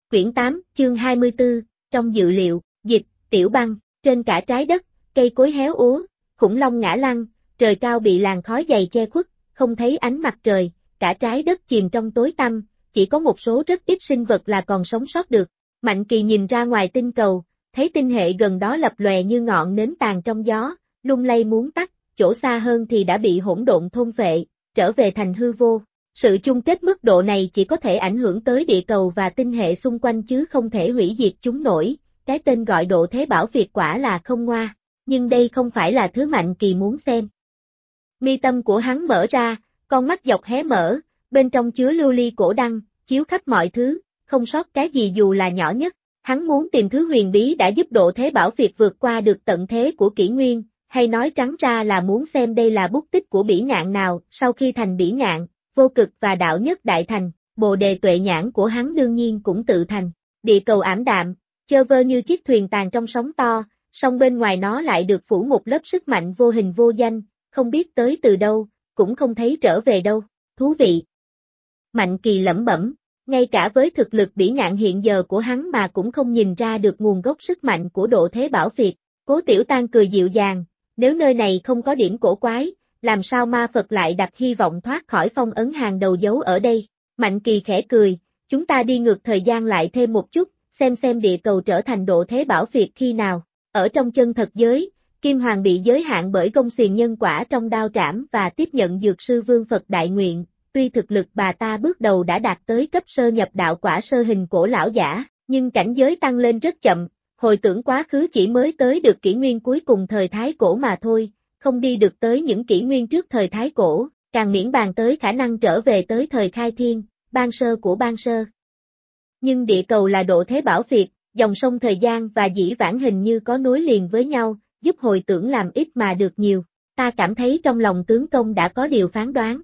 Quyển 8, chương 24, trong dự liệu, dịch, Tiểu Băng, trên cả trái đất, cây cối héo úa, khủng long ngã lăn, trời cao bị làn khói dày che khuất, không thấy ánh mặt trời, cả trái đất chìm trong tối tăm, chỉ có một số rất ít sinh vật là còn sống sót được. Mạnh Kỳ nhìn ra ngoài tinh cầu, thấy tinh hệ gần đó lập lòe như ngọn nến tàn trong gió, lung lay muốn tắt, chỗ xa hơn thì đã bị hỗn độn thôn phệ, trở về thành hư vô. Sự chung kết mức độ này chỉ có thể ảnh hưởng tới địa cầu và tinh hệ xung quanh chứ không thể hủy diệt chúng nổi, cái tên gọi độ thế bảo việt quả là không ngoa, nhưng đây không phải là thứ Mạnh Kỳ muốn xem. Mi tâm của hắn mở ra, con mắt dọc hé mở, bên trong chứa lưu ly cổ đăng, chiếu khắp mọi thứ, không sót cái gì dù là nhỏ nhất. Hắn muốn tìm thứ huyền bí đã giúp độ thế bảo việt vượt qua được tận thế của kỷ nguyên, hay nói trắng ra là muốn xem đây là bút tích của bỉ ngạn nào, sau khi thành bỉ ngạn, vô cực và đạo nhất đại thành, bồ đề tuệ nhãn của hắn đương nhiên cũng tự thành. Địa cầu ảm đạm, chơ vơ như chiếc thuyền tàn trong sóng to, song bên ngoài nó lại được phủ một lớp sức mạnh vô hình vô danh, không biết tới từ đâu, cũng không thấy trở về đâu. Thú vị. Mạnh Kỳ lẩm bẩm, ngay cả với thực lực bỉ ngạn hiện giờ của hắn mà cũng không nhìn ra được nguồn gốc sức mạnh của độ thế bảo việt. Cố Tiểu Tan cười dịu dàng, nếu nơi này không có điểm cổ quái, làm sao ma Phật lại đặt hy vọng thoát khỏi phong ấn hàng đầu giấu ở đây. Mạnh Kỳ khẽ cười, chúng ta đi ngược thời gian lại thêm một chút, xem địa cầu trở thành độ thế bảo việt khi nào. Ở trong chân thật giới, Kim Hoàng bị giới hạn bởi công xiềng nhân quả trong đao trảm và tiếp nhận dược sư Vương Phật Đại Nguyện. Tuy thực lực bà ta bước đầu đã đạt tới cấp sơ nhập đạo quả sơ hình cổ lão giả, nhưng cảnh giới tăng lên rất chậm, hồi tưởng quá khứ chỉ mới tới được kỷ nguyên cuối cùng thời Thái Cổ mà thôi, không đi được tới những kỷ nguyên trước thời Thái Cổ, càng miễn bàn tới khả năng trở về tới thời Khai Thiên, ban sơ của ban sơ. Nhưng địa cầu là độ thế bảo việt, dòng sông thời gian và dĩ vãng hình như có nối liền với nhau, giúp hồi tưởng làm ít mà được nhiều, ta cảm thấy trong lòng tướng công đã có điều phán đoán.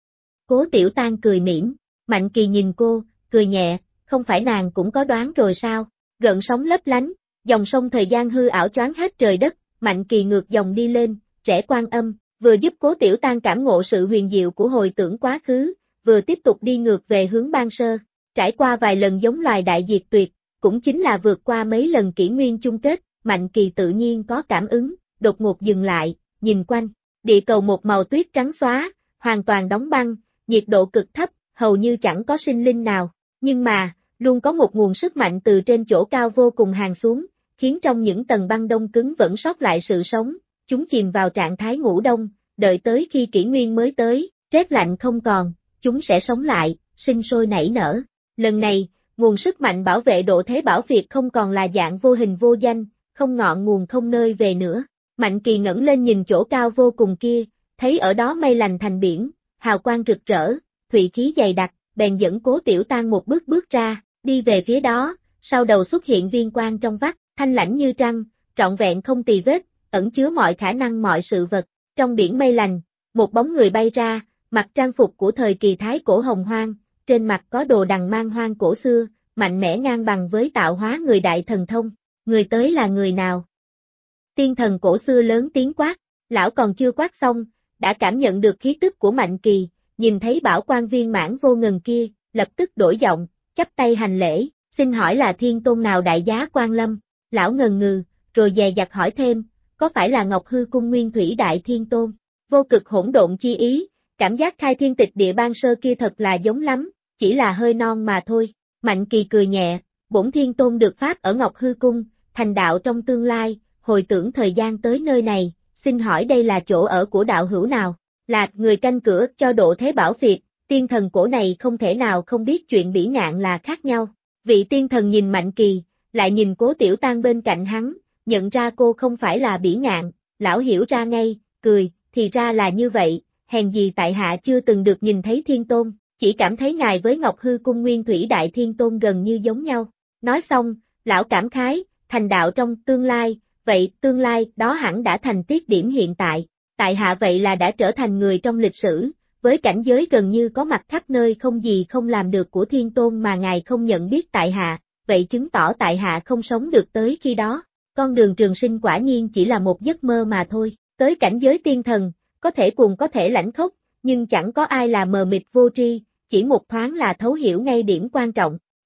Cố Tiểu Tan cười mỉm, Mạnh Kỳ nhìn cô, cười nhẹ, không phải nàng cũng có đoán rồi sao, gợn sóng lấp lánh, dòng sông thời gian hư ảo choáng hết trời đất, Mạnh Kỳ ngược dòng đi lên, trẻ Quan Âm, vừa giúp Cố Tiểu Tan cảm ngộ sự huyền diệu của hồi tưởng quá khứ, vừa tiếp tục đi ngược về hướng ban sơ, trải qua vài lần giống loài đại diệt tuyệt, cũng chính là vượt qua mấy lần kỷ nguyên chung kết, Mạnh Kỳ tự nhiên có cảm ứng, đột ngột dừng lại, nhìn quanh, địa cầu một màu tuyết trắng xóa, hoàn toàn đóng băng, nhiệt độ cực thấp, hầu như chẳng có sinh linh nào, nhưng mà, luôn có một nguồn sức mạnh từ trên chỗ cao vô cùng hàng xuống, khiến trong những tầng băng đông cứng vẫn sót lại sự sống, chúng chìm vào trạng thái ngủ đông, đợi tới khi kỷ nguyên mới tới, rét lạnh không còn, chúng sẽ sống lại, sinh sôi nảy nở. Lần này, nguồn sức mạnh bảo vệ độ thế bảo việt không còn là dạng vô hình vô danh, không ngọn nguồn không nơi về nữa. Mạnh Kỳ ngẩng lên nhìn chỗ cao vô cùng kia, thấy ở đó mây lành thành biển, hào quang rực rỡ, thụy khí dày đặc, bèn dẫn Cố Tiểu Tan một bước ra, đi về phía đó, sau đầu xuất hiện viên quang trong vắt, thanh lãnh như trăng, trọn vẹn không tì vết, ẩn chứa mọi khả năng mọi sự vật. Trong biển mây lành, một bóng người bay ra, mặc trang phục của thời kỳ Thái Cổ hồng hoang, trên mặt có đồ đằng mang hoang cổ xưa, mạnh mẽ ngang bằng với tạo hóa người đại thần thông. Người tới là người nào? Tiên thần cổ xưa lớn tiếng quát, lão còn chưa quát xong, đã cảm nhận được khí tức của Mạnh Kỳ, nhìn thấy bảo quan viên mãn vô ngần kia, lập tức đổi giọng, chắp tay hành lễ, xin hỏi là thiên tôn nào đại giá quan lâm? Lão ngần ngừ, rồi dè dặt hỏi thêm, có phải là Ngọc Hư Cung Nguyên Thủy Đại Thiên Tôn? Vô cực hỗn độn chi ý, cảm giác khai thiên tịch địa ban sơ kia thật là giống lắm, chỉ là hơi non mà thôi. Mạnh Kỳ cười nhẹ, bổn Thiên Tôn được pháp ở Ngọc Hư Cung, thành đạo trong tương lai, hồi tưởng thời gian tới nơi này, xin hỏi đây là chỗ ở của đạo hữu nào? Là người canh cửa cho độ thế bảo việt, tiên thần cổ này không thể nào không biết chuyện bỉ ngạn là khác nhau. Vị tiên thần nhìn Mạnh Kỳ, lại nhìn Cố Tiểu Tan bên cạnh hắn, nhận ra cô không phải là bỉ ngạn, lão hiểu ra ngay, cười, thì ra là như vậy, hèn gì tại hạ chưa từng được nhìn thấy Thiên Tôn, chỉ cảm thấy ngài với Ngọc Hư Cung Nguyên Thủy Đại Thiên Tôn gần như giống nhau. Nói xong, lão cảm khái, thành đạo trong tương lai, vậy tương lai đó hẳn đã thành tiết điểm hiện tại. Tại hạ vậy là đã trở thành người trong lịch sử, với cảnh giới gần như có mặt khắp nơi không gì không làm được của Thiên Tôn mà ngài không nhận biết tại hạ, vậy chứng tỏ tại hạ không sống được tới khi đó. Con đường trường sinh quả nhiên chỉ là một giấc mơ mà thôi, tới cảnh giới tiên thần, có thể cuồng có thể lãnh khốc, nhưng chẳng có ai là mờ mịt vô tri, chỉ một thoáng là thấu hiểu ngay điểm quan trọng.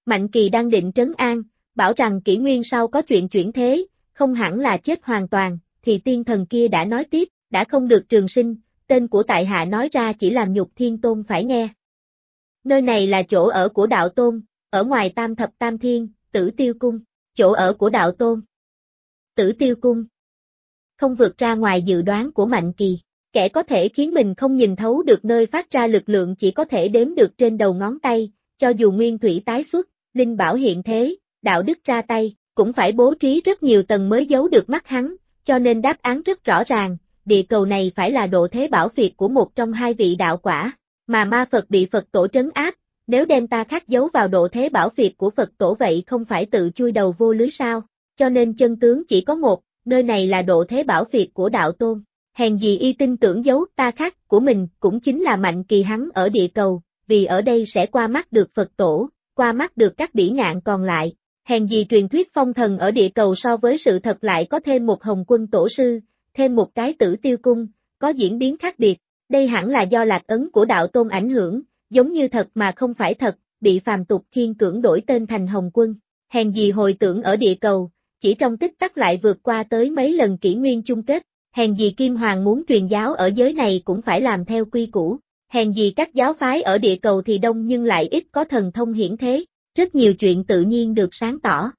Mạnh Kỳ đang định trấn an, bảo rằng kỷ nguyên sau có chuyện chuyển thế, không hẳn là chết hoàn toàn, thì tiên thần kia đã nói tiếp, đã không được trường sinh, tên của tại hạ nói ra chỉ làm nhục Thiên Tôn phải nghe. Nơi này là chỗ ở của đạo tôn, ở ngoài tam thập tam thiên, Tử Tiêu Cung, chỗ ở của đạo tôn. Tử Tiêu Cung. Không vượt ra ngoài dự đoán của Mạnh Kỳ, kẻ có thể khiến mình không nhìn thấu được nơi phát ra lực lượng chỉ có thể đếm được trên đầu ngón tay, cho dù nguyên thủy tái xuất, linh bảo hiện thế, đạo đức ra tay, cũng phải bố trí rất nhiều tầng mới giấu được mắt hắn, cho nên đáp án rất rõ ràng, địa cầu này phải là độ thế bảo phiệt của một trong hai vị đạo quả, mà ma Phật bị Phật tổ trấn áp, nếu đem ta khắc dấu vào độ thế bảo phiệt của Phật tổ vậy không phải tự chui đầu vô lưới sao, cho nên chân tướng chỉ có một, nơi này là độ thế bảo phiệt của đạo tôn. Hèn gì y tin tưởng dấu ta khắc của mình cũng chính là Mạnh Kỳ hắn ở địa cầu, vì ở đây sẽ qua mắt được Phật tổ, qua mắt được các bỉ ngạn còn lại. Hèn gì truyền thuyết phong thần ở địa cầu so với sự thật lại có thêm một Hồng Quân tổ sư, thêm một cái Tử Tiêu Cung, có diễn biến khác biệt. Đây hẳn là do lạc ấn của đạo tôn ảnh hưởng, giống như thật mà không phải thật, bị phàm tục khiên cưỡng đổi tên thành Hồng Quân. Hèn gì hồi tưởng ở địa cầu, chỉ trong tích tắc lại vượt qua tới mấy lần kỷ nguyên chung kết. Hèn gì Kim Hoàng muốn truyền giáo ở giới này cũng phải làm theo quy củ. Hèn gì các giáo phái ở địa cầu thì đông nhưng lại ít có thần thông hiển thế. Rất nhiều chuyện tự nhiên được sáng tỏ.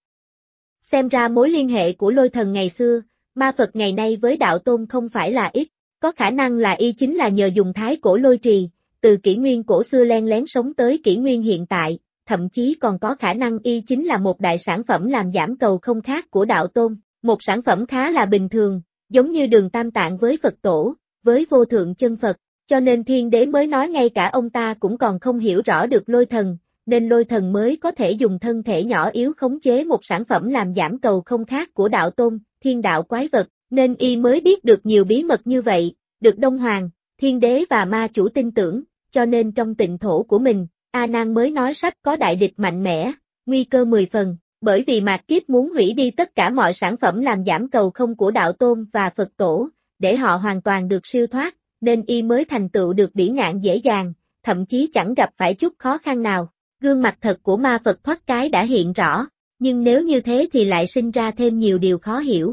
Xem ra mối liên hệ của lôi thần ngày xưa, ma Phật ngày nay với đạo tôn không phải là ít. Có khả năng là y chính là nhờ dùng thái cổ lôi trì, từ kỷ nguyên cổ xưa len lén sống tới kỷ nguyên hiện tại, thậm chí còn có khả năng y chính là một đại sản phẩm làm giảm cầu không khác của đạo tôn, một sản phẩm khá là bình thường, giống như Đường Tam Tạng với Phật tổ, với vô thượng chân Phật, cho nên thiên đế mới nói ngay cả ông ta cũng còn không hiểu rõ được lôi thần, nên lôi thần mới có thể dùng thân thể nhỏ yếu khống chế một sản phẩm làm giảm cầu không khác của đạo tôn, thiên đạo quái vật. Nên y mới biết được nhiều bí mật như vậy, được Đông Hoàng, Thiên Đế và Ma Chủ tin tưởng, cho nên trong tịnh thổ của mình, A Nan mới nói sắp có đại địch mạnh mẽ, nguy cơ 10 phần, bởi vì mạt kiếp muốn hủy đi tất cả mọi sản phẩm làm giảm cầu không của đạo tôn và Phật tổ, để họ hoàn toàn được siêu thoát, nên y mới thành tựu được bỉ ngạn dễ dàng, thậm chí chẳng gặp phải chút khó khăn nào. Gương mặt thật của ma Phật thoát cái đã hiện rõ, nhưng nếu như thế thì lại sinh ra thêm nhiều điều khó hiểu.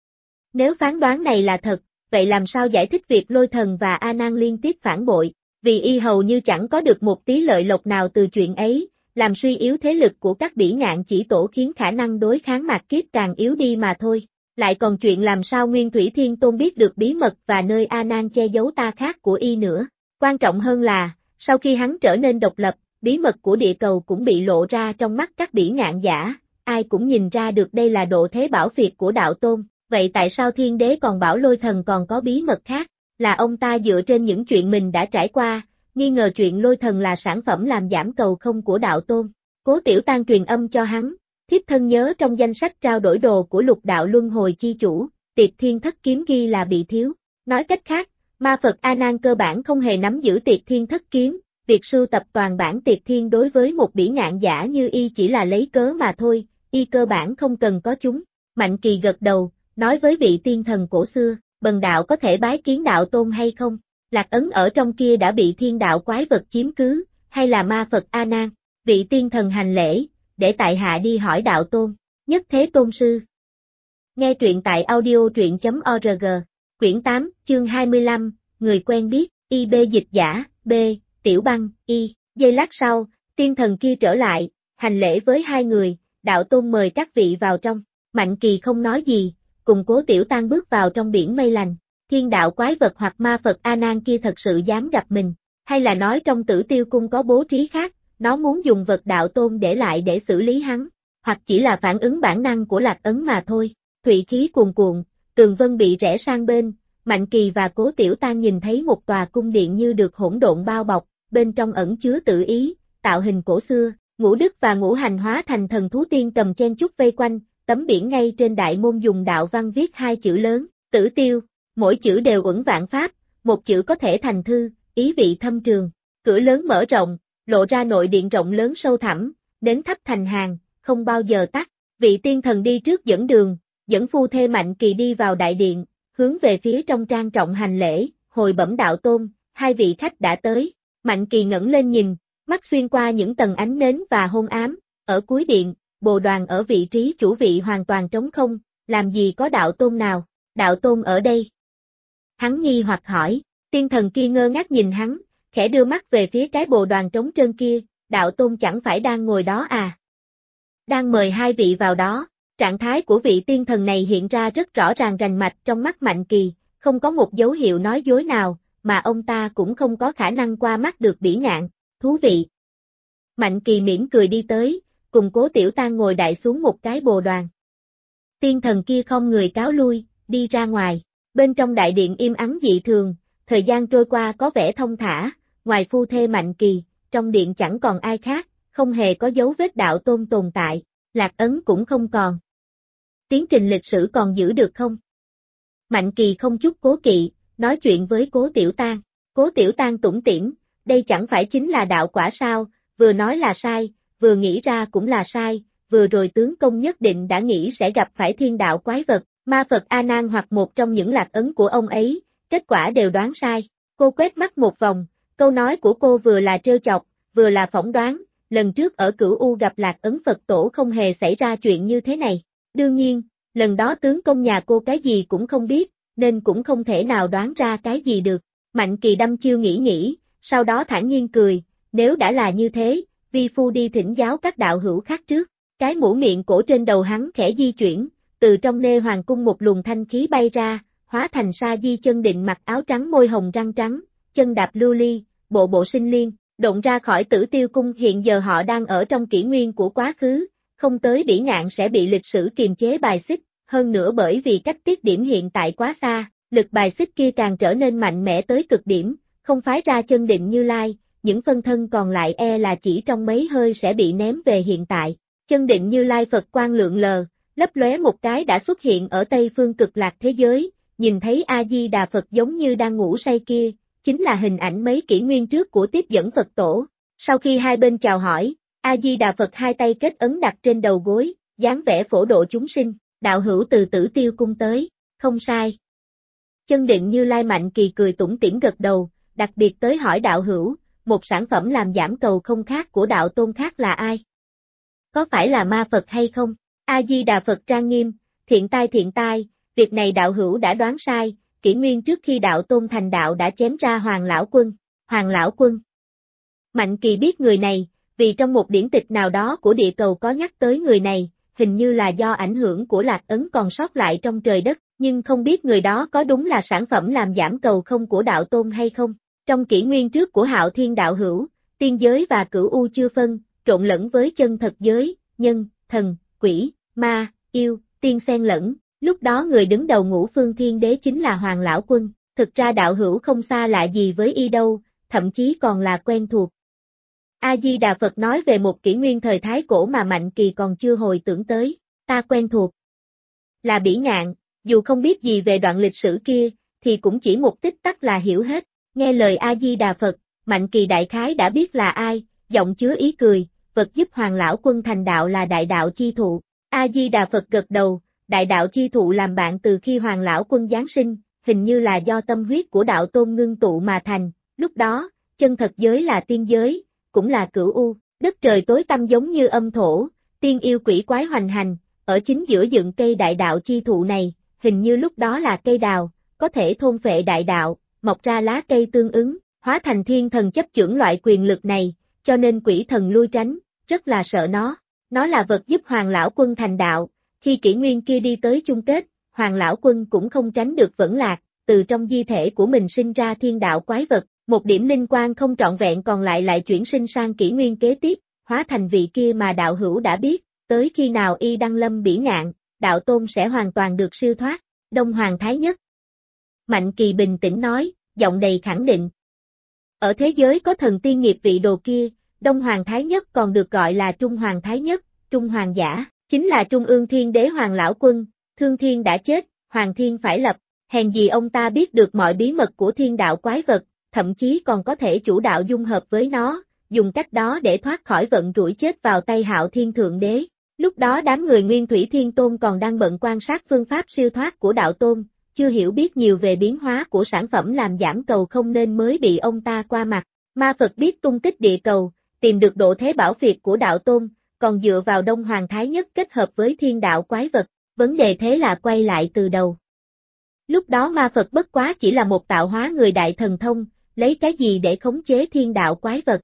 Nếu phán đoán này là thật, vậy làm sao giải thích việc lôi thần và A Nan liên tiếp phản bội, vì y hầu như chẳng có được một tí lợi lộc nào từ chuyện ấy, làm suy yếu thế lực của các bỉ ngạn chỉ tổ khiến khả năng đối kháng mạt kiếp càng yếu đi mà thôi. Lại còn chuyện làm sao Nguyên Thủy Thiên Tôn biết được bí mật và nơi A Nan che giấu ta khác của y nữa. Quan trọng hơn là, sau khi hắn trở nên độc lập, bí mật của địa cầu cũng bị lộ ra trong mắt các bỉ ngạn giả, ai cũng nhìn ra được đây là độ thế bảo phiệt của đạo tôn. Vậy tại sao thiên đế còn bảo lôi thần còn có bí mật khác, là ông ta dựa trên những chuyện mình đã trải qua, nghi ngờ chuyện lôi thần là sản phẩm làm giảm cầu không của đạo tôn. Cố Tiểu Tan truyền âm cho hắn, thiếp thân nhớ trong danh sách trao đổi đồ của lục đạo luân hồi chi chủ, Tiệt Thiên Thất Kiếm ghi là bị thiếu. Nói cách khác, ma Phật A Nan cơ bản không hề nắm giữ Tiệt Thiên Thất Kiếm, việc sưu tập toàn bản Tiệt Thiên đối với một bỉ ngạn giả như y chỉ là lấy cớ mà thôi, y cơ bản không cần có chúng. Mạnh Kỳ gật đầu, nói với vị tiên thần cổ xưa, bần đạo có thể bái kiến đạo tôn hay không? Lạc ấn ở trong kia đã bị thiên đạo quái vật chiếm cứ, hay là ma Phật A Nan? Vị tiên thần hành lễ, để tại hạ đi hỏi đạo tôn, Nhất Thế Tôn Sư. Nghe truyện tại audio truyện.org, quyển 8, chương 25, người quen biết, IB dịch giả, B, Tiểu Băng, Y. Giây lát sau, tiên thần kia trở lại, hành lễ với hai người, đạo tôn mời các vị vào trong. Mạnh Kỳ không nói gì, cùng Cố Tiểu Tan bước vào trong biển mây lành. Thiên đạo quái vật hoặc ma Phật A Nan kia thật sự dám gặp mình, hay là nói trong Tử Tiêu Cung có bố trí khác, nó muốn dùng vật đạo tôn để lại để xử lý hắn, hoặc chỉ là phản ứng bản năng của lạc ấn mà thôi. Thụy khí cuồn cuộn, tường vân bị rẽ sang bên, Mạnh Kỳ và Cố Tiểu Tan nhìn thấy một tòa cung điện như được hỗn độn bao bọc, bên trong ẩn chứa tự ý, tạo hình cổ xưa, Ngũ Đức và Ngũ Hành hóa thành thần thú tiên cầm chen chúc vây quanh, tấm biển ngay trên đại môn dùng đạo văn viết hai chữ lớn, Tử Tiêu, mỗi chữ đều uẩn vạn pháp, một chữ có thể thành thư, ý vị thâm trường. Cửa lớn mở rộng, lộ ra nội điện rộng lớn sâu thẳm, nến thắp thành hàng, không bao giờ tắt. Vị tiên thần đi trước dẫn đường, dẫn phu thê Mạnh Kỳ đi vào đại điện, hướng về phía trong trang trọng hành lễ, hồi bẩm đạo tôn, hai vị khách đã tới. Mạnh Kỳ ngẩng lên nhìn, mắt xuyên qua những tầng ánh nến và hôn ám, Ở cuối điện, bồ đoàn ở vị trí chủ vị hoàn toàn trống không, làm gì có đạo tôn nào, đạo tôn ở đây. Hắn nghi hoặc hỏi, tiên thần kia ngơ ngác nhìn hắn, khẽ đưa mắt về phía cái bồ đoàn trống trơn kia, đạo tôn chẳng phải đang ngồi đó à? Đang mời hai vị vào đó, trạng thái của vị tiên thần này hiện ra rất rõ ràng rành mạch trong mắt Mạnh Kỳ, không có một dấu hiệu nói dối nào, mà ông ta cũng không có khả năng qua mắt được Bỉ Ngạn, thú vị. Mạnh Kỳ mỉm cười đi tới, cùng Cố Tiểu Tang ngồi đại xuống một cái bồ đoàn. Tiên thần kia không người cáo lui, đi ra ngoài, bên trong đại điện im ắng dị thường, thời gian trôi qua có vẻ thông thả, ngoài phu thê Mạnh Kỳ, trong điện chẳng còn ai khác, không hề có dấu vết đạo tôn tồn tại, lạc ấn cũng không còn. Tiến trình lịch sử còn giữ được không? Mạnh Kỳ không chút cố kỵ, nói chuyện với Cố Tiểu Tang. Cố Tiểu Tang tủm tỉm, đây chẳng phải chính là đạo quả sao, vừa nói là sai, vừa nghĩ ra cũng là sai, vừa rồi tướng công nhất định đã nghĩ sẽ gặp phải thiên đạo quái vật, ma Phật A Nan hoặc một trong những lạc ấn của ông ấy, kết quả đều đoán sai. Cô quét mắt một vòng, câu nói của cô vừa là trêu chọc, vừa là phỏng đoán, lần trước ở Cửu U gặp lạc ấn Phật tổ không hề xảy ra chuyện như thế này. Đương nhiên, lần đó tướng công nhà cô cái gì cũng không biết, nên cũng không thể nào đoán ra cái gì được. Mạnh Kỳ đăm chiêu nghĩ, sau đó thản nhiên cười, nếu đã là như thế, vi phu đi thỉnh giáo các đạo hữu khác trước. Cái mũ miệng cổ trên đầu hắn khẽ di chuyển, từ trong nê hoàng cung một luồng thanh khí bay ra, hóa thành Sa Di chân định mặc áo trắng môi hồng răng trắng, chân đạp lưu ly, bộ bộ sinh liên, động ra khỏi Tử Tiêu cung. Hiện giờ họ đang ở trong kỷ nguyên của quá khứ, không tới Bỉ Ngạn sẽ bị lịch sử kiềm chế bài xích, hơn nữa bởi vì cách tiết điểm hiện tại quá xa, lực bài xích kia càng trở nên mạnh mẽ tới cực điểm, không phái ra chân định Như Lai, những phân thân còn lại e là chỉ trong mấy hơi sẽ bị ném về hiện tại. Chân định Như Lai Phật quang lượn lờ, lấp lóe một cái đã xuất hiện ở Tây phương cực lạc thế giới, nhìn thấy A-di-đà Phật giống như đang ngủ say kia, chính là hình ảnh mấy kỷ nguyên trước của tiếp dẫn Phật tổ. Sau khi hai bên chào hỏi, A-di-đà Phật hai tay kết ấn đặt trên đầu gối, dáng vẻ phổ độ chúng sinh, đạo hữu từ Tử Tiêu cung tới, không sai. Chân định Như Lai Mạnh Kỳ cười tủm tỉm gật đầu, đặc biệt tới hỏi đạo hữu, một sản phẩm làm giảm cầu không khác của đạo tôn khác là ai? Có phải là ma Phật hay không? A-di-đà Phật trang nghiêm, thiện tai, việc này đạo hữu đã đoán sai, kỷ nguyên trước khi đạo tôn thành đạo đã chém ra Hoàng Lão Quân. Mạnh Kỳ biết người này, vì trong một điển tịch nào đó của địa cầu có nhắc tới người này, hình như là do ảnh hưởng của lạc ấn còn sót lại trong trời đất, nhưng không biết người đó có đúng là sản phẩm làm giảm cầu không của đạo tôn hay không. Trong kỷ nguyên trước của Hạo Thiên đạo hữu, tiên giới và Cửu U chưa phân, trộn lẫn với chân thật giới, nhân, thần, quỷ, ma, yêu, tiên xen lẫn, lúc đó người đứng đầu Ngũ Phương Thiên Đế chính là Hoàng Lão Quân, thực ra đạo hữu không xa lạ gì với y đâu, thậm chí còn là quen thuộc. A-di-đà Phật nói về một kỷ nguyên thời Thái Cổ mà Mạnh Kỳ còn chưa hồi tưởng tới, ta quen thuộc. Là Bỉ Ngạn, dù không biết gì về đoạn lịch sử kia, thì cũng chỉ một tích tắc là hiểu hết, nghe lời A-di-đà Phật, Mạnh Kỳ đại khái đã biết là ai, giọng chứa ý cười, vật giúp Hoàng Lão Quân thành đạo là Đại Đạo Chi Thụ. A-di-đà Phật gật đầu, Đại Đạo Chi Thụ làm bạn từ khi Hoàng Lão Quân giáng sinh, hình như là do tâm huyết của đạo tôn ngưng tụ mà thành, lúc đó, chân thật giới là tiên giới, cũng là Cửu U, đất trời tối tăm giống như âm thổ, tiên yêu quỷ quái hoành hành, ở chính giữa dựng cây Đại Đạo Chi Thụ này, hình như lúc đó là cây đào, có thể thôn phệ đại đạo, mọc ra lá cây tương ứng, hóa thành thiên thần chấp chưởng loại quyền lực này, cho nên quỷ thần lui tránh, rất là sợ nó. Nó là vật giúp Hoàng Lão Quân thành đạo, khi kỷ nguyên kia đi tới chung kết, Hoàng Lão Quân cũng không tránh được vẫn lạc, từ trong di thể của mình sinh ra thiên đạo quái vật, một điểm linh quan không trọn vẹn còn lại chuyển sinh sang kỷ nguyên kế tiếp, hóa thành vị kia mà đạo hữu đã biết, tới khi nào y đăng lâm Bỉ Ngạn, đạo tôn sẽ hoàn toàn được siêu thoát, Đông Hoàng Thái Nhất. Mạnh Kỳ bình tĩnh nói, giọng đầy khẳng định. Ở thế giới có thần tiên nghiệp vị đồ kia, Đông Hoàng Thái Nhất còn được gọi là Trung Hoàng Thái Nhất, Trung Hoàng giả, chính là Trung ương Thiên Đế Hoàng Lão Quân, Thương Thiên đã chết, Hoàng Thiên phải lập, hèn gì ông ta biết được mọi bí mật của thiên đạo quái vật, thậm chí còn có thể chủ đạo dung hợp với nó, dùng cách đó để thoát khỏi vận rủi chết vào tay Hạo Thiên Thượng Đế. Lúc đó đám người Nguyên Thủy Thiên Tôn còn đang bận quan sát phương pháp siêu thoát của đạo tôn, chưa hiểu biết nhiều về biến hóa của sản phẩm làm giảm cầu không nên mới bị ông ta qua mặt. Ma Phật biết tung tích địa cầu, tìm được độ thế bảo phiệt của đạo tôn, còn dựa vào Đông Hoàng Thái Nhất kết hợp với thiên đạo quái vật, vấn đề thế là quay lại từ đầu. Lúc đó ma Phật bất quá chỉ là một tạo hóa người đại thần thông, lấy cái gì để khống chế thiên đạo quái vật.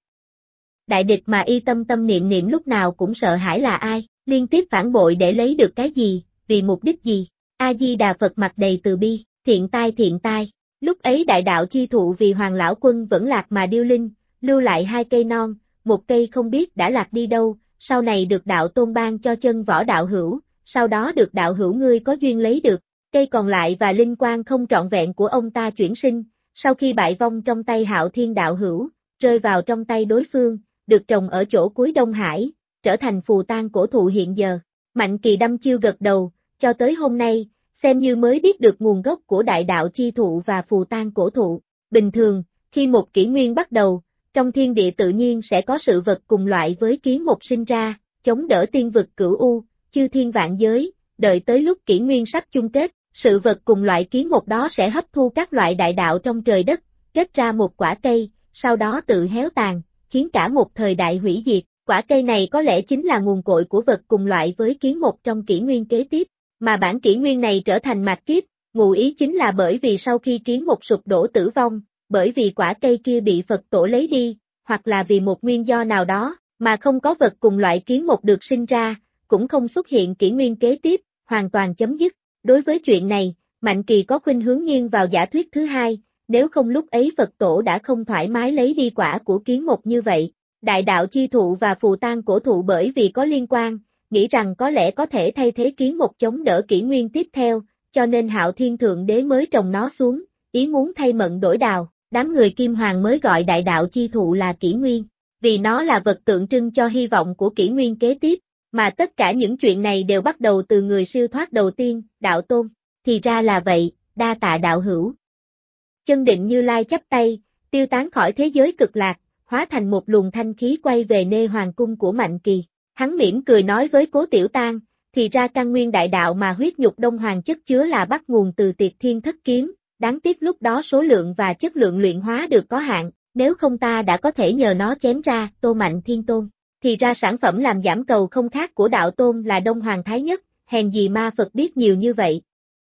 Đại địch mà y tâm tâm niệm niệm lúc nào cũng sợ hãi là ai, liên tiếp phản bội để lấy được cái gì, vì mục đích gì. A-di-đà Phật mặt đầy từ bi, thiện tai, lúc ấy đại đạo chi thụ vì Hoàng Lão Quân vẫn lạc mà điêu linh, lưu lại 2 cây non, một cây không biết đã lạc đi đâu, sau này được đạo tôn ban cho chân võ đạo hữu, sau đó được đạo hữu ngươi có duyên lấy được, cây còn lại và linh quan không trọn vẹn của ông ta chuyển sinh, sau khi bại vong trong tay Hạo Thiên đạo hữu, rơi vào trong tay đối phương, được trồng ở chỗ cuối Đông Hải, trở thành phù tang cổ thụ hiện giờ. Mạnh Kỳ đăm chiêu gật đầu, cho tới hôm nay, xem như mới biết được nguồn gốc của đại đạo chi thụ và phù tang cổ thụ. Bình thường, khi một kỷ nguyên bắt đầu, trong thiên địa tự nhiên sẽ có sự vật cùng loại với kiến một sinh ra, chống đỡ tiên vực cửu u, chư thiên vạn giới, đợi tới lúc kỷ nguyên sắp chung kết, sự vật cùng loại kiến một đó sẽ hấp thu các loại đại đạo trong trời đất, kết ra một quả cây, sau đó tự héo tàn, khiến cả một thời đại hủy diệt. Quả cây này có lẽ chính là nguồn cội của vật cùng loại với kiến một trong kỷ nguyên kế tiếp, mà bản kỷ nguyên này trở thành mạt kiếp, ngụ ý chính là bởi vì sau khi kiến một sụp đổ tử vong, bởi vì quả cây kia bị Phật tổ lấy đi, hoặc là vì một nguyên do nào đó, mà không có vật cùng loại kiến một được sinh ra, cũng không xuất hiện kỷ nguyên kế tiếp, hoàn toàn chấm dứt. Đối với chuyện này, Mạnh Kỳ có khuynh hướng nghiêng vào giả thuyết thứ hai, nếu không lúc ấy Phật tổ đã không thoải mái lấy đi quả của kiến một như vậy. Đại đạo chi thụ và phù tang cổ thụ bởi vì có liên quan, nghĩ rằng có lẽ có thể thay thế kiến một chống đỡ kỷ nguyên tiếp theo, cho nên Hạo Thiên Thượng Đế mới trồng nó xuống, ý muốn thay mận đổi đào, đám người Kim Hoàng mới gọi đại đạo chi thụ là kỷ nguyên, vì nó là vật tượng trưng cho hy vọng của kỷ nguyên kế tiếp, mà tất cả những chuyện này đều bắt đầu từ người siêu thoát đầu tiên, Đạo Tôn, thì ra là vậy, đa tạ đạo hữu. Chân Định Như Lai chắp tay, tiêu tán khỏi thế giới cực lạc, hóa thành một luồng thanh khí quay về nơi hoàng cung của Mạnh Kỳ. Hắn mỉm cười nói với Cố Tiểu Tang, thì ra căn nguyên đại đạo mà huyết nhục Đông Hoàng chất chứa là bắt nguồn từ Tiệt Thiên Thất Kiếm, đáng tiếc lúc đó số lượng và chất lượng luyện hóa được có hạn, nếu không ta đã có thể nhờ nó chém ra, Tô Mạnh Thiên Tôn. Thì ra sản phẩm làm giảm cầu không khác của đạo tôn là Đông Hoàng Thái Nhất, hèn gì ma Phật biết nhiều như vậy.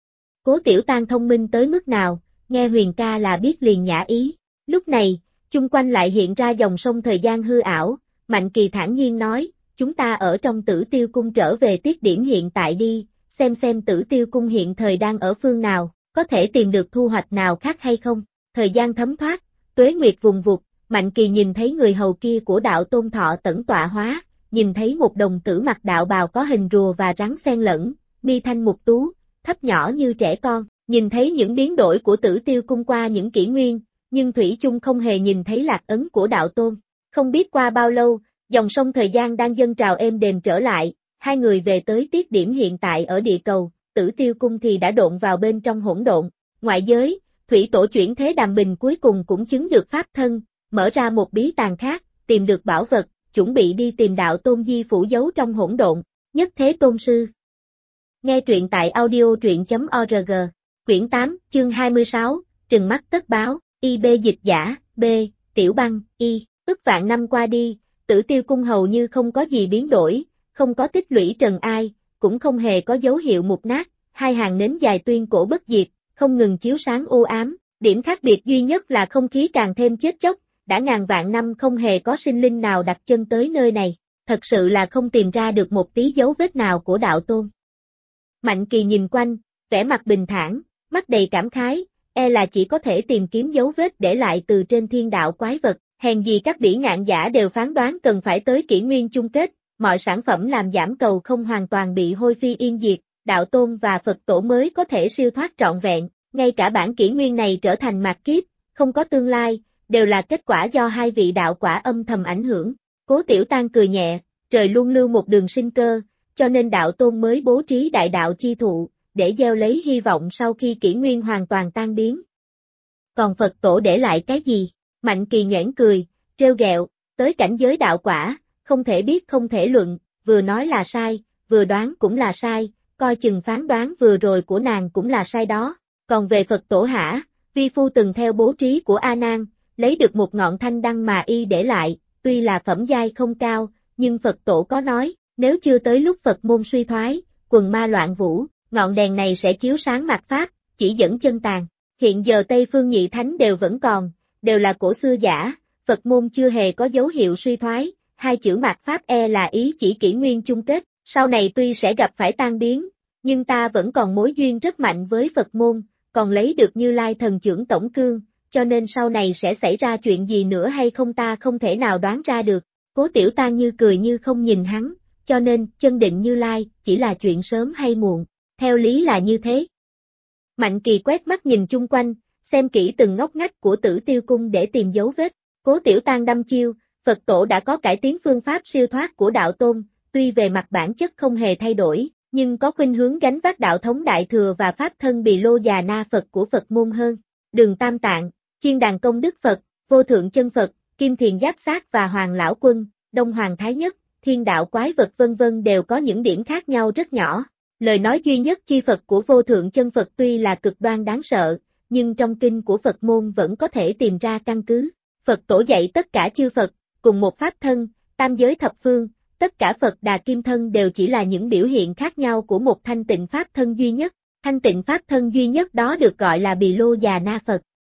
Cố Tiểu Tang thông minh tới mức nào, nghe Huyền ca là biết liền nhã ý. Lúc này, chung quanh lại hiện ra dòng sông thời gian hư ảo, Mạnh Kỳ thản nhiên nói, chúng ta ở trong Tử Tiêu Cung trở về tiết điểm hiện tại đi, xem Tử Tiêu Cung hiện thời đang ở phương nào, có thể tìm được thu hoạch nào khác hay không. Thời gian thấm thoát, tuế nguyệt vùng vụt, Mạnh Kỳ nhìn thấy người hầu kia của đạo tôn thọ tẩn tọa hóa, nhìn thấy một đồng tử mặc đạo bào có hình rùa và rắn xen lẫn, mi thanh mục tú, thấp nhỏ như trẻ con, nhìn thấy những biến đổi của Tử Tiêu Cung qua những kỷ nguyên, nhưng thủy chung không hề nhìn thấy lạc ấn của đạo tôn. Không biết qua bao lâu, dòng sông thời gian đang dâng trào êm đềm trở lại, hai người về tới tiết điểm hiện tại ở địa cầu, Tử Tiêu Cung thì đã độn vào bên trong hỗn độn. Ngoại giới, thủy tổ chuyển thế Đàm Bình cuối cùng cũng chứng được pháp thân, mở ra một bí tàng khác, tìm được bảo vật, chuẩn bị đi tìm đạo tôn di phủ giấu trong hỗn độn. Nhất Thế Tôn Sư. Nghe truyện tại audio.org, quyển 8, chương 26, trừng mắt tất báo. IB dịch giả, B, Tiểu Băng, Y, ức vạn năm qua đi, Tử Tiêu Cung hầu như không có gì biến đổi, không có tích lũy trần ai, cũng không hề có dấu hiệu mục nát, hai hàng nến dài tuyên cổ bất diệt, không ngừng chiếu sáng u ám, điểm khác biệt duy nhất là không khí càng thêm chết chóc, đã ngàn vạn năm không hề có sinh linh nào đặt chân tới nơi này, thật sự là không tìm ra được một tí dấu vết nào của đạo tôn. Mạnh Kỳ nhìn quanh, vẻ mặt bình thản, mắt đầy cảm khái, là chỉ có thể tìm kiếm dấu vết để lại từ trên thiên đạo quái vật, hèn gì các bỉ ngạn giả đều phán đoán cần phải tới kỷ nguyên chung kết, mọi sản phẩm làm giảm cầu không hoàn toàn bị hôi phi yên diệt, đạo tôn và Phật tổ mới có thể siêu thoát trọn vẹn, ngay cả bản kỷ nguyên này trở thành mạt kiếp, không có tương lai, đều là kết quả do hai vị đạo quả âm thầm ảnh hưởng. Cố Tiểu Tang cười nhẹ, trời luôn lưu một đường sinh cơ, cho nên đạo tôn mới bố trí đại đạo chi thụ, để gieo lấy hy vọng sau khi kỷ nguyên hoàn toàn tan biến. Còn Phật tổ để lại cái gì? Mạnh Kỳ nhoẻn cười, trêu ghẹo, tới cảnh giới đạo quả, không thể biết không thể luận, vừa nói là sai, vừa đoán cũng là sai, coi chừng phán đoán vừa rồi của nàng cũng là sai đó. Còn về Phật tổ hả, vi phu từng theo bố trí của A Nan, lấy được một ngọn thanh đăng mà y để lại, tuy là phẩm giai không cao, nhưng Phật tổ có nói, nếu chưa tới lúc Phật môn suy thoái, quần ma loạn vũ, ngọn đèn này sẽ chiếu sáng mạt Pháp, chỉ dẫn chân tàn. Hiện giờ Tây Phương Nhị Thánh đều vẫn còn, đều là cổ xưa giả, Phật môn chưa hề có dấu hiệu suy thoái, hai chữ mạt Pháp là ý chỉ kỷ nguyên chung kết, sau này tuy sẽ gặp phải tan biến, nhưng ta vẫn còn mối duyên rất mạnh với Phật môn, còn lấy được Như Lai thần trưởng tổng cương, cho nên sau này sẽ xảy ra chuyện gì nữa hay không ta không thể nào đoán ra được. Cố Tiểu Tan như cười như không nhìn hắn, cho nên chân định Như Lai chỉ là chuyện sớm hay muộn, theo lý là như thế. Mạnh Kỳ quét mắt nhìn chung quanh, xem kỹ từng ngóc ngách của Tử Tiêu cung để tìm dấu vết. Cố Tiểu Tan đăm chiêu, Phật tổ đã có cải tiến phương pháp siêu thoát của đạo tôn, tuy về mặt bản chất không hề thay đổi, nhưng có khuynh hướng gánh vác đạo thống đại thừa và pháp thân Bì Lô Già Na Phật của Phật môn hơn. Đường Tam Tạng, Chiên Đàn Công Đức Phật, Vô Thượng Chân Phật, Kim Thiền Giáp Sát và Hoàng Lão Quân, Đông Hoàng Thái Nhất, Thiên Đạo Quái Vật vân vân đều có những điểm khác nhau rất nhỏ. Lời nói duy nhất chi Phật của Vô Thượng Chân Phật tuy là cực đoan đáng sợ, nhưng trong kinh của Phật môn vẫn có thể tìm ra căn cứ. Phật tổ dạy tất cả chư Phật, cùng một pháp thân, tam giới thập phương, tất cả Phật Đà Kim thân đều chỉ là những biểu hiện khác nhau của một thanh tịnh pháp thân duy nhất. Thanh tịnh pháp thân duy nhất đó được gọi là Bì Lô Già Na Phật.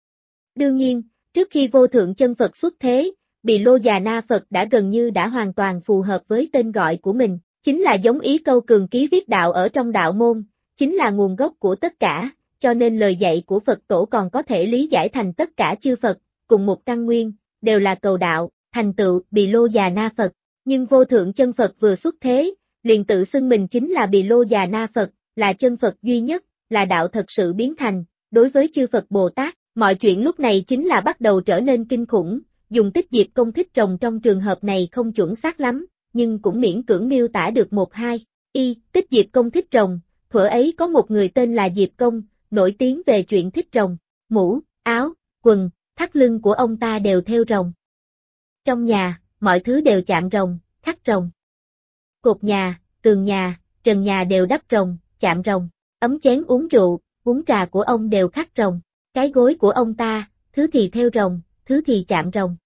Đương nhiên, trước khi Vô Thượng Chân Phật xuất thế, Bì Lô Già Na Phật đã hoàn toàn phù hợp với tên gọi của mình, chính là giống ý câu cường ký viết đạo ở trong đạo môn, chính là nguồn gốc của tất cả, cho nên lời dạy của Phật tổ còn có thể lý giải thành tất cả chư Phật, cùng một căn nguyên, đều là cầu đạo, thành tựu Bì Lô Già Na Phật. Nhưng Vô Thượng Chân Phật vừa xuất thế, liền tự xưng mình chính là Bì Lô Già Na Phật, là chân Phật duy nhất, là đạo thật sự biến thành. Đối với chư Phật Bồ Tát, mọi chuyện lúc này chính là bắt đầu trở nên kinh khủng, dùng tích diệp công thích trồng trong trường hợp này không chuẩn xác lắm, nhưng cũng miễn cưỡng miêu tả được một hai. Tích diệp công thích trồng, thuở ấy có một người tên là Diệp Công, nổi tiếng về chuyện thích rồng, mũ, áo, quần, thắt lưng của ông ta đều thêu rồng. Trong nhà, mọi thứ đều chạm rồng, khắc rồng. Cột nhà, tường nhà, trần nhà đều đắp rồng, chạm rồng, ấm chén uống rượu, uống trà của ông đều khắc rồng, cái gối của ông ta, thứ thì thêu rồng, thứ thì chạm rồng.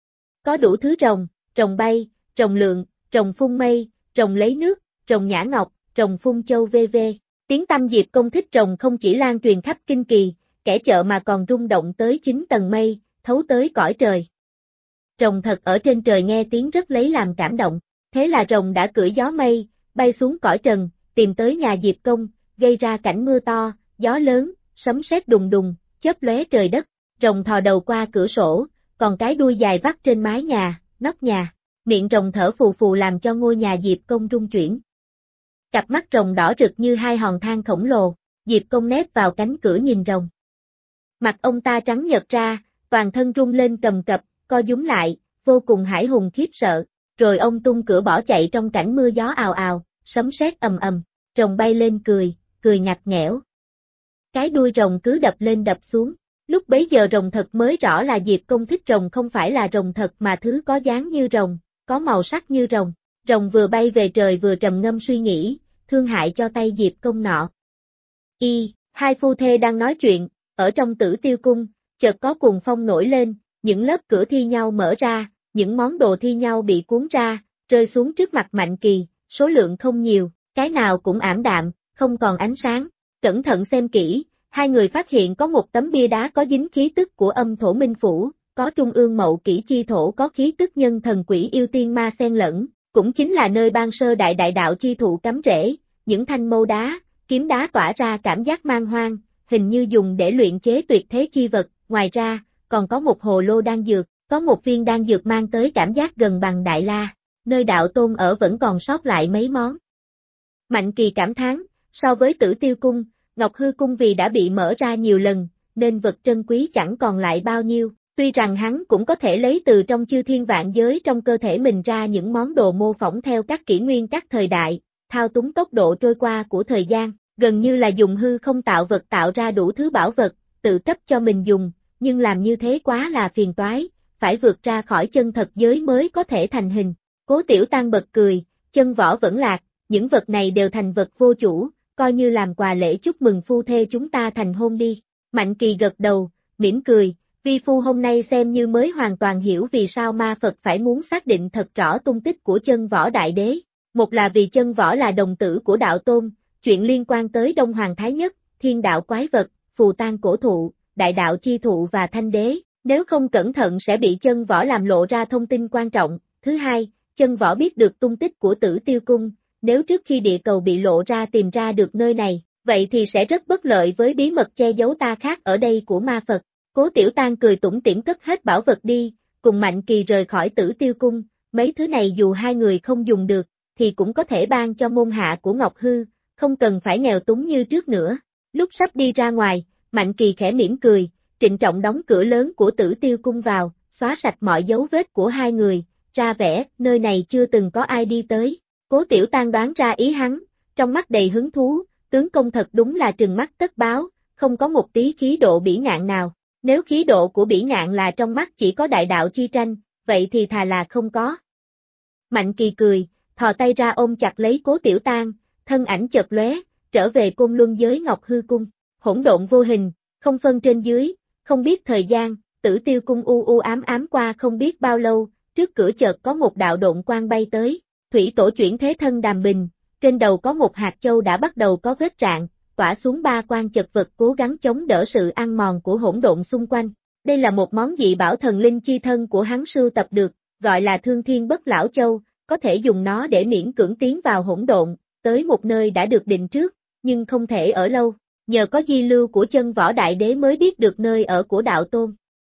Có đủ thứ rồng, rồng bay, rồng lượn, rồng phun mây, rồng lấy nước, rồng nhả ngọc, rồng phun châu v.v. Tiếng tăm Diệp Công thích rồng không chỉ lan truyền khắp kinh kỳ, kẻ chợ mà còn rung động tới 9 tầng mây, thấu tới cõi trời. Rồng thật ở trên trời nghe tiếng rất lấy làm cảm động, thế là rồng đã cưỡi gió mây, bay xuống cõi trần, tìm tới nhà Diệp Công, gây ra cảnh mưa to, gió lớn, sấm sét đùng đùng, chớp lóe trời đất. Rồng thò đầu qua cửa sổ, còn cái đuôi dài vắt trên mái nhà, nóc nhà, miệng rồng thở phù phù làm cho ngôi nhà Diệp Công rung chuyển. Cặp mắt rồng đỏ rực như hai hòn than khổng lồ, Diệp Công nép vào cánh cửa nhìn rồng. Mặt ông ta trắng nhợt ra, toàn thân rung lên cầm cập, co rúm lại, vô cùng hãi hùng khiếp sợ, rồi ông tung cửa bỏ chạy trong cảnh mưa gió ào ào, sấm sét ầm ầm, rồng bay lên cười ngặt nghẽo. Cái đuôi rồng cứ đập lên đập xuống, lúc bấy giờ rồng thật mới rõ là Diệp Công thích rồng không phải là rồng thật mà thứ có dáng như rồng, có màu sắc như rồng. Rồng vừa bay về trời vừa trầm ngâm suy nghĩ, thương hại cho tay Diệp Công nọ. Hai phu thê đang nói chuyện, ở trong Tử Tiêu cung, chợt có cuồng phong nổi lên, những lớp cửa thi nhau mở ra, những món đồ thi nhau bị cuốn ra, rơi xuống trước mặt Mạnh Kỳ, số lượng không nhiều, cái nào cũng ảm đạm, không còn ánh sáng. Cẩn thận xem kỹ, hai người phát hiện có một tấm bia đá có dính khí tức của âm thổ minh phủ, có trung ương mậu kỷ chi thổ có khí tức nhân thần quỷ yêu tiên ma xen lẫn. Cũng chính là nơi ban sơ đại đạo chi thụ cắm rễ, những thanh mâu đá, kiếm đá tỏa ra cảm giác man hoang, hình như dùng để luyện chế tuyệt thế chi vật, ngoài ra, còn có một hồ lô đan dược, có một viên đan dược mang tới cảm giác gần bằng Đại La, nơi đạo tôn ở vẫn còn sót lại mấy món. Mạnh Kỳ cảm thán, so với Tử Tiêu cung, Ngọc Hư cung vì đã bị mở ra nhiều lần, nên vật trân quý chẳng còn lại bao nhiêu. Tuy rằng hắn cũng có thể lấy từ trong chư thiên vạn giới trong cơ thể mình ra những món đồ mô phỏng theo các kỷ nguyên các thời đại, thao túng tốc độ trôi qua của thời gian, gần như là dùng hư không tạo vật tạo ra đủ thứ bảo vật, tự cấp cho mình dùng, nhưng làm như thế quá là phiền toái, phải vượt ra khỏi chân thật giới mới có thể thành hình. Cố Tiểu Tan bật cười, chân võ vẫn lạc, những vật này đều thành vật vô chủ, coi như làm quà lễ chúc mừng phu thê chúng ta thành hôn đi. Mạnh Kỳ gật đầu, mỉm cười. Vi phu hôm nay xem như mới hoàn toàn hiểu vì sao ma Phật phải muốn xác định thật rõ tung tích của chân võ đại đế. Một là vì chân võ là đồng tử của đạo tôn, chuyện liên quan tới Đông Hoàng Thái Nhất, thiên đạo quái vật, phù tang cổ thụ, đại đạo chi thụ và thanh đế, nếu không cẩn thận sẽ bị chân võ làm lộ ra thông tin quan trọng. Thứ hai, chân võ biết được tung tích của Tử Tiêu Cung, nếu trước khi địa cầu bị lộ ra tìm ra được nơi này, vậy thì sẽ rất bất lợi với bí mật che giấu ta khác ở đây của ma Phật. Cố Tiểu Tang cười tủm tỉm cất hết bảo vật đi, cùng Mạnh Kỳ rời khỏi Tử Tiêu Cung, mấy thứ này dù hai người không dùng được, thì cũng có thể ban cho môn hạ của Ngọc Hư, không cần phải nghèo túng như trước nữa. Lúc sắp đi ra ngoài, Mạnh Kỳ khẽ mỉm cười, trịnh trọng đóng cửa lớn của Tử Tiêu Cung vào, xóa sạch mọi dấu vết của hai người, ra vẻ nơi này chưa từng có ai đi tới. Cố Tiểu Tang đoán ra ý hắn, trong mắt đầy hứng thú, tướng công thật đúng là trừng mắt tất báo, không có một tí khí độ bỉ ngạn nào. Nếu khí độ của bỉ ngạn là trong mắt chỉ có đại đạo chi tranh, vậy thì thà là không có. Mạnh Kỳ cười, thò tay ra ôm chặt lấy Cố Tiểu Tang, thân ảnh chợt lóe, trở về Côn Luân giới Ngọc Hư Cung, hỗn độn vô hình, không phân trên dưới, không biết thời gian, Tử Tiêu Cung u u ám ám qua không biết bao lâu, trước cửa chợt có một đạo độn quang bay tới, thủy tổ chuyển thế thân Đàm Bình, trên đầu có một hạt châu đã bắt đầu có vết rạn, tỏa xuống ba quan chật vật cố gắng chống đỡ sự ăn mòn của hỗn độn xung quanh. Đây là một món dị bảo thần linh chi thân của hắn sưu tập được, gọi là Thương Thiên Bất Lão Châu, có thể dùng nó để miễn cưỡng tiến vào hỗn độn, tới một nơi đã được định trước, nhưng không thể ở lâu, nhờ có di lưu của chân võ đại đế mới biết được nơi ở của đạo tôn.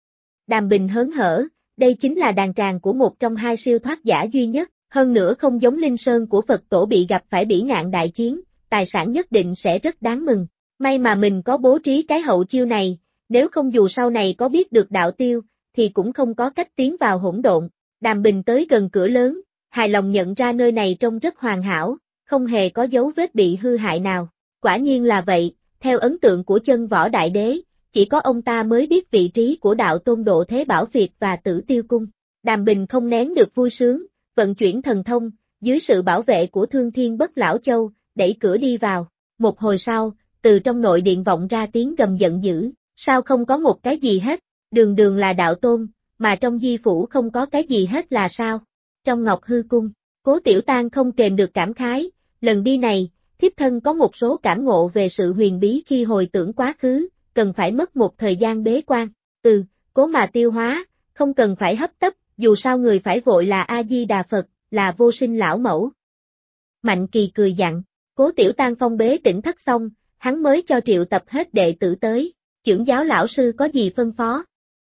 Đàm Bình hớn hở, đây chính là đàn tràng của một trong hai siêu thoát giả duy nhất, hơn nữa không giống Linh Sơn của Phật tổ bị gặp phải bỉ ngạn đại chiến, tài sản nhất định sẽ rất đáng mừng. May mà mình có bố trí cái hậu chiêu này, nếu không dù sau này có biết được đạo tiêu, thì cũng không có cách tiến vào hỗn độn. Đàm Bình tới gần cửa lớn, hài lòng nhận ra nơi này trông rất hoàn hảo, không hề có dấu vết bị hư hại nào. Quả nhiên là vậy, theo ấn tượng của chân võ đại đế, chỉ có ông ta mới biết vị trí của đạo tôn Độ Thế Bảo Việt và Tử Tiêu Cung. Đàm Bình không nén được vui sướng, vận chuyển thần thông, dưới sự bảo vệ của Thương Thiên Bất Lão Châu, đẩy cửa đi vào. Một hồi sau, từ trong nội điện vọng ra tiếng gầm giận dữ, sao không có một cái gì hết, đường đường là đạo tôn, mà trong di phủ không có cái gì hết là sao? Trong Ngọc Hư Cung, Cố Tiểu Tang không kềm được cảm khái, lần đi này, thiếp thân có một số cảm ngộ về sự huyền bí khi hồi tưởng quá khứ, cần phải mất một thời gian bế quan. Cố mà tiêu hóa, không cần phải hấp tấp, dù sao người phải vội là A-di-đà Phật, là vô sinh lão mẫu. Mạnh Kỳ cười dặn, Cố Tiểu Tang phong bế tỉnh thất xong, hắn mới cho triệu tập hết đệ tử tới, trưởng giáo lão sư có gì phân phó.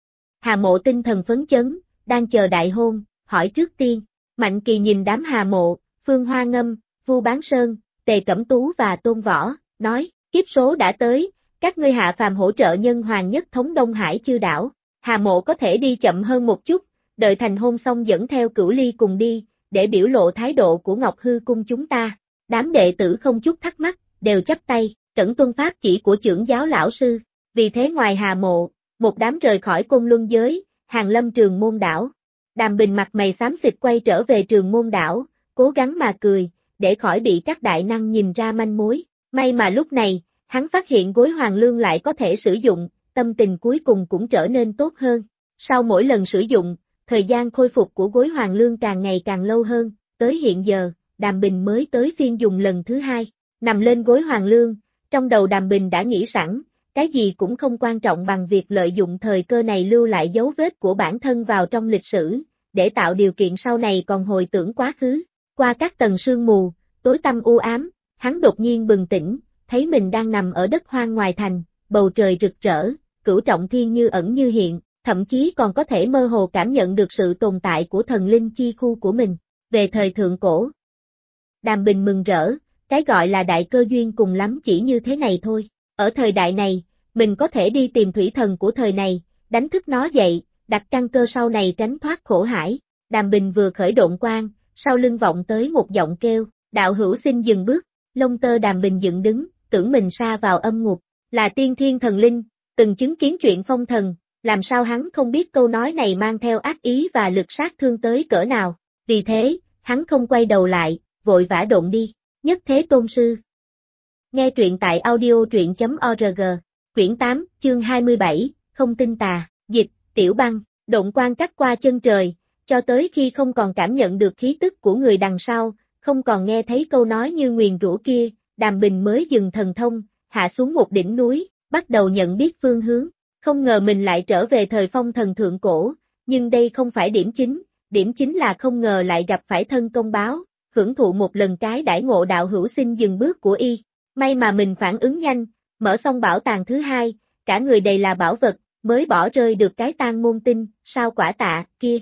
Hà Mộ tinh thần phấn chấn, đang chờ đại hôn, hỏi trước tiên. Mạnh Kỳ nhìn đám Hà Mộ, Phương Hoa Ngâm, Vu Bán Sơn, Tề Cẩm Tú và Tôn Võ, nói, kiếp số đã tới, các ngươi hạ phàm hỗ trợ nhân hoàng nhất thống Đông Hải chư đảo. Hà Mộ có thể đi chậm hơn một chút, đợi thành hôn xong dẫn theo Cửu Ly cùng đi, để biểu lộ thái độ của Ngọc Hư Cung chúng ta. Đám đệ tử không chút thắc mắc, đều chắp tay, cẩn tuân pháp chỉ của trưởng giáo lão sư. Vì thế ngoài Hà Mộ, một đám rời khỏi Côn Luân giới, hàng lâm Trường Môn đảo. Đàm Bình mặt mày xám xịt quay trở về Trường Môn đảo, cố gắng mà cười, để khỏi bị các đại năng nhìn ra manh mối. May mà lúc này, hắn phát hiện gối hoàng lương lại có thể sử dụng, tâm tình cuối cùng cũng trở nên tốt hơn. Sau mỗi lần sử dụng, thời gian khôi phục của gối hoàng lương càng ngày càng lâu hơn, tới hiện giờ, Đàm Bình mới tới phiên dùng lần thứ hai. Nằm lên gối hoàng lương, trong đầu Đàm Bình đã nghĩ sẵn, cái gì cũng không quan trọng bằng việc lợi dụng thời cơ này lưu lại dấu vết của bản thân vào trong lịch sử, để tạo điều kiện sau này còn hồi tưởng quá khứ. Qua các tầng sương mù, tối tăm u ám, hắn đột nhiên bừng tỉnh, thấy mình đang nằm ở đất hoang ngoài thành, bầu trời rực rỡ, cửu trọng thiên như ẩn như hiện, thậm chí còn có thể mơ hồ cảm nhận được sự tồn tại của thần linh chi khu của mình. Về thời thượng cổ, Đàm Bình mừng rỡ, cái gọi là đại cơ duyên cùng lắm chỉ như thế này thôi. Ở thời đại này, mình có thể đi tìm thủy thần của thời này, đánh thức nó dậy, đặt căn cơ sau này tránh thoát khổ hải. Đàm Bình vừa khởi độn quang, sau lưng vọng tới một giọng kêu, đạo hữu xin dừng bước. Lông tơ Đàm Bình dựng đứng, tưởng mình sa vào âm ngục, là tiên thiên thần linh, từng chứng kiến chuyện phong thần, làm sao hắn không biết câu nói này mang theo ác ý và lực sát thương tới cỡ nào. Vì thế, hắn không quay đầu lại, vội vã độn đi. Nhất Thế Tôn Sư. Nghe truyện tại audio truyện.org, quyển 8, chương 27, không tin tà. Dịch, Tiểu Băng, độn quang cắt qua chân trời, cho tới khi không còn cảm nhận được khí tức của người đằng sau, không còn nghe thấy câu nói như nguyền rủa kia, Đàm Bình mới dừng thần thông, hạ xuống một đỉnh núi, bắt đầu nhận biết phương hướng. Không ngờ mình lại trở về thời phong thần thượng cổ, nhưng đây không phải điểm chính là không ngờ lại gặp phải thân công báo, hưởng thụ một lần cái đãi ngộ đạo hữu xin dừng bước của y. May mà mình phản ứng nhanh, mở xong bảo tàng thứ hai, cả người đầy là bảo vật, mới bỏ rơi được cái tang môn tinh, sao quả tạ, kia.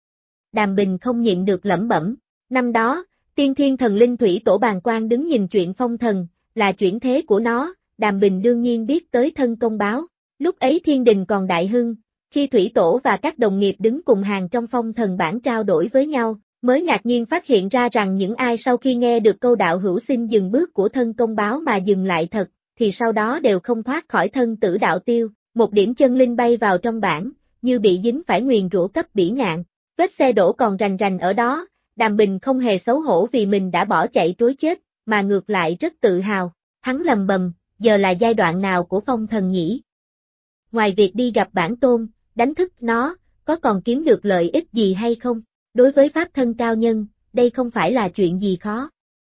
Đàm Bình không nhịn được lẩm bẩm, năm đó, tiên thiên thần linh thủy tổ Bàng Quan đứng nhìn chuyện phong thần, là chuyển thế của nó, Đàm Bình đương nhiên biết tới thân công báo. Lúc ấy thiên đình còn đại hưng, khi thủy tổ và các đồng nghiệp đứng cùng hàng trong phong thần bản trao đổi với nhau, mới ngạc nhiên phát hiện ra rằng những ai sau khi nghe được câu đạo hữu xin dừng bước của thân công báo mà dừng lại thật, thì sau đó đều không thoát khỏi thân tử đạo tiêu, một điểm chân linh bay vào trong bản, như bị dính phải nguyền rủa cấp bỉ ngạn. Vết xe đổ còn rành rành ở đó, Đàm Bình không hề xấu hổ vì mình đã bỏ chạy trối chết, mà ngược lại rất tự hào. Hắn lầm bầm, giờ là giai đoạn nào của phong thần nhỉ? Ngoài việc đi gặp bản tôn, đánh thức nó, có còn kiếm được lợi ích gì hay không? Đối với pháp thân cao nhân, đây không phải là chuyện gì khó.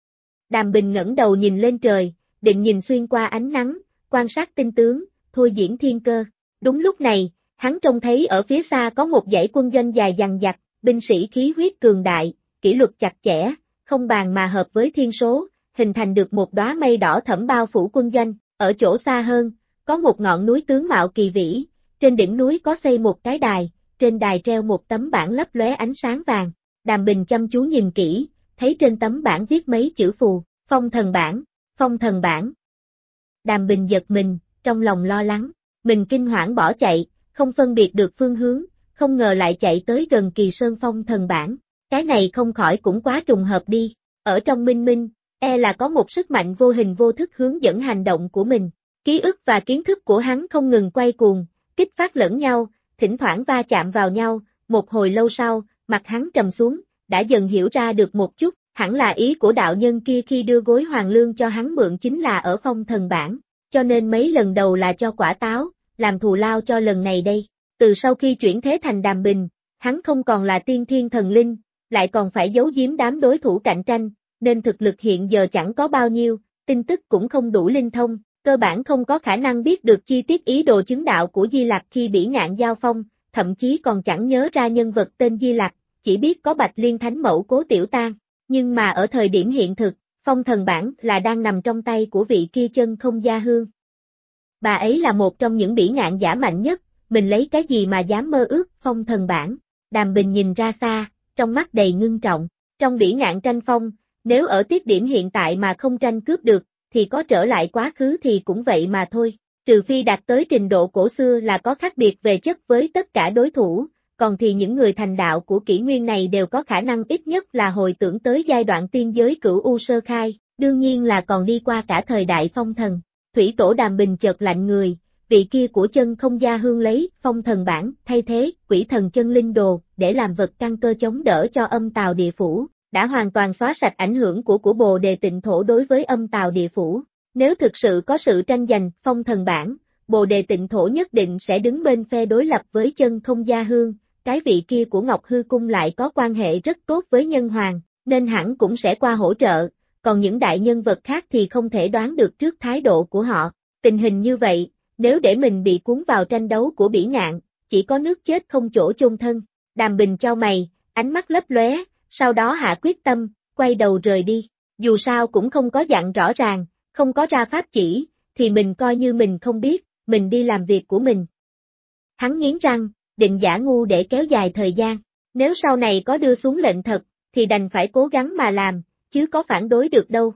Đàm Bình ngẩng đầu nhìn lên trời, định nhìn xuyên qua ánh nắng, quan sát tinh tướng, thôi diễn thiên cơ. Đúng lúc này, hắn trông thấy ở phía xa có một dãy quân doanh dài dằng dặc, binh sĩ khí huyết cường đại, kỷ luật chặt chẽ, không bàn mà hợp với thiên số, hình thành được một đóa mây đỏ thẫm bao phủ quân doanh. Ở chỗ xa hơn, có một ngọn núi tướng mạo kỳ vĩ, trên đỉnh núi có xây một cái đài, trên đài treo một tấm bảng lấp lóe ánh sáng vàng. Đàm Bình chăm chú nhìn kỹ, thấy trên tấm bảng viết mấy chữ phù, phong thần bảng, phong thần bảng. Đàm Bình giật mình, trong lòng lo lắng, mình kinh hoảng bỏ chạy, không phân biệt được phương hướng, không ngờ lại chạy tới gần Kỳ Sơn phong thần bảng. Cái này không khỏi cũng quá trùng hợp đi, ở trong minh minh, là có một sức mạnh vô hình vô thức hướng dẫn hành động của mình. Ký ức và kiến thức của hắn không ngừng quay cuồng, kích phát lẫn nhau, thỉnh thoảng va chạm vào nhau, một hồi lâu sau, mặt hắn trầm xuống, đã dần hiểu ra được một chút, hẳn là ý của đạo nhân kia khi đưa gối hoàng lương cho hắn mượn chính là ở phong thần bảng, cho nên mấy lần đầu là cho quả táo, làm thù lao cho lần này đây. Từ sau khi chuyển thế thành Đàm Bình, hắn không còn là tiên thiên thần linh, lại còn phải giấu giếm đám đối thủ cạnh tranh, nên thực lực hiện giờ chẳng có bao nhiêu, tin tức cũng không đủ linh thông, cơ bản không có khả năng biết được chi tiết ý đồ chứng đạo của Di Lặc khi bỉ ngạn giao phong, thậm chí còn chẳng nhớ ra nhân vật tên Di Lặc, chỉ biết có Bạch Liên Thánh Mẫu Cố Tiểu Tang. Nhưng mà ở thời điểm hiện thực, phong thần bảng là đang nằm trong tay của vị kia Chân Không Gia Hương. Bà ấy là một trong những bỉ ngạn giả mạnh nhất, mình lấy cái gì mà dám mơ ước phong thần bảng. Đàm Bình nhìn ra xa, trong mắt đầy ngưng trọng, trong bỉ ngạn tranh phong, nếu ở tiết điểm hiện tại mà không tranh cướp được, thì có trở lại quá khứ thì cũng vậy mà thôi, trừ phi đạt tới trình độ cổ xưa là có khác biệt về chất với tất cả đối thủ, còn thì những người thành đạo của kỷ nguyên này đều có khả năng ít nhất là hồi tưởng tới giai đoạn tiên giới cửu u sơ khai, đương nhiên là còn đi qua cả thời đại phong thần. Thủy tổ Đàm Bình chợt lạnh người, vị kia của Chân Không Gia Hương lấy phong thần bảng thay thế quỷ thần chân linh đồ để làm vật căn cơ chống đỡ cho âm tào địa phủ, đã hoàn toàn xóa sạch ảnh hưởng của Bồ Đề Tịnh Thổ đối với âm tào địa phủ. Nếu thực sự có sự tranh giành phong thần bảng, Bồ Đề Tịnh Thổ nhất định sẽ đứng bên phe đối lập với Chân Không Gia Hương, cái vị kia của Ngọc Hư Cung lại có quan hệ rất tốt với Nhân Hoàng, nên hẳn cũng sẽ qua hỗ trợ, còn những đại nhân vật khác thì không thể đoán được trước thái độ của họ. Tình hình như vậy, nếu để mình bị cuốn vào tranh đấu của bỉ ngạn, chỉ có nước chết không chỗ chôn thân. Đàm Bình chau mày, ánh mắt lấp lóe, sau đó hạ quyết tâm, quay đầu rời đi. Dù sao cũng không có dặn rõ ràng, không có ra pháp chỉ, thì mình coi như mình không biết, mình đi làm việc của mình. Hắn nghiến răng, định giả ngu để kéo dài thời gian. Nếu sau này có đưa xuống lệnh thật, thì đành phải cố gắng mà làm, chứ có phản đối được đâu.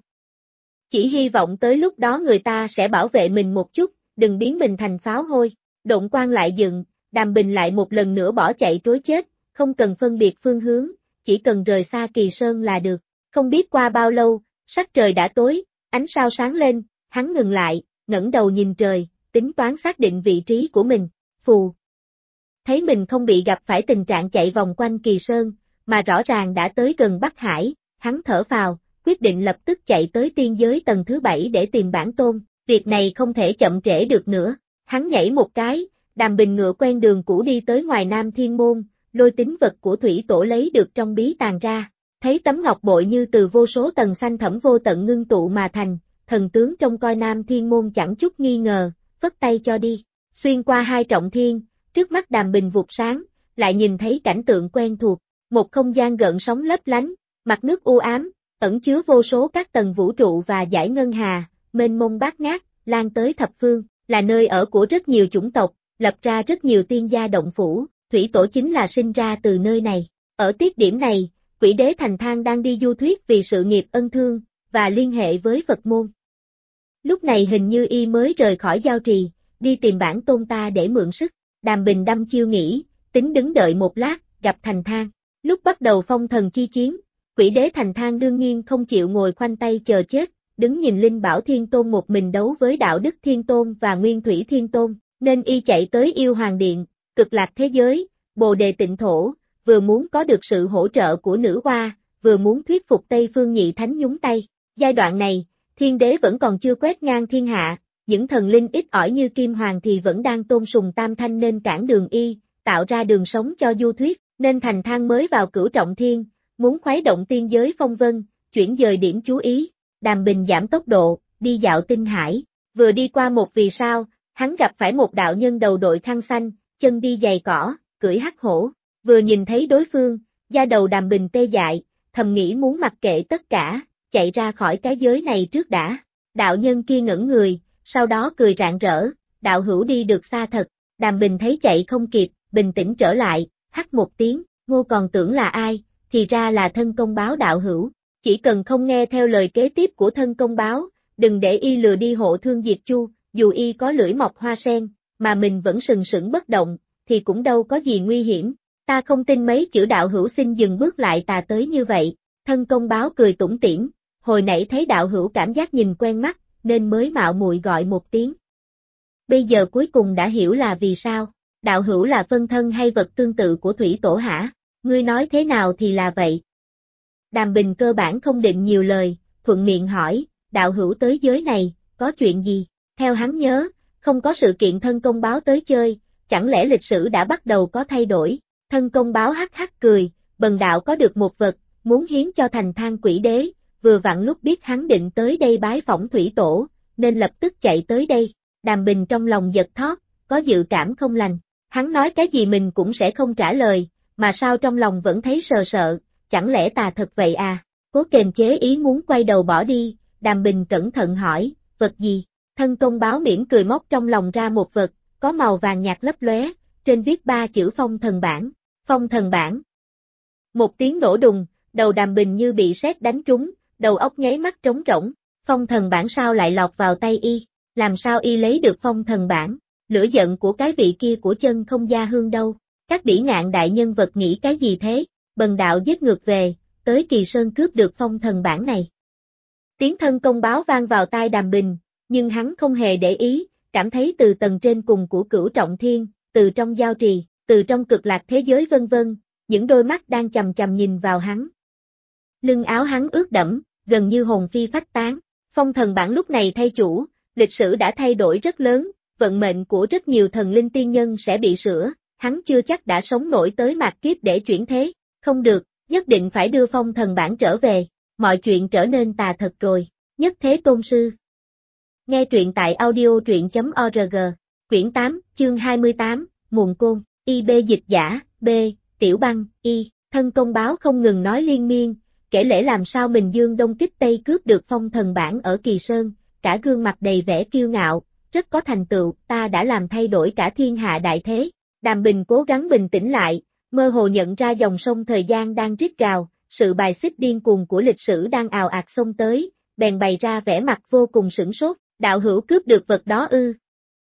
Chỉ hy vọng tới lúc đó người ta sẽ bảo vệ mình một chút, đừng biến mình thành pháo hôi. Độn quang lại dựng, Đàm Bình lại một lần nữa bỏ chạy trối chết, không cần phân biệt phương hướng, chỉ cần rời xa Kỳ Sơn là được. Không biết qua bao lâu, sắc trời đã tối, ánh sao sáng lên, hắn ngừng lại, ngẩng đầu nhìn trời, tính toán xác định vị trí của mình. Phù. Thấy mình không bị gặp phải tình trạng chạy vòng quanh Kỳ Sơn, mà rõ ràng đã tới gần Bắc Hải, hắn thở phào, quyết định lập tức chạy tới tiên giới tầng thứ 7 để tìm bản tôn, việc này không thể chậm trễ được nữa. Hắn nhảy một cái, Đàm Bình ngựa quen đường cũ đi tới ngoài Nam Thiên Môn, lôi tín vật của thủy tổ lấy được trong bí tàng ra. Thấy tấm ngọc bội như từ vô số tầng xanh thẳm vô tận ngưng tụ mà thành, thần tướng trông coi Nam Thiên Môn chẳng chút nghi ngờ, vất tay cho đi. Xuyên qua hai trọng thiên, trước mắt Đàm Bình vụt sáng, lại nhìn thấy cảnh tượng quen thuộc, một không gian gợn sóng lấp lánh, mặt nước u ám, ẩn chứa vô số các tầng vũ trụ và dải ngân hà, mênh mông bát ngát, lan tới thập phương, là nơi ở của rất nhiều chủng tộc, lập ra rất nhiều tiên gia động phủ, thủy tổ chính là sinh ra từ nơi này. Ở tiết điểm này, Quỷ Đế Thành Thang đang đi du thuyết vì sự nghiệp ân thương, và liên hệ với Phật môn. Lúc này hình như y mới rời khỏi giao trì, đi tìm bản tôn ta để mượn sức. Đàm Bình đăm chiêu nghĩ, tính đứng đợi một lát, gặp Thành Thang. Lúc bắt đầu phong thần chi chiến, Quỷ Đế Thành Thang đương nhiên không chịu ngồi khoanh tay chờ chết, đứng nhìn Linh Bảo Thiên Tôn một mình đấu với Đạo Đức Thiên Tôn và Nguyên Thủy Thiên Tôn, nên y chạy tới Yêu Hoàng Điện, Cực Lạc thế giới, Bồ Đề Tịnh Thổ, vừa muốn có được sự hỗ trợ của nữ hoa, vừa muốn thuyết phục Tây Phương Nhị Thánh nhúng tay. Giai đoạn này, Thiên Đế vẫn còn chưa quét ngang thiên hạ, những thần linh ít ỏi như Kim Hoàng thì vẫn đang tôn sùng Tam Thanh nên cản đường y, tạo ra đường sống cho du thuyết, nên Thành Thang mới vào Cửu Trọng Thiên, muốn khuấy động tiên giới phong vân, chuyển dời điểm chú ý. Đàm Bình giảm tốc độ, đi dạo tinh hải, vừa đi qua một vì sao, hắn gặp phải một đạo nhân đầu đội khăn xanh, chân đi giày cỏ, cưỡi hắc hổ, vừa nhìn thấy đối phương, da đầu Đàm Bình tê dại, thầm nghĩ muốn mặc kệ tất cả, chạy ra khỏi cái giới này trước đã. Đạo nhân kia ngẩn người, sau đó cười rạng rỡ, đạo hữu đi được xa thật. Đàm Bình thấy chạy không kịp, bình tĩnh trở lại, hắt một tiếng, Ngô còn tưởng là ai, thì ra là Thân Công Báo đạo hữu. Chỉ cần không nghe theo lời kế tiếp của Thân Công Báo, đừng để y lừa đi hộ thương Diệt Chu, dù y có lưỡi mọc hoa sen, mà mình vẫn sừng sững bất động, thì cũng đâu có gì nguy hiểm. Ta không tin mấy chữ đạo hữu xin dừng bước lại tà tới như vậy. Thân Công Báo cười tủm tỉm, hồi nãy thấy đạo hữu cảm giác nhìn quen mắt, nên mới mạo muội gọi một tiếng. Bây giờ cuối cùng đã hiểu là vì sao, đạo hữu là phân thân hay vật tương tự của thủy tổ hả? Ngươi nói thế nào thì là vậy. Đàm Bình cơ bản không định nhiều lời, thuận miệng hỏi, đạo hữu tới giới này, có chuyện gì? Theo hắn nhớ, không có sự kiện Thân Công Báo tới chơi, chẳng lẽ lịch sử đã bắt đầu có thay đổi? Thân Công Báo hắc hắc cười, bần đạo có được một vật, muốn hiến cho Thành Thang Quỷ Đế, vừa vặn lúc biết hắn định tới đây bái phỏng thủy tổ, nên lập tức chạy tới đây. Đàm Bình trong lòng giật thót, có dự cảm không lành. Hắn nói cái gì mình cũng sẽ không trả lời, mà sao trong lòng vẫn thấy sờ sợ, chẳng lẽ tà thật vậy à? Cố kềm chế ý muốn quay đầu bỏ đi, Đàm Bình cẩn thận hỏi, vật gì? Thân Công Báo mỉm cười móc trong lòng ra một vật, có màu vàng nhạt lấp lóe, trên viết 3 chữ Phong Thần Bản. Phong Thần Bản. Một tiếng nổ đùng, đầu Đàm Bình như bị sét đánh trúng, đầu óc nháy mắt trống rỗng. Phong Thần Bản sao lại lọt vào tay y? Làm sao y lấy được Phong Thần Bản? Lửa giận của cái vị kia của Chân Không Gia Hương đâu? Các bỉ ngạn đại nhân vật nghĩ cái gì thế? Bần đạo giết ngược về, tới Kỳ Sơn cướp được Phong Thần Bản này. Tiếng Thân Công Báo vang vào tai Đàm Bình, nhưng hắn không hề để ý, cảm thấy từ tầng trên cùng của Cửu Trọng Thiên, từ trong giao trì, từ trong Cực Lạc thế giới vân vân, những đôi mắt đang chằm chằm nhìn vào hắn. Lưng áo hắn ướt đẫm, gần như hồn phi phách tán. Phong Thần Bản lúc này thay chủ, lịch sử đã thay đổi rất lớn, vận mệnh của rất nhiều thần linh tiên nhân sẽ bị sửa, hắn chưa chắc đã sống nổi tới mạt kiếp để chuyển thế. Không được, nhất định phải đưa Phong Thần Bản trở về, mọi chuyện trở nên tà thật rồi. Nhất Thế Tôn Sư. Nghe truyện tại audio.org, quyển 8, chương 28, Muộn Côn, IB dịch giả, B, Tiểu Băng, Y, Thân Công Báo không ngừng nói liên miên, kể lể làm sao mình dương đông kích tây cướp được Phong Thần Bản ở Kỳ Sơn, cả gương mặt đầy vẻ kiêu ngạo, rất có thành tựu, ta đã làm thay đổi cả thiên hạ đại thế. Đàm Bình cố gắng bình tĩnh lại, mơ hồ nhận ra dòng sông thời gian đang rít gào, sự bài xích điên cuồng của lịch sử đang ào ạt xông tới, bèn bày ra vẻ mặt vô cùng sửng sốt, đạo hữu cướp được vật đó ư?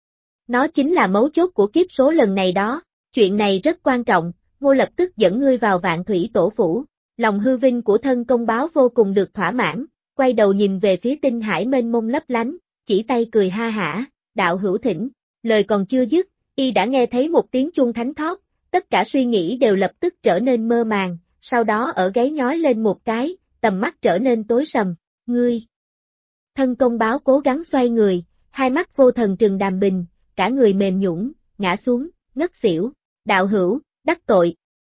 Nó chính là mấu chốt của kiếp số lần này đó, chuyện này rất quan trọng, Ngô lập tức dẫn ngươi vào Vạn Thủy Tổ Phủ. Lòng hư vinh của Thân Công Báo vô cùng được thỏa mãn, quay đầu nhìn về phía tinh hải mênh mông lấp lánh, chỉ tay cười ha hả, đạo hữu thỉnh. Lời còn chưa dứt, y đã nghe thấy một tiếng chuông thánh thót, tất cả suy nghĩ đều lập tức trở nên mơ màng, sau đó ở gáy nhói lên một cái, tầm mắt trở nên tối sầm, ngươi. Thân Công Báo cố gắng xoay người, hai mắt vô thần trừng Đàm Bình, cả người mềm nhũn, ngã xuống, ngất xỉu. Đạo hữu, đắc tội.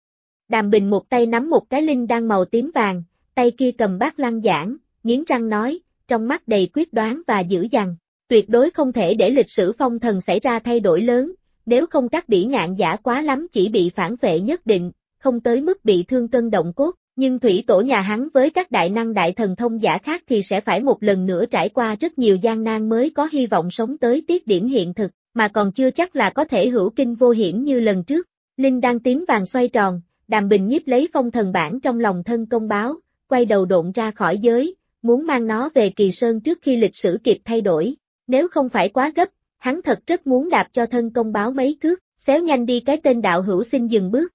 Đàm Bình một tay nắm một cái linh đan màu tím vàng, tay kia cầm bát lăng giảng, nghiến răng nói, trong mắt đầy quyết đoán và dữ dằn. Tuyệt đối không thể để lịch sử phong thần xảy ra thay đổi lớn, nếu không các bỉ ngạn giả quá lắm chỉ bị phản vệ nhất định, không tới mức bị thương cân động cốt, nhưng thủy tổ nhà hắn với các đại năng đại thần thông giả khác thì sẽ phải một lần nữa trải qua rất nhiều gian nan mới có hy vọng sống tới tiết điểm hiện thực, mà còn chưa chắc là có thể hữu kinh vô hiểm như lần trước. Linh đan tím vàng xoay tròn, Đàm Bình nhiếp lấy phong thần bản trong lòng thân công báo, quay đầu độn ra khỏi giới, muốn mang nó về Kỳ Sơn trước khi lịch sử kịp thay đổi. Nếu không phải quá gấp, hắn thật rất muốn đạp cho thân công báo mấy cước, xéo nhanh đi cái tên đạo hữu xin dừng bước.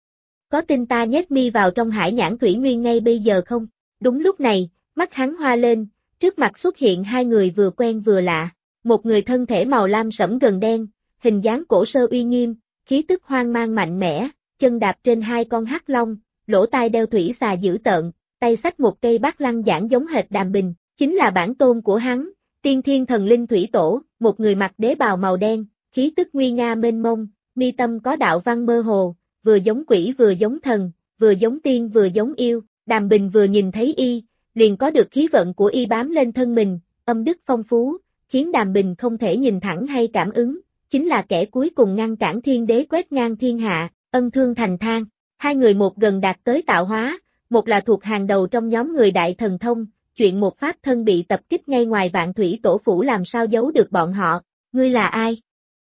Có tin ta nhét mi vào trong hải nhãn thủy nguyên ngay bây giờ không? Đúng lúc này, mắt hắn hoa lên, trước mặt xuất hiện hai người vừa quen vừa lạ. Một người thân thể màu lam sẫm gần đen, hình dáng cổ sơ uy nghiêm, khí tức hoang mang mạnh mẽ, chân đạp trên hai con hắc long, lỗ tai đeo thủy xà dữ tợn, tay xách một cây bát lăng giảng giống hệt Đàm Bình, chính là bản tôn của hắn. Tiên Thiên Thần Linh Thủy Tổ, một người mặc đế bào màu đen, khí tức nguy nga mênh mông, mi tâm có đạo văn mơ hồ, vừa giống quỷ vừa giống thần, vừa giống tiên vừa giống yêu. Đàm Bình vừa nhìn thấy y, liền có được khí vận của y bám lên thân mình, âm đức phong phú, khiến Đàm Bình không thể nhìn thẳng hay cảm ứng, chính là kẻ cuối cùng ngăn cản thiên đế quét ngang thiên hạ, Ân Thương Thành Thang. Hai người một gần đạt tới tạo hóa, một là thuộc hàng đầu trong nhóm người đại thần thông. Chuyện một pháp thân bị tập kích ngay ngoài Vạn Thủy Tổ phủ làm sao giấu được bọn họ, ngươi là ai?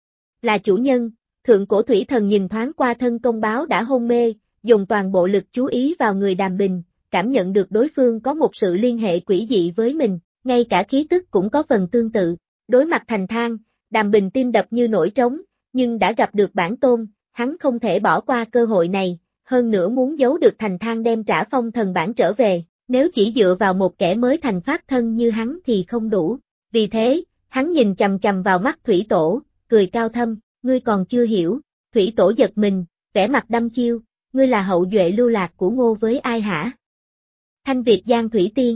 Là chủ nhân. Thượng cổ thủy thần nhìn thoáng qua thân công báo đã hôn mê, dùng toàn bộ lực chú ý vào người Đàm Bình, cảm nhận được đối phương có một sự liên hệ quỷ dị với mình, ngay cả khí tức cũng có phần tương tự. Đối mặt Thành Thang, Đàm Bình tim đập như nổi trống, nhưng đã gặp được bản tôn, hắn không thể bỏ qua cơ hội này, hơn nữa muốn giấu được Thành Thang đem trả phong thần bản trở về. Nếu chỉ dựa vào một kẻ mới thành pháp thân như hắn thì không đủ. Vì thế, hắn nhìn chằm chằm vào mắt Thủy Tổ, cười cao thâm, ngươi còn chưa hiểu. Thủy Tổ giật mình, vẻ mặt đăm chiêu, ngươi là hậu duệ lưu lạc của Ngô với ai hả? Thanh Việt Giang Thủy Tiên?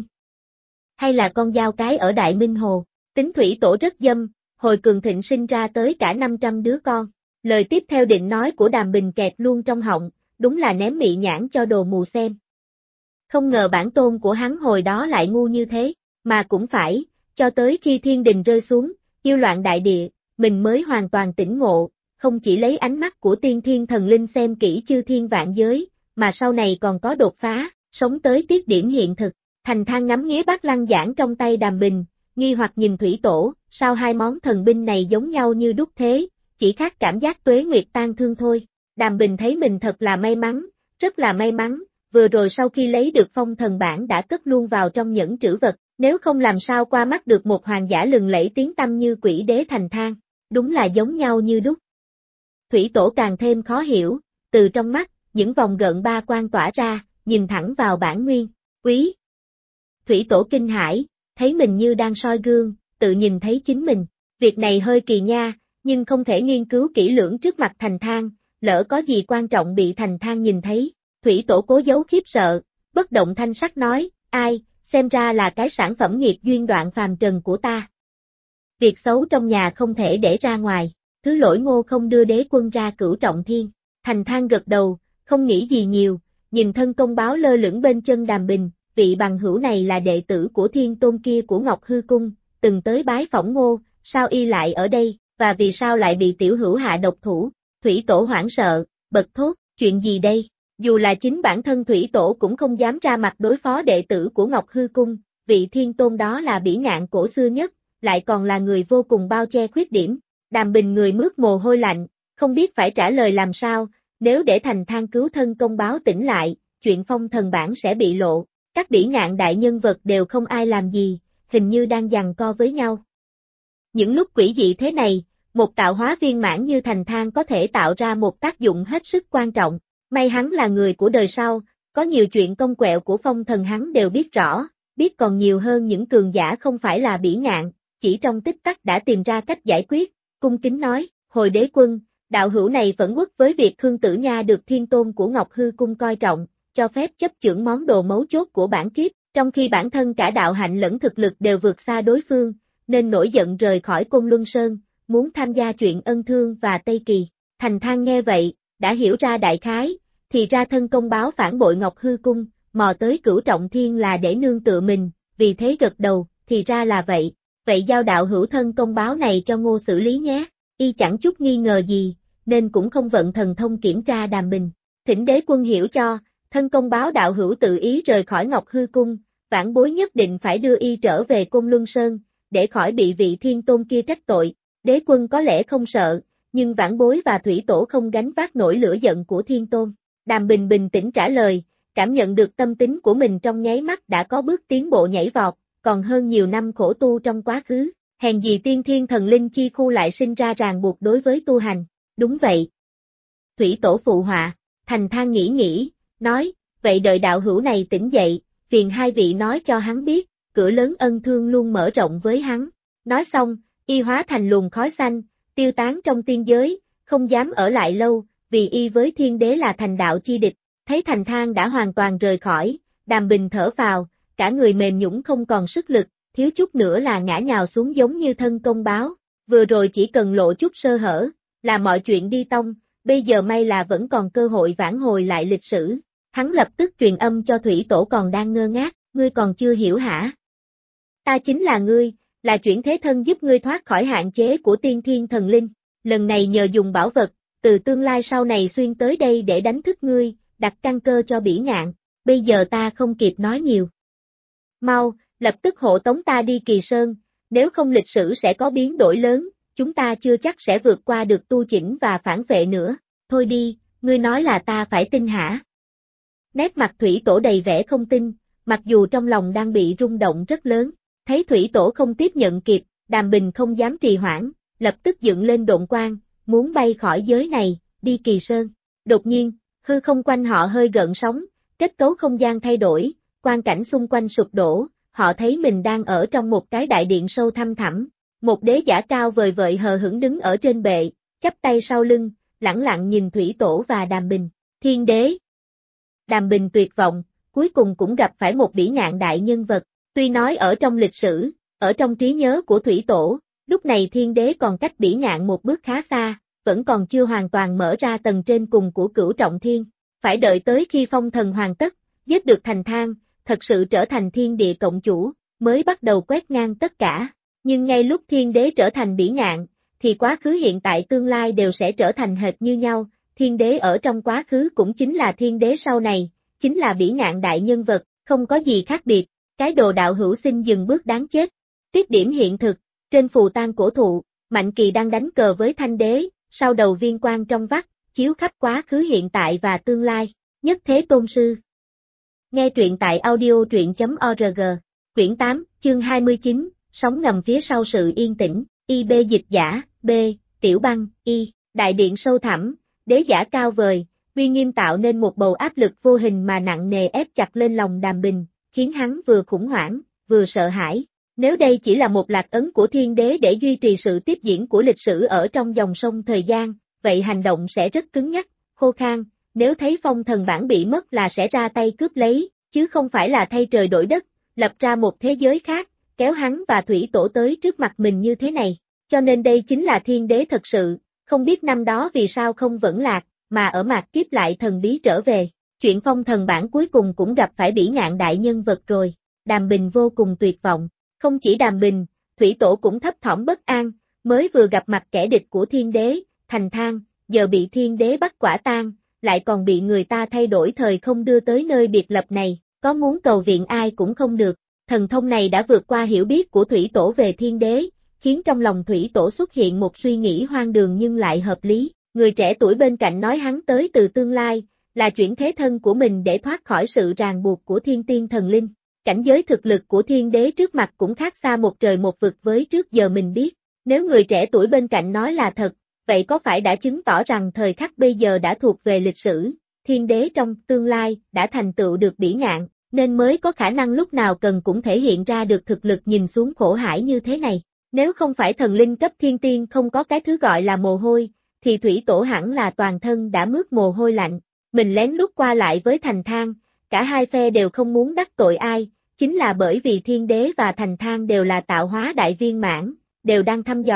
Hay là con dao cái ở Đại Minh Hồ? Tính Thủy Tổ rất dâm, hồi cường thịnh sinh ra tới cả 500 đứa con. Lời tiếp theo định nói của Đàm Bình kẹt luôn trong họng, đúng là ném mị nhãn cho đồ mù xem. Không ngờ bản tôn của hắn hồi đó lại ngu như thế, mà cũng phải, cho tới khi thiên đình rơi xuống, yêu loạn đại địa, mình mới hoàn toàn tỉnh ngộ, không chỉ lấy ánh mắt của tiên thiên thần linh xem kỹ chư thiên vạn giới, mà sau này còn có đột phá, sống tới tiết điểm hiện thực. Thành Thang ngắm nghía bát lăng giảng trong tay Đàm Bình, nghi hoặc nhìn Thủy Tổ, sao hai món thần binh này giống nhau như đúc thế, chỉ khác cảm giác tuế nguyệt tan thương thôi. Đàm Bình thấy mình thật là may mắn, rất là may mắn. Vừa rồi sau khi lấy được phong thần bản đã cất luôn vào trong nhẫn trữ vật, nếu không làm sao qua mắt được một hoàng giả lừng lẫy tiếng tăm như quỷ đế Thành Thang, đúng là giống nhau như đúc. Thủy Tổ càng thêm khó hiểu, từ trong mắt, những vòng gợn ba quang tỏa ra, nhìn thẳng vào bản nguyên, quý. Thủy Tổ kinh hãi, thấy mình như đang soi gương, tự nhìn thấy chính mình, việc này hơi kỳ nha, nhưng không thể nghiên cứu kỹ lưỡng trước mặt Thành Thang, lỡ có gì quan trọng bị Thành Thang nhìn thấy. Thủy Tổ cố giấu khiếp sợ, bất động thanh sắc nói, ai, xem ra là cái sản phẩm nghiệp duyên đoạn phàm trần của ta. Việc xấu trong nhà không thể để ra ngoài, thứ lỗi Ngô không đưa đế quân ra cửu trọng thiên. Thành Thang gật đầu, không nghĩ gì nhiều, nhìn thân công báo lơ lửng bên chân Đàm Bình, vị bằng hữu này là đệ tử của thiên tôn kia của Ngọc Hư Cung, từng tới bái phỏng Ngô, sao y lại ở đây, và vì sao lại bị tiểu hữu hạ độc thủ. Thủy Tổ hoảng sợ, bật thốt, chuyện gì đây? Dù là chính bản thân Thủy Tổ cũng không dám ra mặt đối phó đệ tử của Ngọc Hư Cung, vị thiên tôn đó là bỉ ngạn cổ xưa nhất, lại còn là người vô cùng bao che khuyết điểm. Đàm Bình người mướt mồ hôi lạnh, không biết phải trả lời làm sao, nếu để Thành Thang cứu thân công báo tỉnh lại, chuyện phong thần bản sẽ bị lộ, các bỉ ngạn đại nhân vật đều không ai làm gì, hình như đang giằng co với nhau. Những lúc quỷ dị thế này, một tạo hóa viên mãn như Thành Thang có thể tạo ra một tác dụng hết sức quan trọng. May hắn là người của đời sau, có nhiều chuyện cong quẹo của phong thần hắn đều biết rõ, biết còn nhiều hơn những cường giả không phải là bỉ ngạn, chỉ trong tích tắc đã tìm ra cách giải quyết, cung kính nói, hồi đế quân, đạo hữu này phẫn uất với việc Khương Tử Nha được thiên tôn của Ngọc Hư Cung coi trọng, cho phép chấp chưởng món đồ mấu chốt của bản kiếp, trong khi bản thân cả đạo hạnh lẫn thực lực đều vượt xa đối phương, nên nổi giận rời khỏi Côn Luân Sơn, muốn tham gia chuyện ân thương và Tây Kỳ. Thành Thang nghe vậy, đã hiểu ra đại khái, thì ra thân công báo phản bội Ngọc Hư Cung, mò tới Cửu Trọng Thiên là để nương tựa mình, vì thế gật đầu, thì ra là vậy, vậy giao đạo hữu thân công báo này cho Ngô xử lý nhé, y chẳng chút nghi ngờ gì, nên cũng không vận thần thông kiểm tra Đàm Bình. Thỉnh đế quân hiểu cho, thân công báo đạo hữu tự ý rời khỏi Ngọc Hư Cung, vãn bối nhất định phải đưa y trở về Côn Luân Sơn, để khỏi bị vị thiên tôn kia trách tội. Đế quân có lẽ không sợ, nhưng vãn bối và thủy tổ không gánh vác nổi lửa giận của thiên tôn. Đàm Bình bình tĩnh trả lời, cảm nhận được tâm tính của mình trong nháy mắt đã có bước tiến bộ nhảy vọt, còn hơn nhiều năm khổ tu trong quá khứ. Hèn gì tiên thiên thần linh chi khu lại sinh ra ràng buộc đối với tu hành. Đúng vậy. Thủy tổ phụ họa, Thành Thang nghĩ, nói, vậy đợi đạo hữu này tỉnh dậy, phiền hai vị nói cho hắn biết, cửa lớn ân thương luôn mở rộng với hắn. Nói xong, y hóa thành luồng khói xanh, tiêu tán trong tiên giới, không dám ở lại lâu, vì y với thiên đế là thành đạo chi địch. Thấy Thành Thang đã hoàn toàn rời khỏi, Đàm Bình thở phào, cả người mềm nhũn không còn sức lực, thiếu chút nữa là ngã nhào xuống giống như thân công báo. Vừa rồi chỉ cần lộ chút sơ hở, là mọi chuyện đi tông, bây giờ may là vẫn còn cơ hội vãn hồi lại lịch sử. Hắn lập tức truyền âm cho thủy tổ còn đang ngơ ngác, ngươi còn chưa hiểu hả? Ta chính là ngươi, là chuyển thế thân giúp ngươi thoát khỏi hạn chế của tiên thiên thần linh. Lần này nhờ dùng bảo vật, từ tương lai sau này xuyên tới đây để đánh thức ngươi, đặt căn cơ cho Bỉ Ngạn. Bây giờ ta không kịp nói nhiều. Mau, lập tức hộ tống ta đi Kỳ Sơn, nếu không lịch sử sẽ có biến đổi lớn, chúng ta chưa chắc sẽ vượt qua được tu chỉnh và phản vệ nữa. Thôi đi, ngươi nói là ta phải tin hả? Nét mặt thủy tổ đầy vẻ không tin, mặc dù trong lòng đang bị rung động rất lớn. Thấy thủy tổ không tiếp nhận kịp, Đàm Bình không dám trì hoãn, lập tức dựng lên độn quang, muốn bay khỏi giới này, đi Kỳ Sơn. Đột nhiên, hư không quanh họ hơi gợn sóng, kết cấu không gian thay đổi, quang cảnh xung quanh sụp đổ, họ thấy mình đang ở trong một cái đại điện sâu thăm thẳm. Một đế giả cao vời vợi hờ hững đứng ở trên bệ, chắp tay sau lưng, lẳng lặng nhìn thủy tổ và Đàm Bình. Thiên đế. Đàm Bình tuyệt vọng, cuối cùng cũng gặp phải một Bỉ Ngạn đại nhân vật. Tuy nói ở trong lịch sử, ở trong trí nhớ của thủy tổ, lúc này thiên đế còn cách Bỉ Ngạn một bước khá xa, vẫn còn chưa hoàn toàn mở ra tầng trên cùng của Cửu Trọng Thiên. Phải đợi tới khi phong thần hoàn tất, giết được Thành Thang, thật sự trở thành thiên địa cộng chủ, mới bắt đầu quét ngang tất cả. Nhưng ngay lúc thiên đế trở thành Bỉ Ngạn, thì quá khứ hiện tại tương lai đều sẽ trở thành hệt như nhau, thiên đế ở trong quá khứ cũng chính là thiên đế sau này, chính là Bỉ Ngạn đại nhân vật, không có gì khác biệt. Cái đồ đạo hữu xin dừng bước đáng chết. Tiếp điểm hiện thực, trên phù tang cổ thụ, Mạnh Kỳ đang đánh cờ với Thanh Đế, sau đầu viên quang trong vắt, chiếu khắp quá khứ hiện tại và tương lai. Nhất Thế Tôn Sư. Nghe truyện tại audio.org. Quyển 8, chương 29, sóng ngầm phía sau sự yên tĩnh. IB dịch giả, B, Tiểu Băng, I, đại điện sâu thẳm, đế giả cao vời, uy nghiêm tạo nên một bầu áp lực vô hình mà nặng nề ép chặt lên lòng Đàm Bình, khiến hắn vừa khủng hoảng, vừa sợ hãi. Nếu đây chỉ là một lạc ấn của thiên đế để duy trì sự tiếp diễn của lịch sử ở trong dòng sông thời gian, vậy hành động sẽ rất cứng nhắc, khô khan, nếu thấy phong thần bản bị mất là sẽ ra tay cướp lấy, chứ không phải là thay trời đổi đất, lập ra một thế giới khác, kéo hắn và thủy tổ tới trước mặt mình như thế này. Cho nên đây chính là thiên đế thật sự, không biết năm đó vì sao không vẫn lạc, mà ở mạt kiếp lại thần bí trở về. Chuyện phong thần bản cuối cùng cũng gặp phải Bỉ Ngạn đại nhân vật rồi. Đàm Bình vô cùng tuyệt vọng. Không chỉ Đàm Bình, thủy tổ cũng thấp thỏm bất an, mới vừa gặp mặt kẻ địch của thiên đế, Thành Thang, giờ bị thiên đế bắt quả tang, lại còn bị người ta thay đổi thời không đưa tới nơi biệt lập này, có muốn cầu viện ai cũng không được. Thần thông này đã vượt qua hiểu biết của thủy tổ về thiên đế, khiến trong lòng thủy tổ xuất hiện một suy nghĩ hoang đường nhưng lại hợp lý. Người trẻ tuổi bên cạnh nói hắn tới từ tương lai, là chuyển thế thân của mình để thoát khỏi sự ràng buộc của thiên tiên thần linh. Cảnh giới thực lực của thiên đế trước mặt cũng khác xa một trời một vực với trước giờ mình biết. Nếu người trẻ tuổi bên cạnh nói là thật, vậy có phải đã chứng tỏ rằng thời khắc bây giờ đã thuộc về lịch sử, thiên đế trong tương lai đã thành tựu được Bỉ Ngạn, nên mới có khả năng lúc nào cần cũng thể hiện ra được thực lực nhìn xuống khổ hải như thế này. Nếu không phải thần linh cấp thiên tiên không có cái thứ gọi là mồ hôi, thì thủy tổ hẳn là toàn thân đã mướt mồ hôi lạnh. Mình lén lút qua lại với Thành Thang, cả hai phe đều không muốn đắc tội ai, chính là bởi vì thiên đế và Thành Thang đều là tạo hóa đại viên mãn, đều đang thăm dò,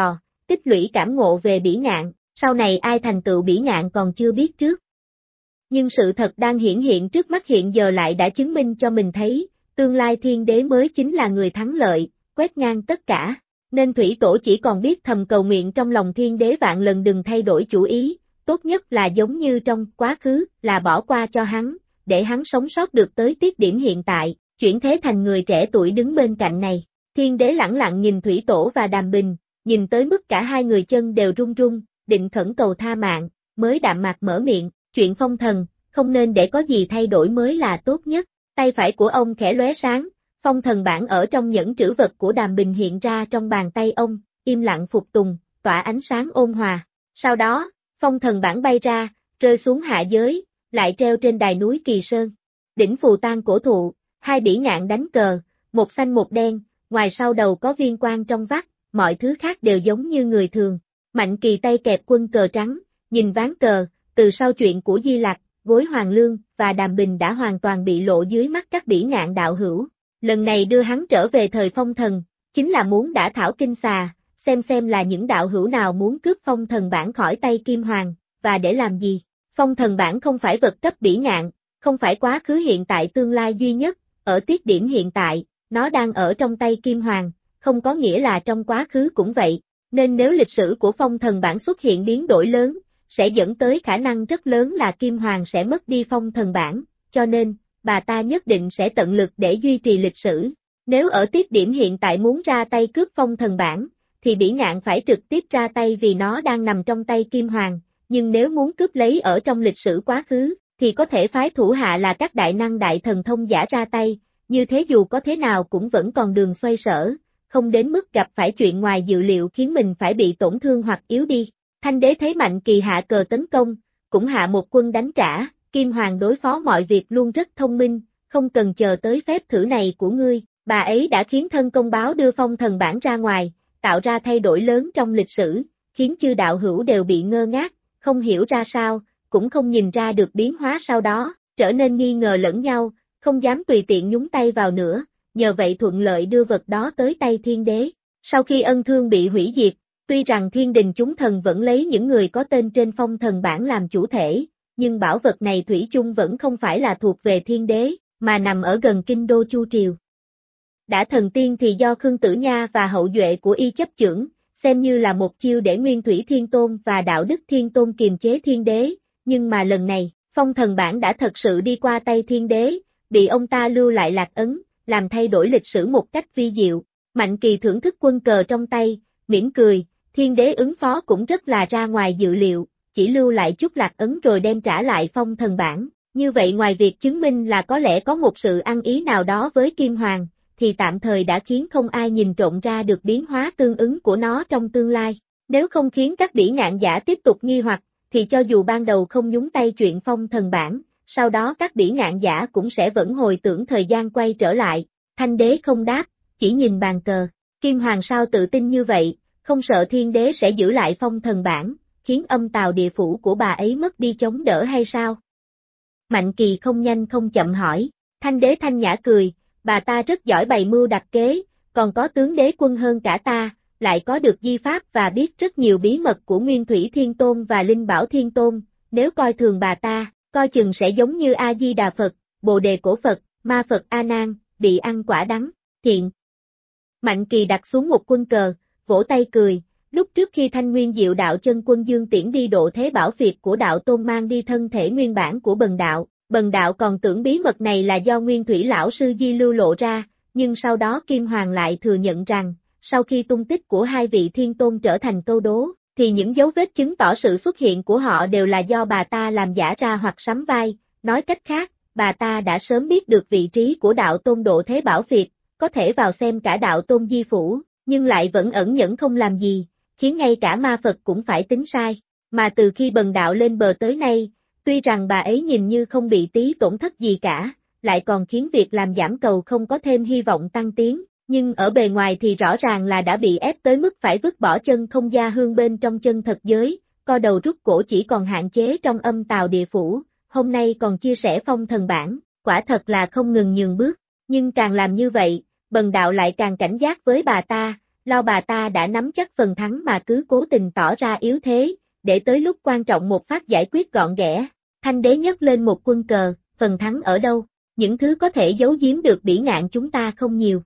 tích lũy cảm ngộ về bỉ ngạn, sau này ai thành tựu bỉ ngạn còn chưa biết trước. Nhưng sự thật đang hiển hiện trước mắt hiện giờ lại đã chứng minh cho mình thấy, tương lai thiên đế mới chính là người thắng lợi, quét ngang tất cả. Nên thủy tổ chỉ còn biết thầm cầu nguyện trong lòng thiên đế vạn lần đừng thay đổi chủ ý, tốt nhất là giống như trong quá khứ, là bỏ qua cho hắn, để hắn sống sót được tới tiết điểm hiện tại, chuyển thế thành người trẻ tuổi đứng bên cạnh này. Thiên đế lẳng lặng nhìn thủy tổ và Đàm Bình, nhìn tới mức cả hai người chân đều run run, định khẩn cầu tha mạng, mới đạm mạc mở miệng, chuyện phong thần, không nên để có gì thay đổi mới là tốt nhất. Tay phải của ông khẽ lóe sáng, phong thần bản ở trong nhẫn trữ vật của Đàm Bình hiện ra trong bàn tay ông, im lặng phục tùng, tỏa ánh sáng ôn hòa. Sau đó, phong thần bản bay ra, rơi xuống hạ giới, lại treo trên đài núi Kỳ Sơn. Đỉnh phù tang cổ thụ, hai bỉ ngạn đánh cờ, một xanh một đen, ngoài sau đầu có viên quan trong vắt, mọi thứ khác đều giống như người thường. Mạnh Kỳ tay kẹp quân cờ trắng, nhìn ván cờ, từ sau chuyện của Di Lặc, Gối Hoàng Lương và Đàm Bình đã hoàn toàn bị lộ dưới mắt các bỉ ngạn đạo hữu. Lần này đưa hắn trở về thời phong thần, chính là muốn đả thảo kinh xà, xem là những đạo hữu nào muốn cướp phong thần bản khỏi tay Kim Hoàng, và để làm gì. Phong thần bản không phải vật cấp bỉ ngạn, không phải quá khứ hiện tại tương lai duy nhất, ở tiết điểm hiện tại, nó đang ở trong tay Kim Hoàng, không có nghĩa là trong quá khứ cũng vậy, nên nếu lịch sử của phong thần bản xuất hiện biến đổi lớn, sẽ dẫn tới khả năng rất lớn là Kim Hoàng sẽ mất đi phong thần bản, cho nên, bà ta nhất định sẽ tận lực để duy trì lịch sử. Nếu ở tiết điểm hiện tại muốn ra tay cướp phong thần bản, thì bỉ ngạn phải trực tiếp ra tay vì nó đang nằm trong tay Kim Hoàng, nhưng nếu muốn cướp lấy ở trong lịch sử quá khứ, thì có thể phái thủ hạ là các đại năng đại thần thông giả ra tay, như thế dù có thế nào cũng vẫn còn đường xoay sở, không đến mức gặp phải chuyện ngoài dự liệu khiến mình phải bị tổn thương hoặc yếu đi. Thanh đế thấy Mạnh Kỳ hạ cờ tấn công, cũng hạ một quân đánh trả, Kim Hoàng đối phó mọi việc luôn rất thông minh, không cần chờ tới phép thử này của ngươi, bà ấy đã khiến thân công báo đưa phong thần bản ra ngoài, tạo ra thay đổi lớn trong lịch sử, khiến chư đạo hữu đều bị ngơ ngác, không hiểu ra sao, cũng không nhìn ra được biến hóa sau đó, trở nên nghi ngờ lẫn nhau, không dám tùy tiện nhúng tay vào nữa, nhờ vậy thuận lợi đưa vật đó tới tay thiên đế. Sau khi ân thương bị hủy diệt, tuy rằng thiên đình chúng thần vẫn lấy những người có tên trên phong thần bản làm chủ thể, nhưng bảo vật này thủy chung vẫn không phải là thuộc về thiên đế, mà nằm ở gần kinh đô Chu Triều. Đã thần tiên thì do Khương Tử Nha và hậu duệ của y chấp chưởng, xem như là một chiêu để Nguyên Thủy Thiên Tôn và Đạo Đức Thiên Tôn kiềm chế thiên đế, nhưng mà lần này, phong thần bản đã thật sự đi qua tay thiên đế, bị ông ta lưu lại lạc ấn, làm thay đổi lịch sử một cách vi diệu. Mạnh Kỳ thưởng thức quân cờ trong tay, mỉm cười, thiên đế ứng phó cũng rất là ra ngoài dự liệu, chỉ lưu lại chút lạc ấn rồi đem trả lại phong thần bản. Như vậy ngoài việc chứng minh là có lẽ có một sự ăn ý nào đó với Kim Hoàng, thì tạm thời đã khiến không ai nhìn trộm ra được biến hóa tương ứng của nó trong tương lai. Nếu không khiến các bỉ ngạn giả tiếp tục nghi hoặc, thì cho dù ban đầu không nhúng tay chuyện phong thần bản, sau đó các bỉ ngạn giả cũng sẽ vẫn hồi tưởng thời gian quay trở lại. Thanh đế không đáp, chỉ nhìn bàn cờ. Kim Hoàng sao tự tin như vậy, không sợ thiên đế sẽ giữ lại phong thần bản, khiến âm tào địa phủ của bà ấy mất đi chống đỡ hay sao? Mạnh Kỳ không nhanh không chậm hỏi. Thanh đế thanh nhã cười, bà ta rất giỏi bày mưu đặt kế, còn có tướng đế quân hơn cả ta, lại có được di pháp và biết rất nhiều bí mật của Nguyên Thủy Thiên Tôn và Linh Bảo Thiên Tôn, nếu coi thường bà ta, coi chừng sẽ giống như A-di-đà Phật, Bồ Đề Cổ Phật, Ma Phật A Nan, bị ăn quả đắng. Thiện. Mạnh Kỳ đặt xuống một quân cờ, vỗ tay cười, lúc trước khi Thanh Nguyên Diệu Đạo Chân Quân Dương Tiễn đi độ thế bảo phiệt của đạo tôn mang đi thân thể nguyên bản của Bần đạo còn tưởng bí mật này là do Nguyên Thủy Lão Sư Di lưu lộ ra, nhưng sau đó Kim Hoàng lại thừa nhận rằng, sau khi tung tích của hai vị thiên tôn trở thành câu đố, thì những dấu vết chứng tỏ sự xuất hiện của họ đều là do bà ta làm giả ra hoặc sắm vai, nói cách khác, bà ta đã sớm biết được vị trí của đạo tôn độ thế bảo phiệt, có thể vào xem cả đạo tôn di phủ, nhưng lại vẫn ẩn nhẫn không làm gì, khiến ngay cả ma Phật cũng phải tính sai, mà từ khi Bần đạo lên bờ tới nay, tuy rằng bà ấy nhìn như không bị tí tổn thất gì cả, lại còn khiến việc làm giảm cầu không có thêm hy vọng tăng tiến, nhưng ở bề ngoài thì rõ ràng là đã bị ép tới mức phải vứt bỏ chân không gia hương bên trong chân thật giới, co đầu rút cổ chỉ còn hạn chế trong âm tào địa phủ, hôm nay còn chia sẻ phong thần bản, quả thật là không ngừng nhường bước, nhưng càng làm như vậy, Bần đạo lại càng cảnh giác với bà ta, Lao bà ta đã nắm chắc phần thắng mà cứ cố tình tỏ ra yếu thế, để tới lúc quan trọng một phát giải quyết gọn ghẽ. Thanh đế nhấc lên một quân cờ, phần thắng ở đâu? Những thứ có thể giấu giếm được Bỉ Ngạn chúng ta không nhiều.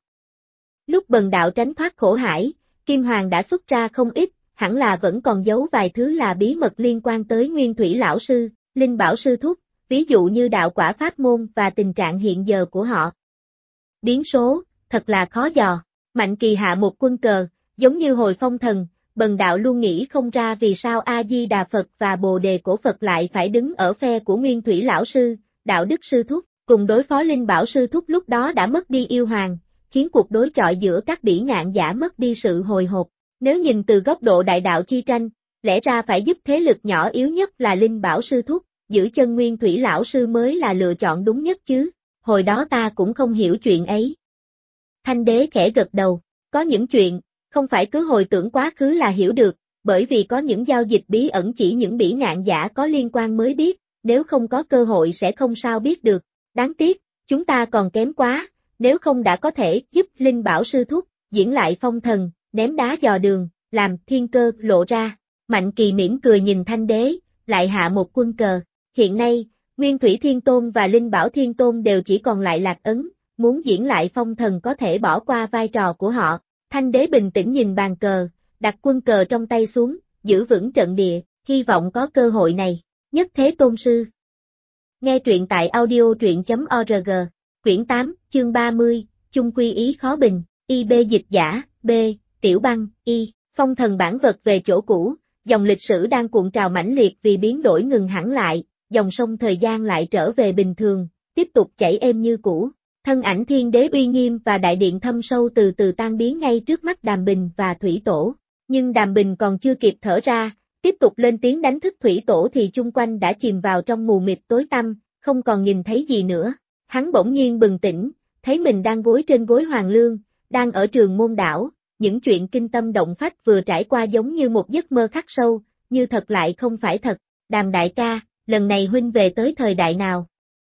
Lúc Bần đạo tránh thoát khổ hải, Kim Hoàng đã xuất ra không ít, hẳn là vẫn còn giấu vài thứ là bí mật liên quan tới Nguyên Thủy Lão Sư, Linh Bảo Sư Thúc, ví dụ như đạo quả pháp môn và tình trạng hiện giờ của họ. Biến số, thật là khó dò. Mạnh Kỳ hạ một quân cờ, giống như hồi phong thần, Bần đạo luôn nghĩ không ra vì sao A-di-đà Phật và Bồ Đề Cổ Phật lại phải đứng ở phe của Nguyên Thủy Lão Sư, Đạo Đức Sư Thúc, cùng đối phó Linh Bảo Sư Thúc lúc đó đã mất đi yêu hoàng, khiến cuộc đối chọi giữa các Bỉ Ngạn giả mất đi sự hồi hộp. Nếu nhìn từ góc độ đại đạo chi tranh, lẽ ra phải giúp thế lực nhỏ yếu nhất là Linh Bảo Sư Thúc, giữ chân Nguyên Thủy Lão Sư mới là lựa chọn đúng nhất chứ, hồi đó ta cũng không hiểu chuyện ấy. Thanh đế khẽ gật đầu, có những chuyện, không phải cứ hồi tưởng quá khứ là hiểu được, bởi vì có những giao dịch bí ẩn chỉ những Bỉ Ngạn giả có liên quan mới biết, nếu không có cơ hội sẽ không sao biết được. Đáng tiếc, chúng ta còn kém quá, nếu không đã có thể giúp Linh Bảo Sư Thúc, diễn lại phong thần, ném đá dò đường, làm thiên cơ lộ ra. Mạnh Kỳ mỉm cười nhìn Thanh đế, lại hạ một quân cờ. Hiện nay, Nguyên Thủy Thiên Tôn và Linh Bảo Thiên Tôn đều chỉ còn lại Lạc Ấn, muốn diễn lại phong thần có thể bỏ qua vai trò của họ. Thanh đế bình tĩnh nhìn bàn cờ, đặt quân cờ trong tay xuống, giữ vững trận địa, hy vọng có cơ hội này. Nhất Thế Tôn Sư. Nghe truyện tại audio.org, quyển 8, chương 30, chung quy ý khó bình, IB dịch giả, B, Tiểu Băng, Y, phong thần bản vật về chỗ cũ, dòng lịch sử đang cuộn trào mãnh liệt vì biến đổi ngừng hẳn lại, dòng sông thời gian lại trở về bình thường, tiếp tục chảy êm như cũ. Thân ảnh thiên đế uy nghiêm và đại điện thâm sâu từ từ tan biến ngay trước mắt Đàm Bình và Thủy Tổ. Nhưng Đàm Bình còn chưa kịp thở ra, tiếp tục lên tiếng đánh thức Thủy Tổ thì chung quanh đã chìm vào trong mù mịt tối tăm, không còn nhìn thấy gì nữa. Hắn bỗng nhiên bừng tỉnh, thấy mình đang gối trên gối hoàng lương, đang ở Trường Môn Đảo, những chuyện kinh tâm động phách vừa trải qua giống như một giấc mơ khắc sâu, như thật lại không phải thật. Đàm đại ca, lần này huynh về tới thời đại nào?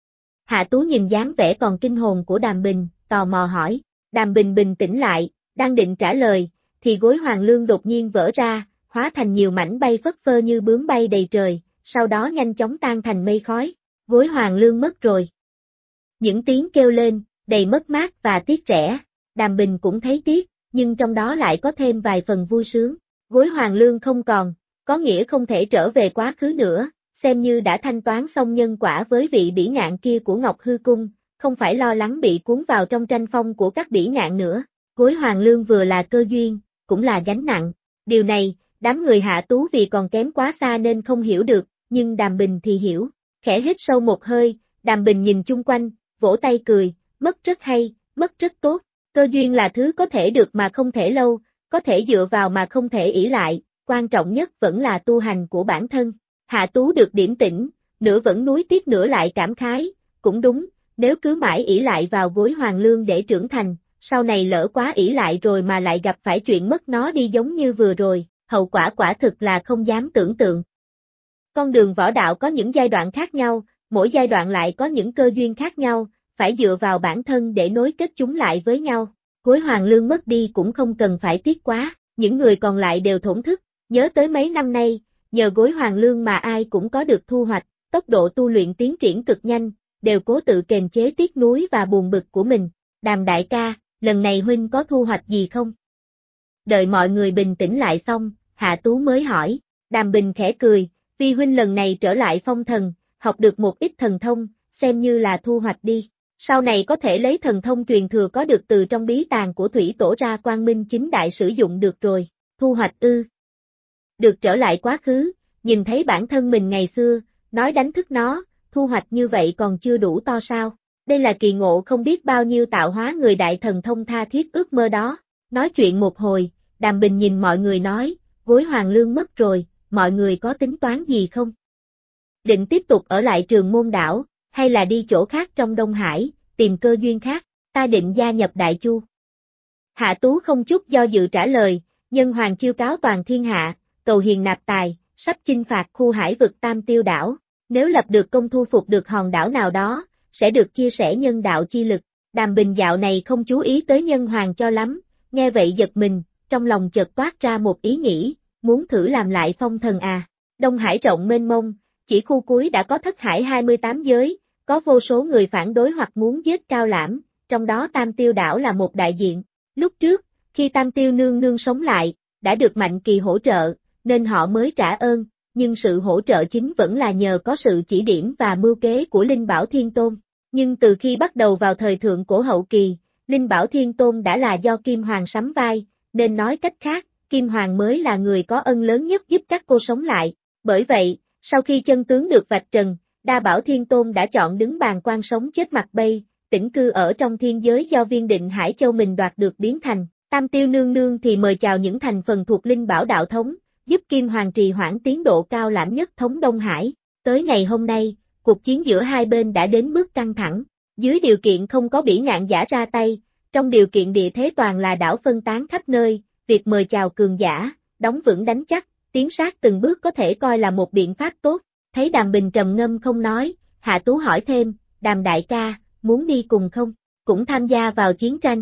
Hạ Tú nhìn dáng vẻ còn kinh hồn của Đàm Bình, tò mò hỏi. Đàm Bình bình tĩnh lại, đang định trả lời, thì gối hoàng lương đột nhiên vỡ ra, hóa thành nhiều mảnh bay phất phơ như bướm bay đầy trời, sau đó nhanh chóng tan thành mây khói. Gối hoàng lương mất rồi. Những tiếng kêu lên, đầy mất mát và tiếc rẻ. Đàm Bình cũng thấy tiếc, nhưng trong đó lại có thêm vài phần vui sướng. Gối hoàng lương không còn, có nghĩa không thể trở về quá khứ nữa, xem như đã thanh toán xong nhân quả với vị Bỉ Ngạn kia của Ngọc Hư Cung, không phải lo lắng bị cuốn vào trong tranh phong của các Bỉ Ngạn nữa. Gối hoàng lương vừa là cơ duyên, cũng là gánh nặng. Điều này, đám người Hạ Tú vì còn kém quá xa nên không hiểu được, nhưng Đàm Bình thì hiểu. Khẽ hít sâu một hơi, Đàm Bình nhìn chung quanh, vỗ tay cười, mất rất hay, mất rất tốt. Cơ duyên là thứ có thể được mà không thể lâu, có thể dựa vào mà không thể ỷ lại, quan trọng nhất vẫn là tu hành của bản thân. Hạ Tú được điểm tỉnh, nửa vẫn nuối tiếc nửa lại cảm khái, cũng đúng, nếu cứ mãi ỷ lại vào gối hoàng lương để trưởng thành, sau này lỡ quá ỷ lại rồi mà lại gặp phải chuyện mất nó đi giống như vừa rồi, hậu quả quả thực là không dám tưởng tượng. Con đường võ đạo có những giai đoạn khác nhau, mỗi giai đoạn lại có những cơ duyên khác nhau, phải dựa vào bản thân để nối kết chúng lại với nhau. Gối hoàng lương mất đi cũng không cần phải tiếc quá, những người còn lại đều thổn thức, nhớ tới mấy năm nay, nhờ gối hoàng lương mà ai cũng có được thu hoạch, tốc độ tu luyện tiến triển cực nhanh, đều cố tự kềm chế tiếc nuối và buồn bực của mình. Đàm đại ca, lần này huynh có thu hoạch gì không? Đợi mọi người bình tĩnh lại xong, Hạ Tú mới hỏi. Đàm Bình khẽ cười, vì huynh lần này trở lại phong thần, học được một ít thần thông, xem như là thu hoạch đi. Sau này có thể lấy thần thông truyền thừa có được từ trong bí tàng của Thủy Tổ ra Quang Minh chính đại sử dụng được rồi. Thu hoạch ư? Được trở lại quá khứ, nhìn thấy bản thân mình ngày xưa, nói đánh thức nó, thu hoạch như vậy còn chưa đủ to sao? Đây là kỳ ngộ không biết bao nhiêu tạo hóa người đại thần thông tha thiết ước mơ đó. Nói chuyện một hồi, Đàm Bình nhìn mọi người nói, gối hoàng lương mất rồi, mọi người có tính toán gì không? Định tiếp tục ở lại Trường Môn Đảo, hay là đi chỗ khác trong Đông Hải, tìm cơ duyên khác, ta định gia nhập Đại Chu. Hạ Tú không chút do dự trả lời, nhân hoàng chiêu cáo toàn thiên hạ, cầu hiền nạp tài, sắp chinh phạt khu hải vực Tam Tiêu Đảo, nếu lập được công thu phục được hòn đảo nào đó, sẽ được chia sẻ nhân đạo chi lực. Đàm Bình dạo này không chú ý tới nhân hoàng cho lắm, nghe vậy giật mình, trong lòng chợt toát ra một ý nghĩ, muốn thử làm lại phong thần à. Đông Hải rộng mênh mông, chỉ khu cuối đã có thất hải 28 giới, có vô số người phản đối hoặc muốn giết Cao Lãm, trong đó Tam Tiêu đảo là một đại diện. Lúc trước, khi Tam Tiêu nương nương sống lại, đã được Mạnh Kỳ hỗ trợ, nên họ mới trả ơn, nhưng sự hỗ trợ chính vẫn là nhờ có sự chỉ điểm và mưu kế của Linh Bảo Thiên Tôn. Nhưng từ khi bắt đầu vào thời thượng cổ hậu kỳ, Linh Bảo Thiên Tôn đã là do Kim Hoàng sắm vai, nên nói cách khác, Kim Hoàng mới là người có ân lớn nhất giúp các cô sống lại. Bởi vậy, sau khi chân tướng được vạch trần, Đa Bảo Thiên Tôn đã chọn đứng bàn quan sống chết mặt bay, tĩnh cư ở trong thiên giới do Viên Định Hải Châu mình đoạt được biến thành. Tam Tiêu nương nương thì mời chào những thành phần thuộc Linh Bảo đạo thống, giúp Kim Hoàng trì hoãn tiến độ Cao Lãm nhất thống Đông Hải. Tới ngày hôm nay, cuộc chiến giữa hai bên đã đến mức căng thẳng. Dưới điều kiện không có bỉ ngạn giả ra tay, trong điều kiện địa thế toàn là đảo phân tán khắp nơi, việc mời chào cường giả, đóng vững đánh chắc, tiến sát từng bước có thể coi là một biện pháp tốt. Thấy Đàm Bình trầm ngâm không nói, Hạ Tú hỏi thêm, Đàm đại ca, muốn đi cùng không? Cũng tham gia vào chiến tranh.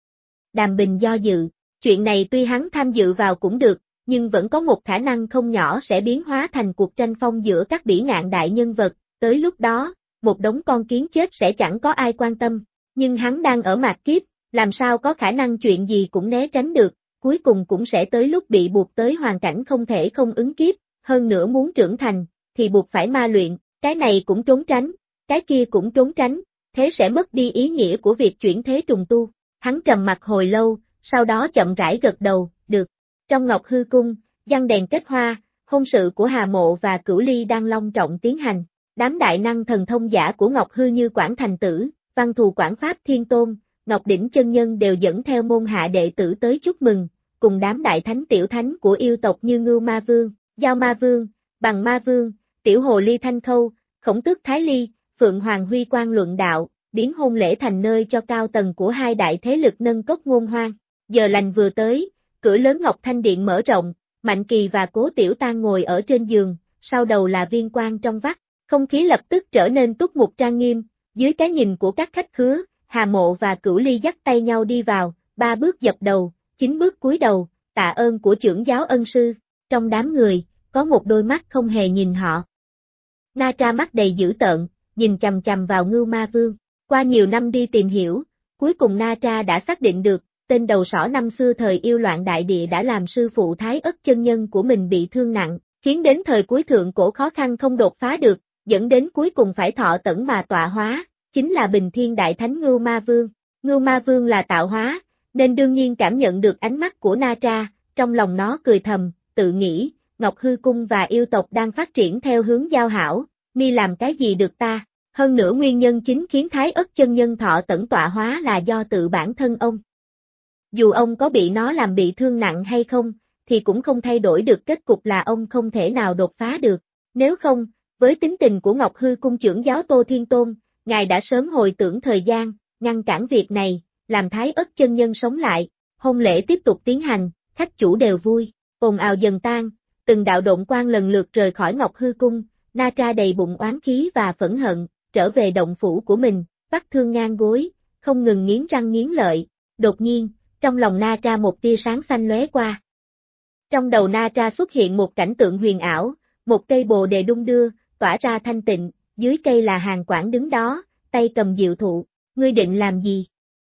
Đàm Bình do dự, chuyện này tuy hắn tham dự vào cũng được, nhưng vẫn có một khả năng không nhỏ sẽ biến hóa thành cuộc tranh phong giữa các bỉ ngạn đại nhân vật, tới lúc đó, một đống con kiến chết sẽ chẳng có ai quan tâm, nhưng hắn đang ở mạt kiếp, làm sao có khả năng chuyện gì cũng né tránh được, cuối cùng cũng sẽ tới lúc bị buộc tới hoàn cảnh không thể không ứng kiếp, hơn nữa muốn trưởng thành, thì buộc phải ma luyện, cái này cũng trốn tránh, cái kia cũng trốn tránh, thế sẽ mất đi ý nghĩa của việc chuyển thế trùng tu. Hắn trầm mặc hồi lâu, sau đó chậm rãi gật đầu, được. Trong Ngọc Hư Cung, giăng đèn kết hoa, hôn sự của Hà Mộ và Cửu Ly đang long trọng tiến hành. Đám đại năng thần thông giả của Ngọc Hư như Quảng Thành Tử, Văn Thù Quảng Pháp Thiên Tôn, Ngọc Đỉnh Chân Nhân đều dẫn theo môn hạ đệ tử tới chúc mừng, cùng đám đại thánh tiểu thánh của yêu tộc như Ngưu Ma Vương, Giao Ma Vương, Bằng Ma Vương, Tiểu Hồ Ly Thanh Khâu, Khổng Tước Thái Ly, Phượng Hoàng Huy Quang luận đạo, biến hôn lễ thành nơi cho cao tầng của hai đại thế lực nâng cốc ngôn hoang. Giờ lành vừa tới, cửa lớn Ngọc Thanh Điện mở rộng, Mạnh Kỳ và Cố Tiểu Tang ngồi ở trên giường, sau đầu là Viên Quang trong vắt, không khí lập tức trở nên túc mục trang nghiêm, dưới cái nhìn của các khách khứa, Hà Mộ và Cửu Ly dắt tay nhau đi vào, 3 bước dập đầu, 9 bước cúi đầu, tạ ơn của trưởng giáo ân sư. Trong đám người, có một đôi mắt không hề nhìn họ. Na Tra mắt đầy dữ tợn, nhìn chằm chằm vào Ngưu Ma Vương. Qua nhiều năm đi tìm hiểu, cuối cùng Na Tra đã xác định được, tên đầu sỏ năm xưa thời yêu loạn đại địa đã làm sư phụ Thái Ất chân nhân của mình bị thương nặng, khiến đến thời cuối thượng cổ khó khăn không đột phá được, dẫn đến cuối cùng phải thọ tẩn mà tọa hóa, chính là Bình Thiên Đại Thánh Ngưu Ma Vương. Ngưu Ma Vương là tạo hóa, nên đương nhiên cảm nhận được ánh mắt của Na Tra, trong lòng nó cười thầm, tự nghĩ, Ngọc Hư Cung và yêu tộc đang phát triển theo hướng giao hảo, mi làm cái gì được ta? Hơn nữa nguyên nhân chính khiến Thái Ất chân nhân thọ tẩn tọa hóa là do tự bản thân ông. Dù ông có bị nó làm bị thương nặng hay không, thì cũng không thay đổi được kết cục là ông không thể nào đột phá được. Nếu không, với tính tình của Ngọc Hư Cung trưởng giáo Tô Thiên Tôn, ngài đã sớm hồi tưởng thời gian, ngăn cản việc này, làm Thái Ất chân nhân sống lại, hôn lễ tiếp tục tiến hành, khách chủ đều vui, ồn ào dần tan, từng đạo độn quang lần lượt rời khỏi Ngọc Hư Cung, Na Tra đầy bụng oán khí và phẫn hận, trở về động phủ của mình, vắt thương ngang gối, không ngừng nghiến răng nghiến lợi. Đột nhiên, trong lòng Na Tra một tia sáng xanh lóe qua. Trong đầu Na Tra xuất hiện một cảnh tượng huyền ảo, một cây bồ đề đung đưa, tỏa ra thanh tịnh, dưới cây là Hàn Quảng đứng đó, tay cầm diệu thụ, ngươi định làm gì?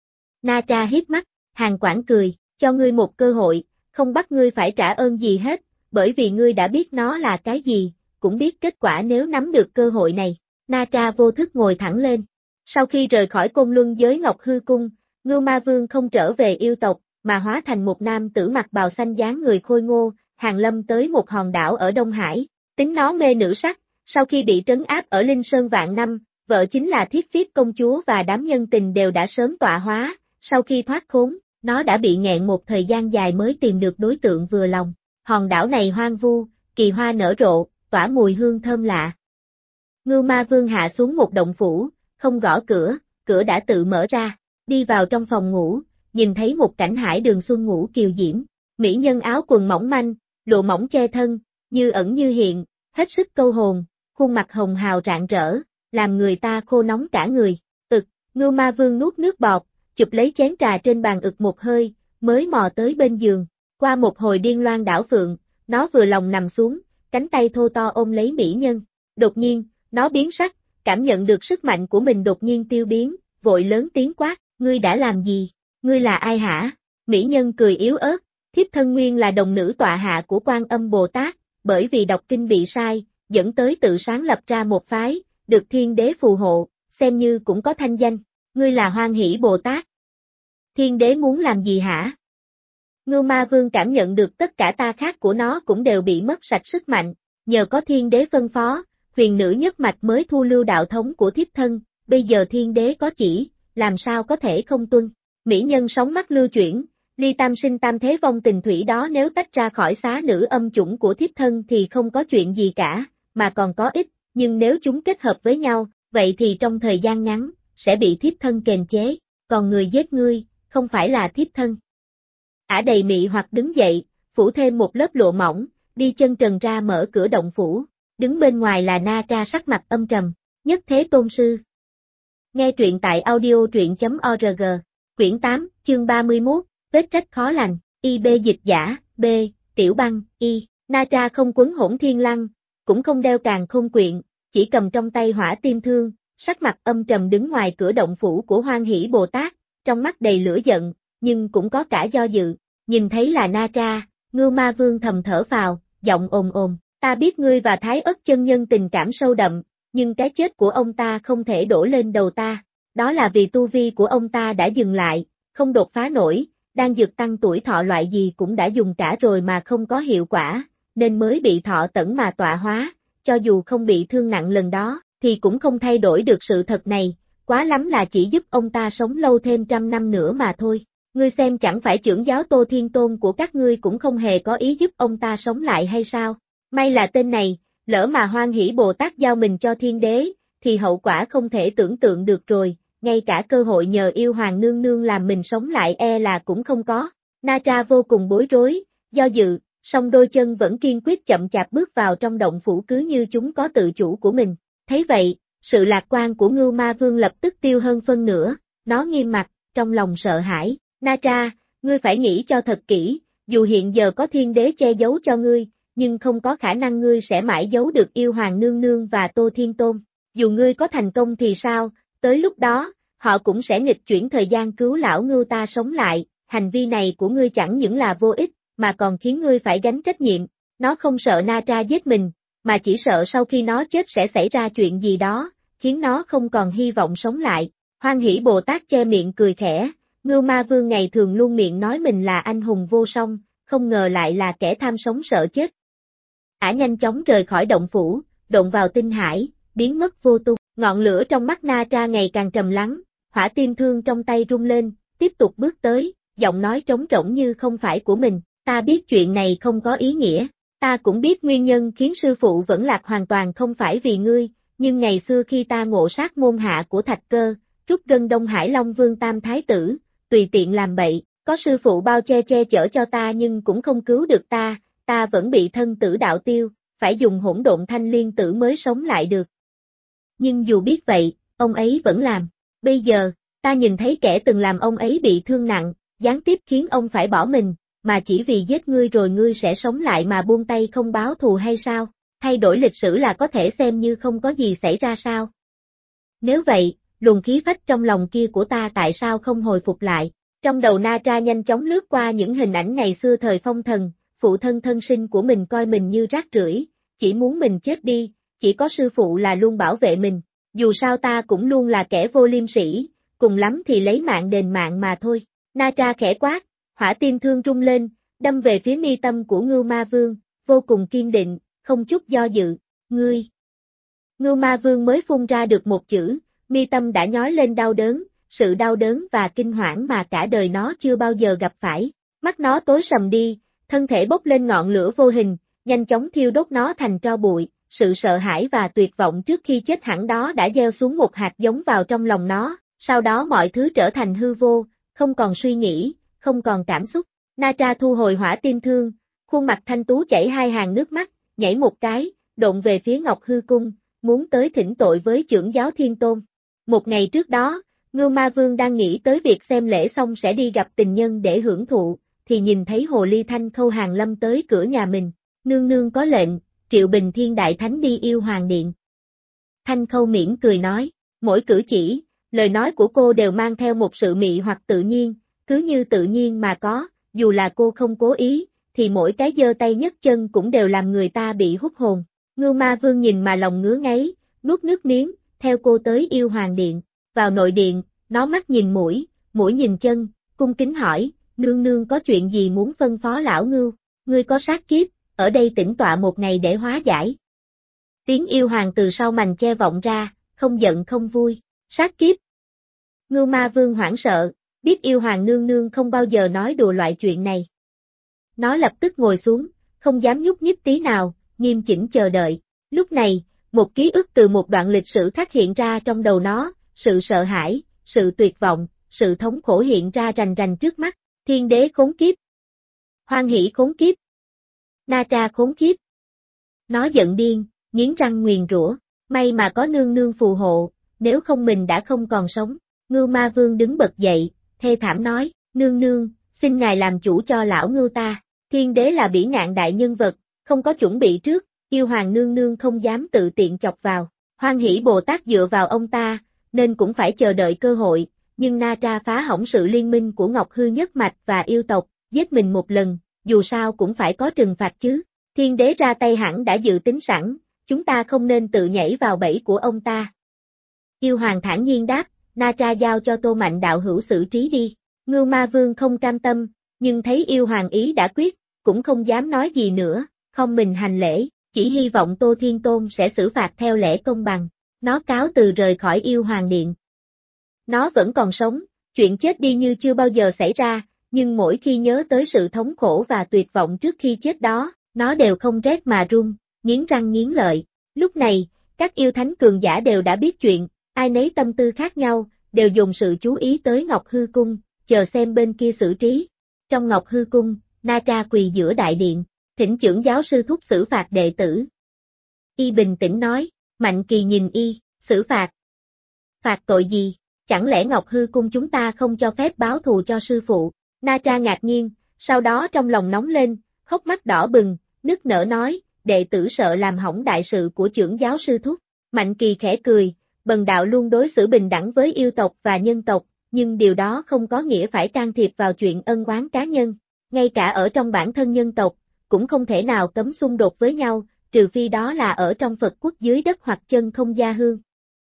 Na Tra hiếp mắt, Hàn Quảng cười, cho ngươi một cơ hội, không bắt ngươi phải trả ơn gì hết, bởi vì ngươi đã biết nó là cái gì, cũng biết kết quả nếu nắm được cơ hội này. Na Tra vô thức ngồi thẳng lên. Sau khi rời khỏi Côn Luân giới Ngọc Hư Cung, Ngưu Ma Vương không trở về yêu tộc, mà hóa thành một nam tử mặc bào xanh dáng người khôi ngô, hàng lâm tới một hòn đảo ở Đông Hải. Tính nó mê nữ sắc, sau khi bị trấn áp ở Linh Sơn vạn năm, vợ chính là Thiết Phiết công chúa và đám nhân tình đều đã sớm tọa hóa, sau khi thoát khốn, nó đã bị nghẹn một thời gian dài mới tìm được đối tượng vừa lòng. Hòn đảo này hoang vu, kỳ hoa nở rộ, tỏa mùi hương thơm lạ. Ngưu Ma Vương hạ xuống một động phủ, không gõ cửa, cửa đã tự mở ra, đi vào trong phòng ngủ, nhìn thấy một cảnh hải đường xuân ngủ kiều diễm, mỹ nhân áo quần mỏng manh, lụa mỏng che thân, như ẩn như hiện, hết sức câu hồn, khuôn mặt hồng hào rạng rỡ, làm người ta khô nóng cả người. Ngưu Ma Vương nuốt nước bọt, chụp lấy chén trà trên bàn ực một hơi, mới mò tới bên giường, Qua một hồi điên loan đảo phượng, nó vừa lòng nằm xuống, cánh tay thô to ôm lấy mỹ nhân. Đột nhiên, nó biến sắc, cảm nhận được sức mạnh của mình đột nhiên tiêu biến, vội lớn tiếng quát, ngươi đã làm gì? Ngươi là ai hả? Mỹ nhân cười yếu ớt, thiếp thân nguyên là đồng nữ tọa hạ của Quan Âm Bồ Tát, bởi vì đọc kinh bị sai, dẫn tới tự sáng lập ra một phái, được thiên đế phù hộ, xem như cũng có thanh danh. Ngươi là Hoan Hỷ Bồ Tát. Thiên đế muốn làm gì hả? Ngưu Ma Vương cảm nhận được tất cả ta khác của nó cũng đều bị mất sạch sức mạnh, nhờ có thiên đế phân phó, huyền nữ nhất mạch mới thu lưu đạo thống của thiếp thân, bây giờ thiên đế có chỉ, làm sao có thể không tuân. Mỹ nhân sóng mắt lưu chuyển, ly tam sinh tam thế vong tình thủy đó nếu tách ra khỏi xá nữ âm chủng của thiếp thân thì không có chuyện gì cả, mà còn có ích, nhưng nếu chúng kết hợp với nhau, vậy thì trong thời gian ngắn, sẽ bị thiếp thân kềm chế, còn người giết ngươi, không phải là thiếp thân. Ả đầy mị hoặc đứng dậy, phủ thêm một lớp lụa mỏng, đi chân trần ra mở cửa động phủ, đứng bên ngoài là Na Tra sắc mặt âm trầm, nhất thế tôn sư. Nghe truyện tại audio.truyện.org, quyển 8, chương 31, vết rách khó lành, IB dịch giả, B, tiểu băng, Y, Na Tra không quấn hỗn thiên lăng, cũng không đeo càn khôn quyện, chỉ cầm trong tay hỏa tim thương, sắc mặt âm trầm đứng ngoài cửa động phủ của Hoan Hỷ Bồ Tát, trong mắt đầy lửa giận, nhưng cũng có cả do dự, nhìn thấy là Na Tra, Ngưu Ma Vương thầm thở phào, giọng ồm ồm, ta biết ngươi và Thái Ất chân nhân tình cảm sâu đậm, nhưng cái chết của ông ta không thể đổ lên đầu ta, đó là vì tu vi của ông ta đã dừng lại, không đột phá nổi, đan dược tăng tuổi thọ loại gì cũng đã dùng cả rồi mà không có hiệu quả, nên mới bị thọ tẩn mà tọa hóa, cho dù không bị thương nặng lần đó, thì cũng không thay đổi được sự thật này, quá lắm là chỉ giúp ông ta sống lâu thêm 100 năm nữa mà thôi. Ngươi xem chẳng phải trưởng giáo Tô Thiên Tôn của các ngươi cũng không hề có ý giúp ông ta sống lại hay sao? May là tên này, lỡ mà Hoan Hỷ Bồ Tát giao mình cho thiên đế, thì hậu quả không thể tưởng tượng được rồi, ngay cả cơ hội nhờ yêu hoàng nương nương làm mình sống lại e là cũng không có. Na Tra vô cùng bối rối, do dự, song đôi chân vẫn kiên quyết chậm chạp bước vào trong động phủ cứ như chúng có tự chủ của mình. Thấy vậy, sự lạc quan của Ngưu Ma Vương lập tức tiêu hơn phân nửa, nó nghiêm mặt, trong lòng sợ hãi. Na Tra, ngươi phải nghĩ cho thật kỹ, dù hiện giờ có thiên đế che giấu cho ngươi, nhưng không có khả năng ngươi sẽ mãi giấu được yêu hoàng nương nương và Tô Thiên Tôn. Dù ngươi có thành công thì sao, tới lúc đó, họ cũng sẽ nghịch chuyển thời gian cứu lão Ngưu ta sống lại, hành vi này của ngươi chẳng những là vô ích, mà còn khiến ngươi phải gánh trách nhiệm. Nó không sợ Na Tra giết mình, mà chỉ sợ sau khi nó chết sẽ xảy ra chuyện gì đó, khiến nó không còn hy vọng sống lại. Hoan Hỷ Bồ Tát che miệng cười khẽ. Ngưu Ma Vương ngày thường luôn miệng nói mình là anh hùng vô song, không ngờ lại là kẻ tham sống sợ chết. Ả nhanh chóng rời khỏi động phủ, độn vào tinh hải, biến mất vô tung. Ngọn lửa trong mắt Na Tra ngày càng trầm lắng, hỏa tim thương trong tay rung lên, tiếp tục bước tới, giọng nói trống rỗng như không phải của mình. Ta biết chuyện này không có ý nghĩa, ta cũng biết nguyên nhân khiến sư phụ vẫn lạc hoàn toàn không phải vì ngươi, nhưng ngày xưa khi ta ngộ sát môn hạ của Thạch Cơ, trút gân Đông Hải Long Vương Tam Thái Tử, tùy tiện làm bậy, có sư phụ bao che chở cho ta nhưng cũng không cứu được ta vẫn bị thân tử đạo tiêu, phải dùng hỗn độn thanh liên tử mới sống lại được. Nhưng dù biết vậy, ông ấy vẫn làm. Bây giờ, ta nhìn thấy kẻ từng làm ông ấy bị thương nặng, gián tiếp khiến ông phải bỏ mình, mà chỉ vì giết ngươi rồi ngươi sẽ sống lại mà buông tay không báo thù hay sao? Thay đổi lịch sử là có thể xem như không có gì xảy ra sao? Nếu vậy, luồng khí phách trong lòng kia của ta tại sao không hồi phục lại? Trong đầu Na Tra nhanh chóng lướt qua những hình ảnh ngày xưa thời phong thần, phụ thân thân sinh của mình coi mình như rác rưởi, chỉ muốn mình chết đi, chỉ có sư phụ là luôn bảo vệ mình, dù sao ta cũng luôn là kẻ vô liêm sỉ, cùng lắm thì lấy mạng đền mạng mà thôi. Na Tra khẽ quát, hỏa tim thương rung lên, đâm về phía mi tâm của Ngưu Ma Vương, vô cùng kiên định, không chút do dự, ngươi. Ngưu Ma Vương mới phun ra được một chữ, mi tâm đã nhói lên đau đớn, sự đau đớn và kinh hoảng mà cả đời nó chưa bao giờ gặp phải. Mắt nó tối sầm đi, thân thể bốc lên ngọn lửa vô hình, nhanh chóng thiêu đốt nó thành tro bụi, sự sợ hãi và tuyệt vọng trước khi chết hẳn đó đã gieo xuống một hạt giống vào trong lòng nó, sau đó mọi thứ trở thành hư vô, không còn suy nghĩ, không còn cảm xúc. Na Tra thu hồi hỏa tim thương, khuôn mặt thanh tú chảy hai hàng nước mắt, nhảy một cái, độn về phía Ngọc Hư Cung, muốn tới thỉnh tội với trưởng giáo Thiên Tôn. Một ngày trước đó, Ngưu Ma Vương đang nghĩ tới việc xem lễ xong sẽ đi gặp tình nhân để hưởng thụ, thì nhìn thấy hồ ly Thanh Khâu hàng lâm tới cửa nhà mình. Nương nương có lệnh, triệu Bình Thiên Đại Thánh đi Yêu Hoàng Điện. Thanh Khâu mỉm cười nói, mỗi cử chỉ, lời nói của cô đều mang theo một sự mị hoặc tự nhiên, cứ như tự nhiên mà có, dù là cô không cố ý, thì mỗi cái giơ tay nhấc chân cũng đều làm người ta bị hút hồn. Ngưu Ma Vương nhìn mà lòng ngứa ngáy, nuốt nước miếng, theo cô tới Yêu Hoàng Điện. Vào nội điện, nó mắt nhìn mũi, mũi nhìn chân, cung kính hỏi, nương nương có chuyện gì muốn phân phó lão Ngưu, ngươi có sát kiếp, ở đây tĩnh tọa một ngày để hóa giải. Tiếng yêu hoàng từ sau mành che vọng ra, không giận không vui, sát kiếp. Ngưu Ma Vương hoảng sợ, biết yêu hoàng nương nương không bao giờ nói đùa loại chuyện này. Nó lập tức ngồi xuống, không dám nhúc nhích tí nào, nghiêm chỉnh chờ đợi. Lúc này, một ký ức từ một đoạn lịch sử khác hiện ra trong đầu nó, sự sợ hãi, sự tuyệt vọng, sự thống khổ hiện ra rành rành trước mắt, thiên đế khốn kiếp, hoan hỷ khốn kiếp, Na Tra khốn kiếp. Nó giận điên, nghiến răng nguyền rủa, may mà có nương nương phù hộ, nếu không mình đã không còn sống. Ngưu Ma Vương đứng bật dậy, thê thảm nói, nương nương, xin ngài làm chủ cho lão Ngưu ta, thiên đế là bỉ ngạn đại nhân vật, không có chuẩn bị trước, yêu hoàng nương nương không dám tự tiện chọc vào, hoan hỷ Bồ Tát dựa vào ông ta, nên cũng phải chờ đợi cơ hội, nhưng Na Tra phá hỏng sự liên minh của Ngọc Hư nhất mạch và yêu tộc, giết mình một lần, dù sao cũng phải có trừng phạt chứ, thiên đế ra tay hẳn đã dự tính sẵn, chúng ta không nên tự nhảy vào bẫy của ông ta. Yêu hoàng thản nhiên đáp, Na Tra giao cho Tô Mạnh đạo hữu xử trí đi. Ngưu Ma Vương không cam tâm, nhưng thấy yêu hoàng ý đã quyết, cũng không dám nói gì nữa, không mình hành lễ, chỉ hy vọng Tô Thiên Tôn sẽ xử phạt theo lẽ công bằng. Nó cáo từ rời khỏi Yêu Hoàng Điện. Nó vẫn còn sống, chuyện chết đi như chưa bao giờ xảy ra, nhưng mỗi khi nhớ tới sự thống khổ và tuyệt vọng trước khi chết đó, nó đều không rét mà run, nghiến răng nghiến lợi. Lúc này, các yêu thánh cường giả đều đã biết chuyện, ai nấy tâm tư khác nhau, đều dùng sự chú ý tới Ngọc Hư Cung, chờ xem bên kia xử trí. Trong Ngọc Hư Cung, Na Tra quỳ giữa đại điện, thỉnh chưởng giáo sư thúc xử phạt đệ tử. Y bình tĩnh nói, Mạnh Kỳ nhìn Y, xử phạt. Phạt tội gì? Chẳng lẽ Ngọc Hư Cung chúng ta không cho phép báo thù cho sư phụ? Na Tra ngạc nhiên, sau đó trong lòng nóng lên, hốc mắt đỏ bừng, nức nở nói, đệ tử sợ làm hỏng đại sự của chưởng giáo sư thúc. Mạnh Kỳ khẽ cười, bần đạo luôn đối xử bình đẳng với yêu tộc và nhân tộc, nhưng điều đó không có nghĩa phải can thiệp vào chuyện ân oán cá nhân. Ngay cả ở trong bản thân nhân tộc, cũng không thể nào cấm xung đột với nhau, trừ phi đó là ở trong Phật quốc dưới đất hoặc chân không gia hương.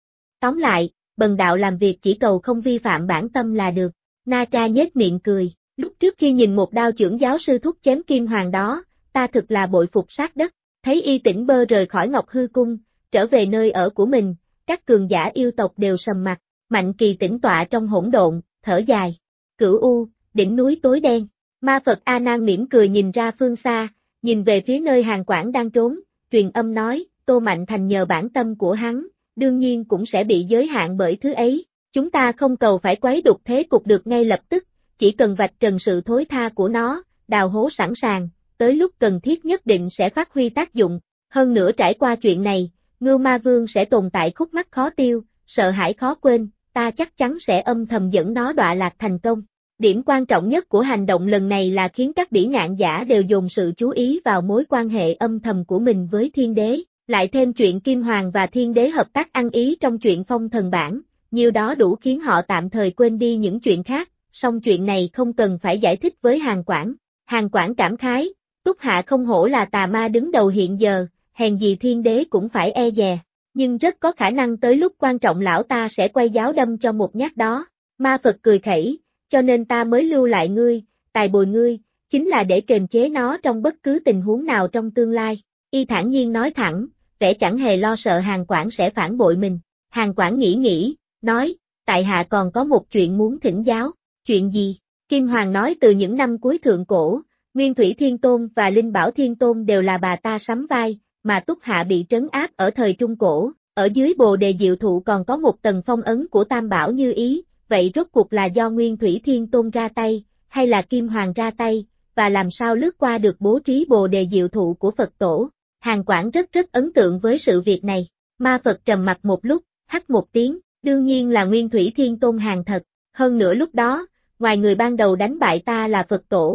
Tóm lại, bần đạo làm việc chỉ cầu không vi phạm bản tâm là được. Na Tra nhếch miệng cười, lúc trước khi nhìn một đao chưởng giáo sư thúc chém kim hoàng đó, ta thực là bội phục sát đất. Thấy Y tỉnh bơ rời khỏi Ngọc Hư Cung, trở về nơi ở của mình, các cường giả yêu tộc đều sầm mặt. Mạnh Kỳ tĩnh tọa trong hỗn độn, thở dài. Cửu U, đỉnh núi tối đen. Ma Phật A Nan mỉm cười nhìn ra phương xa, nhìn về phía nơi Hàn Quảng đang trốn, truyền âm nói, Tô Mạnh Thành nhờ bản tâm của hắn, đương nhiên cũng sẽ bị giới hạn bởi thứ ấy. Chúng ta không cầu phải quấy đục thế cục được ngay lập tức, chỉ cần vạch trần sự thối tha của nó, đào hố sẵn sàng, tới lúc cần thiết nhất định sẽ phát huy tác dụng. Hơn nữa trải qua chuyện này, Ngưu Ma Vương sẽ tồn tại khúc mắc khó tiêu, sợ hãi khó quên, ta chắc chắn sẽ âm thầm dẫn nó đọa lạc thành công. Điểm quan trọng nhất của hành động lần này là khiến các bỉ ngạn giả đều dồn sự chú ý vào mối quan hệ âm thầm của mình với thiên đế, lại thêm chuyện Kim Hoàng và thiên đế hợp tác ăn ý trong chuyện phong thần bảng, nhiều đó đủ khiến họ tạm thời quên đi những chuyện khác, song chuyện này không cần phải giải thích với Hàn Quảng. Hàn Quảng cảm khái, Túc Hạ không hổ là tà ma đứng đầu hiện giờ, hèn gì thiên đế cũng phải e dè, nhưng rất có khả năng tới lúc quan trọng lão ta sẽ quay giáo đâm cho một nhát đó. Ma Phật cười khẩy, cho nên ta mới lưu lại ngươi, tài bồi ngươi, chính là để kềm chế nó trong bất cứ tình huống nào trong tương lai. Y thản nhiên nói thẳng, vẻ chẳng hề lo sợ Hàn Quảng sẽ phản bội mình. Hàn Quảng nghĩ, nói, tại hạ còn có một chuyện muốn thỉnh giáo. Chuyện gì? Kim Hoàng nói từ những năm cuối thượng cổ, Nguyên Thủy Thiên Tôn và Linh Bảo Thiên Tôn đều là bà ta sắm vai, mà Túc Hạ bị trấn áp ở thời Trung Cổ, ở dưới Bồ Đề Diệu Thụ còn có một tầng phong ấn của Tam Bảo Như Ý, vậy rốt cuộc là do Nguyên Thủy Thiên Tôn ra tay, hay là Kim Hoàng ra tay, và làm sao lướt qua được bố trí Bồ Đề Diệu Thụ của Phật Tổ? Hàn Quảng rất ấn tượng với sự việc này. Ma Phật trầm mặt một lúc, hắt một tiếng, đương nhiên là Nguyên Thủy Thiên Tôn hàng thật, hơn nữa lúc đó, ngoài người ban đầu đánh bại ta là Phật Tổ,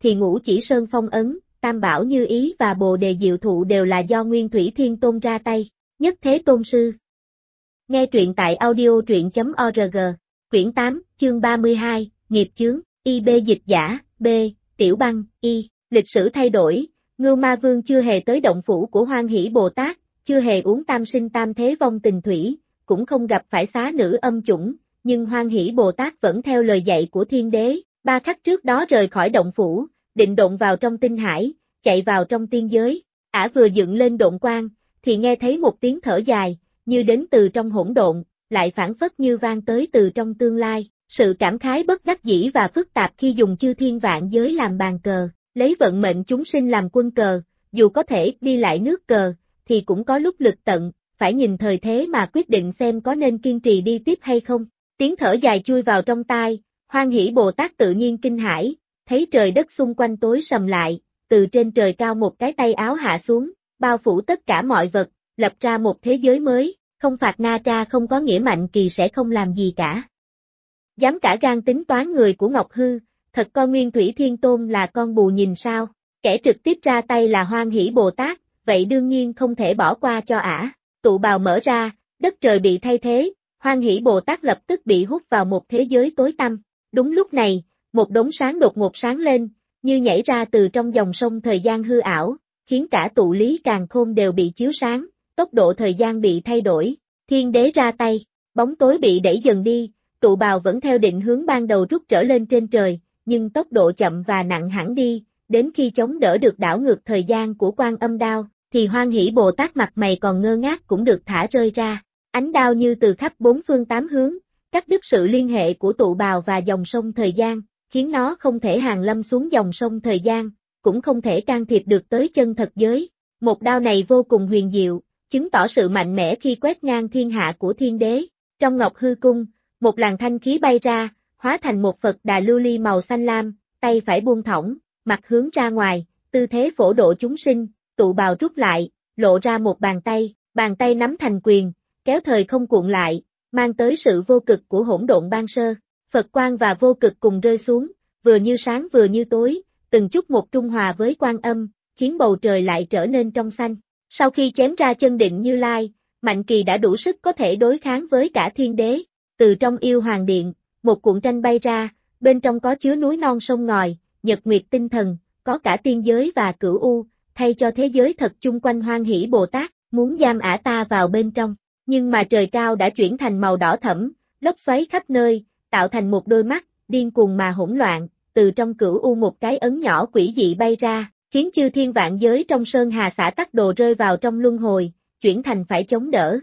thì Ngũ Chỉ Sơn phong ấn, Tam Bảo Như Ý và Bồ Đề Diệu Thụ đều là do Nguyên Thủy Thiên Tôn ra tay. Nhất Thế Tôn Sư. Nghe truyện tại audio.truyện.org. Quyển 8, chương 32, Nghiệp Chướng, IB dịch giả, B, Tiểu Băng, Y. Lịch sử thay đổi, Ngưu Ma Vương chưa hề tới động phủ của Hoan Hỷ Bồ Tát, chưa hề uống tam sinh tam thế vong tình thủy, cũng không gặp phải xá nữ âm chủng, nhưng Hoan Hỷ Bồ Tát vẫn theo lời dạy của Thiên Đế, 3 khắc trước đó rời khỏi động phủ, định độn vào trong tinh hải, chạy vào trong tiên giới. Ả vừa dựng lên độn quang, thì nghe thấy một tiếng thở dài, như đến từ trong hỗn độn, lại phảng phất như vang tới từ trong tương lai. Sự cảm khái bất đắc dĩ và phức tạp khi dùng chư thiên vạn giới làm bàn cờ, lấy vận mệnh chúng sinh làm quân cờ, dù có thể đi lại nước cờ, thì cũng có lúc lực tận, phải nhìn thời thế mà quyết định xem có nên kiên trì đi tiếp hay không. Tiếng thở dài chui vào trong tai, Hoan Hỷ Bồ Tát tự nhiên kinh hãi, thấy trời đất xung quanh tối sầm lại, từ trên trời cao một cái tay áo hạ xuống, bao phủ tất cả mọi vật, lập ra một thế giới mới, không phạt Na Tra không có nghĩa Mạnh Kỳ sẽ không làm gì cả. Dám cả gan tính toán người của Ngọc Hư, thật coi Nguyên Thủy Thiên Tôn là con bù nhìn sao, kẻ trực tiếp ra tay là Hoan Hỷ Bồ Tát, vậy đương nhiên không thể bỏ qua cho ả. Tụ bào mở ra, đất trời bị thay thế, Hoan Hỷ Bồ Tát lập tức bị hút vào một thế giới tối tăm. Đúng lúc này, một đống sáng đột ngột sáng lên, như nhảy ra từ trong dòng sông thời gian hư ảo, khiến cả tụ lý càn khôn đều bị chiếu sáng, tốc độ thời gian bị thay đổi, Thiên Đế ra tay, bóng tối bị đẩy dần đi, tụ bào vẫn theo định hướng ban đầu rút trở lên trên trời, nhưng tốc độ chậm và nặng hẳn đi, đến khi chống đỡ được đảo ngược thời gian của Quan Âm Đao, thì Hoan Hỷ Bồ Tát mặt mày còn ngơ ngác cũng được thả rơi ra, ánh đao như từ khắp 4 phương 8 hướng, cắt đứt sự liên hệ của tụ bào và dòng sông thời gian, khiến nó không thể hàng lâm xuống dòng sông thời gian, cũng không thể can thiệp được tới chân thật giới. Một đao này vô cùng huyền diệu, chứng tỏ sự mạnh mẽ khi quét ngang thiên hạ của Thiên Đế. Trong Ngọc Hư Cung, một làn thanh khí bay ra, hóa thành một Phật Đà lưu ly màu xanh lam, tay phải buông thõng, mặt hướng ra ngoài, tư thế phổ độ chúng sinh, tụ bào rút lại, lộ ra một bàn tay nắm thành quyền, kéo thời không cuộn lại, mang tới sự vô cực của hỗn độn ban sơ. Phật quang và vô cực cùng rơi xuống, vừa như sáng vừa như tối, từng chút một trung hòa với Quan Âm, khiến bầu trời lại trở nên trong xanh. Sau khi chém ra chân định Như Lai, Mạnh Kỳ đã đủ sức có thể đối kháng với cả Thiên Đế. Từ trong Yêu Hoàng Điện, một cuộn tranh bay ra, bên trong có chứa núi non sông ngòi, nhật nguyệt tinh thần, có cả tiên giới và cửu u, thay cho thế giới thật chung quanh Hoan Hỷ Bồ Tát, muốn giam ả ta vào bên trong. Nhưng mà trời cao đã chuyển thành màu đỏ thẫm, lốc xoáy khắp nơi, tạo thành một đôi mắt, điên cuồng mà hỗn loạn, từ trong cửu u một cái ấn nhỏ quỷ dị bay ra, khiến chư thiên vạn giới trong sơn hà xã tắc đồ rơi vào trong luân hồi, chuyển thành phải chống đỡ.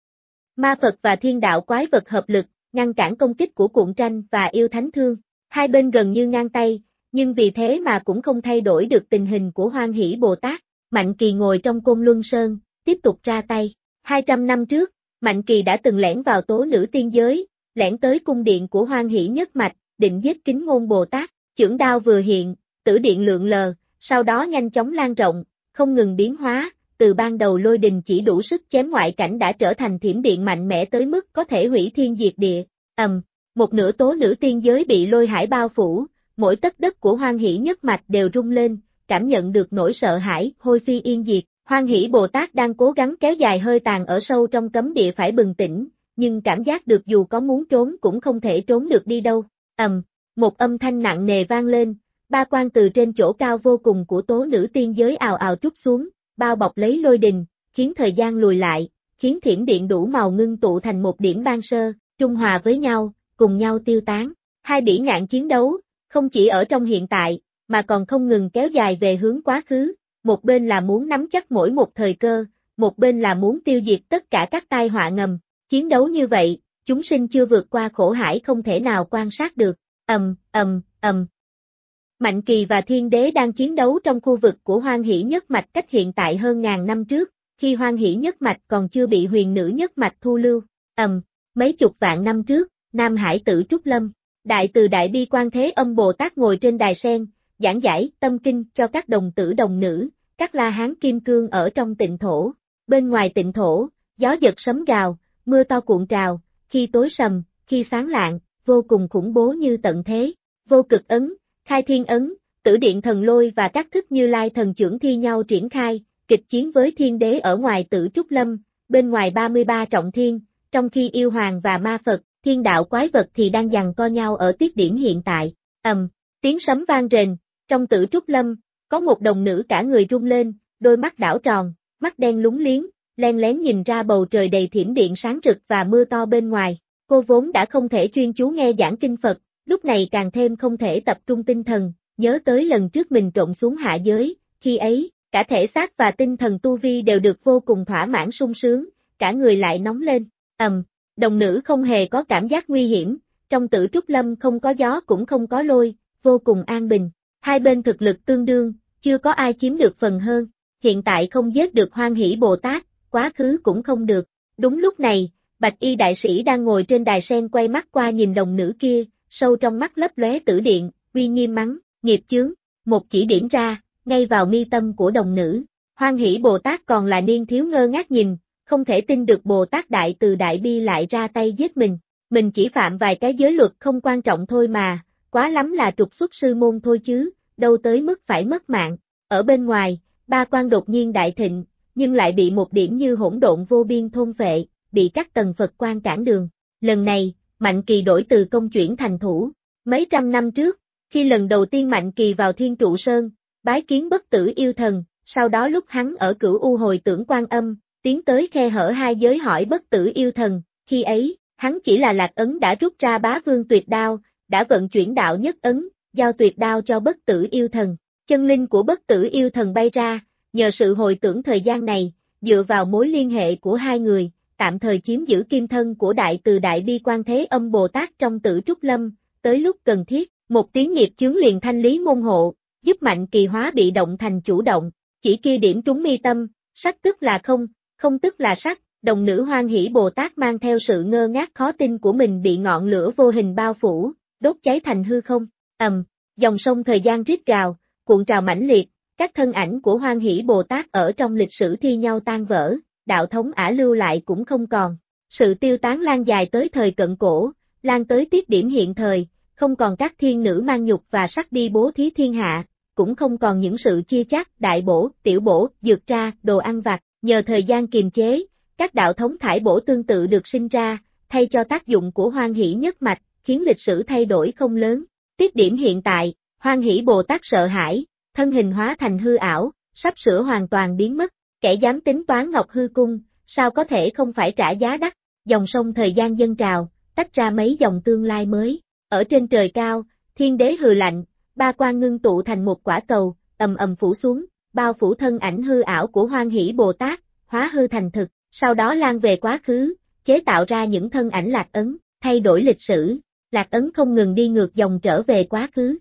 Ma Phật và thiên đạo quái vật hợp lực, ngăn cản công kích của cuộn tranh và yêu thánh thương. Hai bên gần như ngang tay, nhưng vì thế mà cũng không thay đổi được tình hình của Hoan Hỷ Bồ Tát. Mạnh Kỳ ngồi trong Côn Luân Sơn, tiếp tục ra tay. 200 năm trước, Mạnh Kỳ đã từng lẻn vào tố nữ tiên giới, lẻn tới cung điện của Hoan Hỷ Nhất Mạch, định giết Kính Ngôn Bồ Tát. Chưởng đao vừa hiện, tử điện lượn lờ, sau đó nhanh chóng lan rộng, không ngừng biến hóa, từ ban đầu lôi đình chỉ đủ sức chém ngoại cảnh đã trở thành thiểm điện mạnh mẽ tới mức có thể hủy thiên diệt địa. Một nửa tố nữ tiên giới bị lôi hải bao phủ, mỗi tấc đất của Hoan Hỷ Nhất Mạch đều rung lên, cảm nhận được nỗi sợ hãi, hôi phi yên diệt. Hoan Hỷ Bồ Tát đang cố gắng kéo dài hơi tàn ở sâu trong cấm địa phải bừng tỉnh, nhưng cảm giác được dù có muốn trốn cũng không thể trốn được đi đâu. Một âm thanh nặng nề vang lên, ba quan từ trên chỗ cao vô cùng của tố nữ tiên giới ào ào trút xuống, bao bọc lấy lôi đình, khiến thời gian lùi lại, khiến thiểm điện đủ màu ngưng tụ thành một điểm ban sơ, trung hòa với nhau, cùng nhau tiêu tán. Hai bỉ ngạn chiến đấu, không chỉ ở trong hiện tại, mà còn không ngừng kéo dài về hướng quá khứ, một bên là muốn nắm chắc mỗi một thời cơ, một bên là muốn tiêu diệt tất cả các tai họa ngầm. Chiến đấu như vậy, chúng sinh chưa vượt qua khổ hải không thể nào quan sát được. Mạnh Kỳ và Thiên Đế đang chiến đấu trong khu vực của Hoan Hỷ Nhất Mạch cách hiện tại hơn ngàn năm trước, khi Hoan Hỷ Nhất Mạch còn chưa bị Huyền Nữ Nhất Mạch thu lưu. Mấy chục vạn năm trước, Nam Hải Tử Trúc Lâm, Đại Từ Đại Bi Quan Thế Âm Bồ Tát ngồi trên đài sen, giảng giải tâm kinh cho các đồng tử đồng nữ, các La Hán Kim Cương ở trong tịnh thổ. Bên ngoài tịnh thổ, gió giật sấm gào, mưa to cuộn trào, khi tối sầm, khi sáng lạng, vô cùng khủng bố như tận thế. Vô cực ấn, khai thiên ấn, Tử Điện Thần Lôi và các thức Như Lai Thần Chưởng thi nhau triển khai, kịch chiến với thiên đế ở ngoài Tử Trúc Lâm, bên ngoài 33 trọng thiên, trong khi yêu hoàng và ma Phật, thiên đạo quái vật thì đang giằng co nhau ở tiết điểm hiện tại. Tiếng sấm vang rền, trong Tử Trúc Lâm, có một đồng nữ cả người rung lên, đôi mắt đảo tròn, mắt đen lúng liếng, len lén nhìn ra bầu trời đầy thiểm điện sáng rực và mưa to bên ngoài. Cô vốn đã không thể chuyên chú nghe giảng kinh Phật, lúc này càng thêm không thể tập trung tinh thần, nhớ tới lần trước mình trộn xuống hạ giới, khi ấy, cả thể xác và tinh thần tu vi đều được vô cùng thỏa mãn sung sướng, cả người lại nóng lên. Đồng nữ không hề có cảm giác nguy hiểm, trong Tử Trúc Lâm không có gió cũng không có lôi, vô cùng an bình. Hai bên thực lực tương đương, chưa có ai chiếm được phần hơn. Hiện tại không giết được Hoan Hỷ Bồ Tát, quá khứ cũng không được. Đúng lúc này, Bạch Y đại sĩ đang ngồi trên đài sen quay mắt qua nhìn đồng nữ kia, sâu trong mắt lấp lóe tử điện, uy nghiêm mắng, nghiệp chướng, một chỉ điểm ra, ngay vào mi tâm của đồng nữ. Hoan Hỷ Bồ Tát còn là niên thiếu ngơ ngác nhìn, không thể tin được Bồ Tát Đại Từ Đại Bi lại ra tay giết mình chỉ phạm vài cái giới luật không quan trọng thôi mà, quá lắm là trục xuất sư môn thôi chứ, đâu tới mức phải mất mạng. Ở bên ngoài, ba quan đột nhiên đại thịnh, nhưng lại bị một điểm như hỗn độn vô biên thôn phệ, bị các tầng Phật quan cản đường. Lần này, Mạnh Kỳ đổi từ công chuyển thành thủ. Mấy trăm năm trước, khi lần đầu tiên Mạnh Kỳ vào Thiên Trụ Sơn, bái kiến Bất Tử Yêu Thần, sau đó lúc hắn ở Cửu U hồi tưởng Quan Âm, tiến tới khe hở hai giới hỏi Bất Tử Yêu Thần, khi ấy, hắn chỉ là Lạc Ấn đã rút ra Bá Vương Tuyệt Đao, đã vận chuyển đạo nhất ấn, giao tuyệt đao cho Bất Tử Yêu Thần. Chân linh của Bất Tử Yêu Thần bay ra, nhờ sự hồi tưởng thời gian này, dựa vào mối liên hệ của hai người, tạm thời chiếm giữ kim thân của Đại Từ Đại Bi Quan Thế Âm Bồ Tát trong Tử Trúc Lâm, tới lúc cần thiết, một tiếng nghiệp chướng liền thanh lý môn hộ, giúp Mạnh Kỳ hóa bị động thành chủ động, chỉ kia điểm trúng mi tâm, sắc tức là không, không tức là sắc, đồng nữ Hoan Hỷ Bồ Tát mang theo sự ngơ ngác khó tin của mình bị ngọn lửa vô hình bao phủ, đốt cháy thành hư không. Dòng sông thời gian rít gào, cuộn trào mãnh liệt, các thân ảnh của Hoan Hỷ Bồ Tát ở trong lịch sử thi nhau tan vỡ, đạo thống ả lưu lại cũng không còn. Sự tiêu tán lan dài tới thời cận cổ, lan tới tiết điểm hiện thời, không còn các thiên nữ mang nhục và sắc đi bố thí thiên hạ, cũng không còn những sự chia chác, đại bổ, tiểu bổ, dược tra, đồ ăn vặt, nhờ thời gian kiềm chế, các đạo thống thải bổ tương tự được sinh ra, thay cho tác dụng của Hoan Hỷ nhất mạch, khiến lịch sử thay đổi không lớn. Tiết điểm hiện tại, Hoan Hỷ Bồ Tát sợ hãi, thân hình hóa thành hư ảo, sắp sửa hoàn toàn biến mất, kẻ dám tính toán Ngọc Hư Cung, sao có thể không phải trả giá đắt. Dòng sông thời gian dâng trào, tách ra mấy dòng tương lai mới. Ở trên trời cao, thiên đế hừ lạnh, ba quan ngưng tụ thành một quả cầu, ầm ầm phủ xuống, bao phủ thân ảnh hư ảo của Hoan Hỷ Bồ Tát, hóa hư thành thực, sau đó lan về quá khứ, chế tạo ra những thân ảnh Lạc Ấn, thay đổi lịch sử. Lạc Ấn không ngừng đi ngược dòng trở về quá khứ.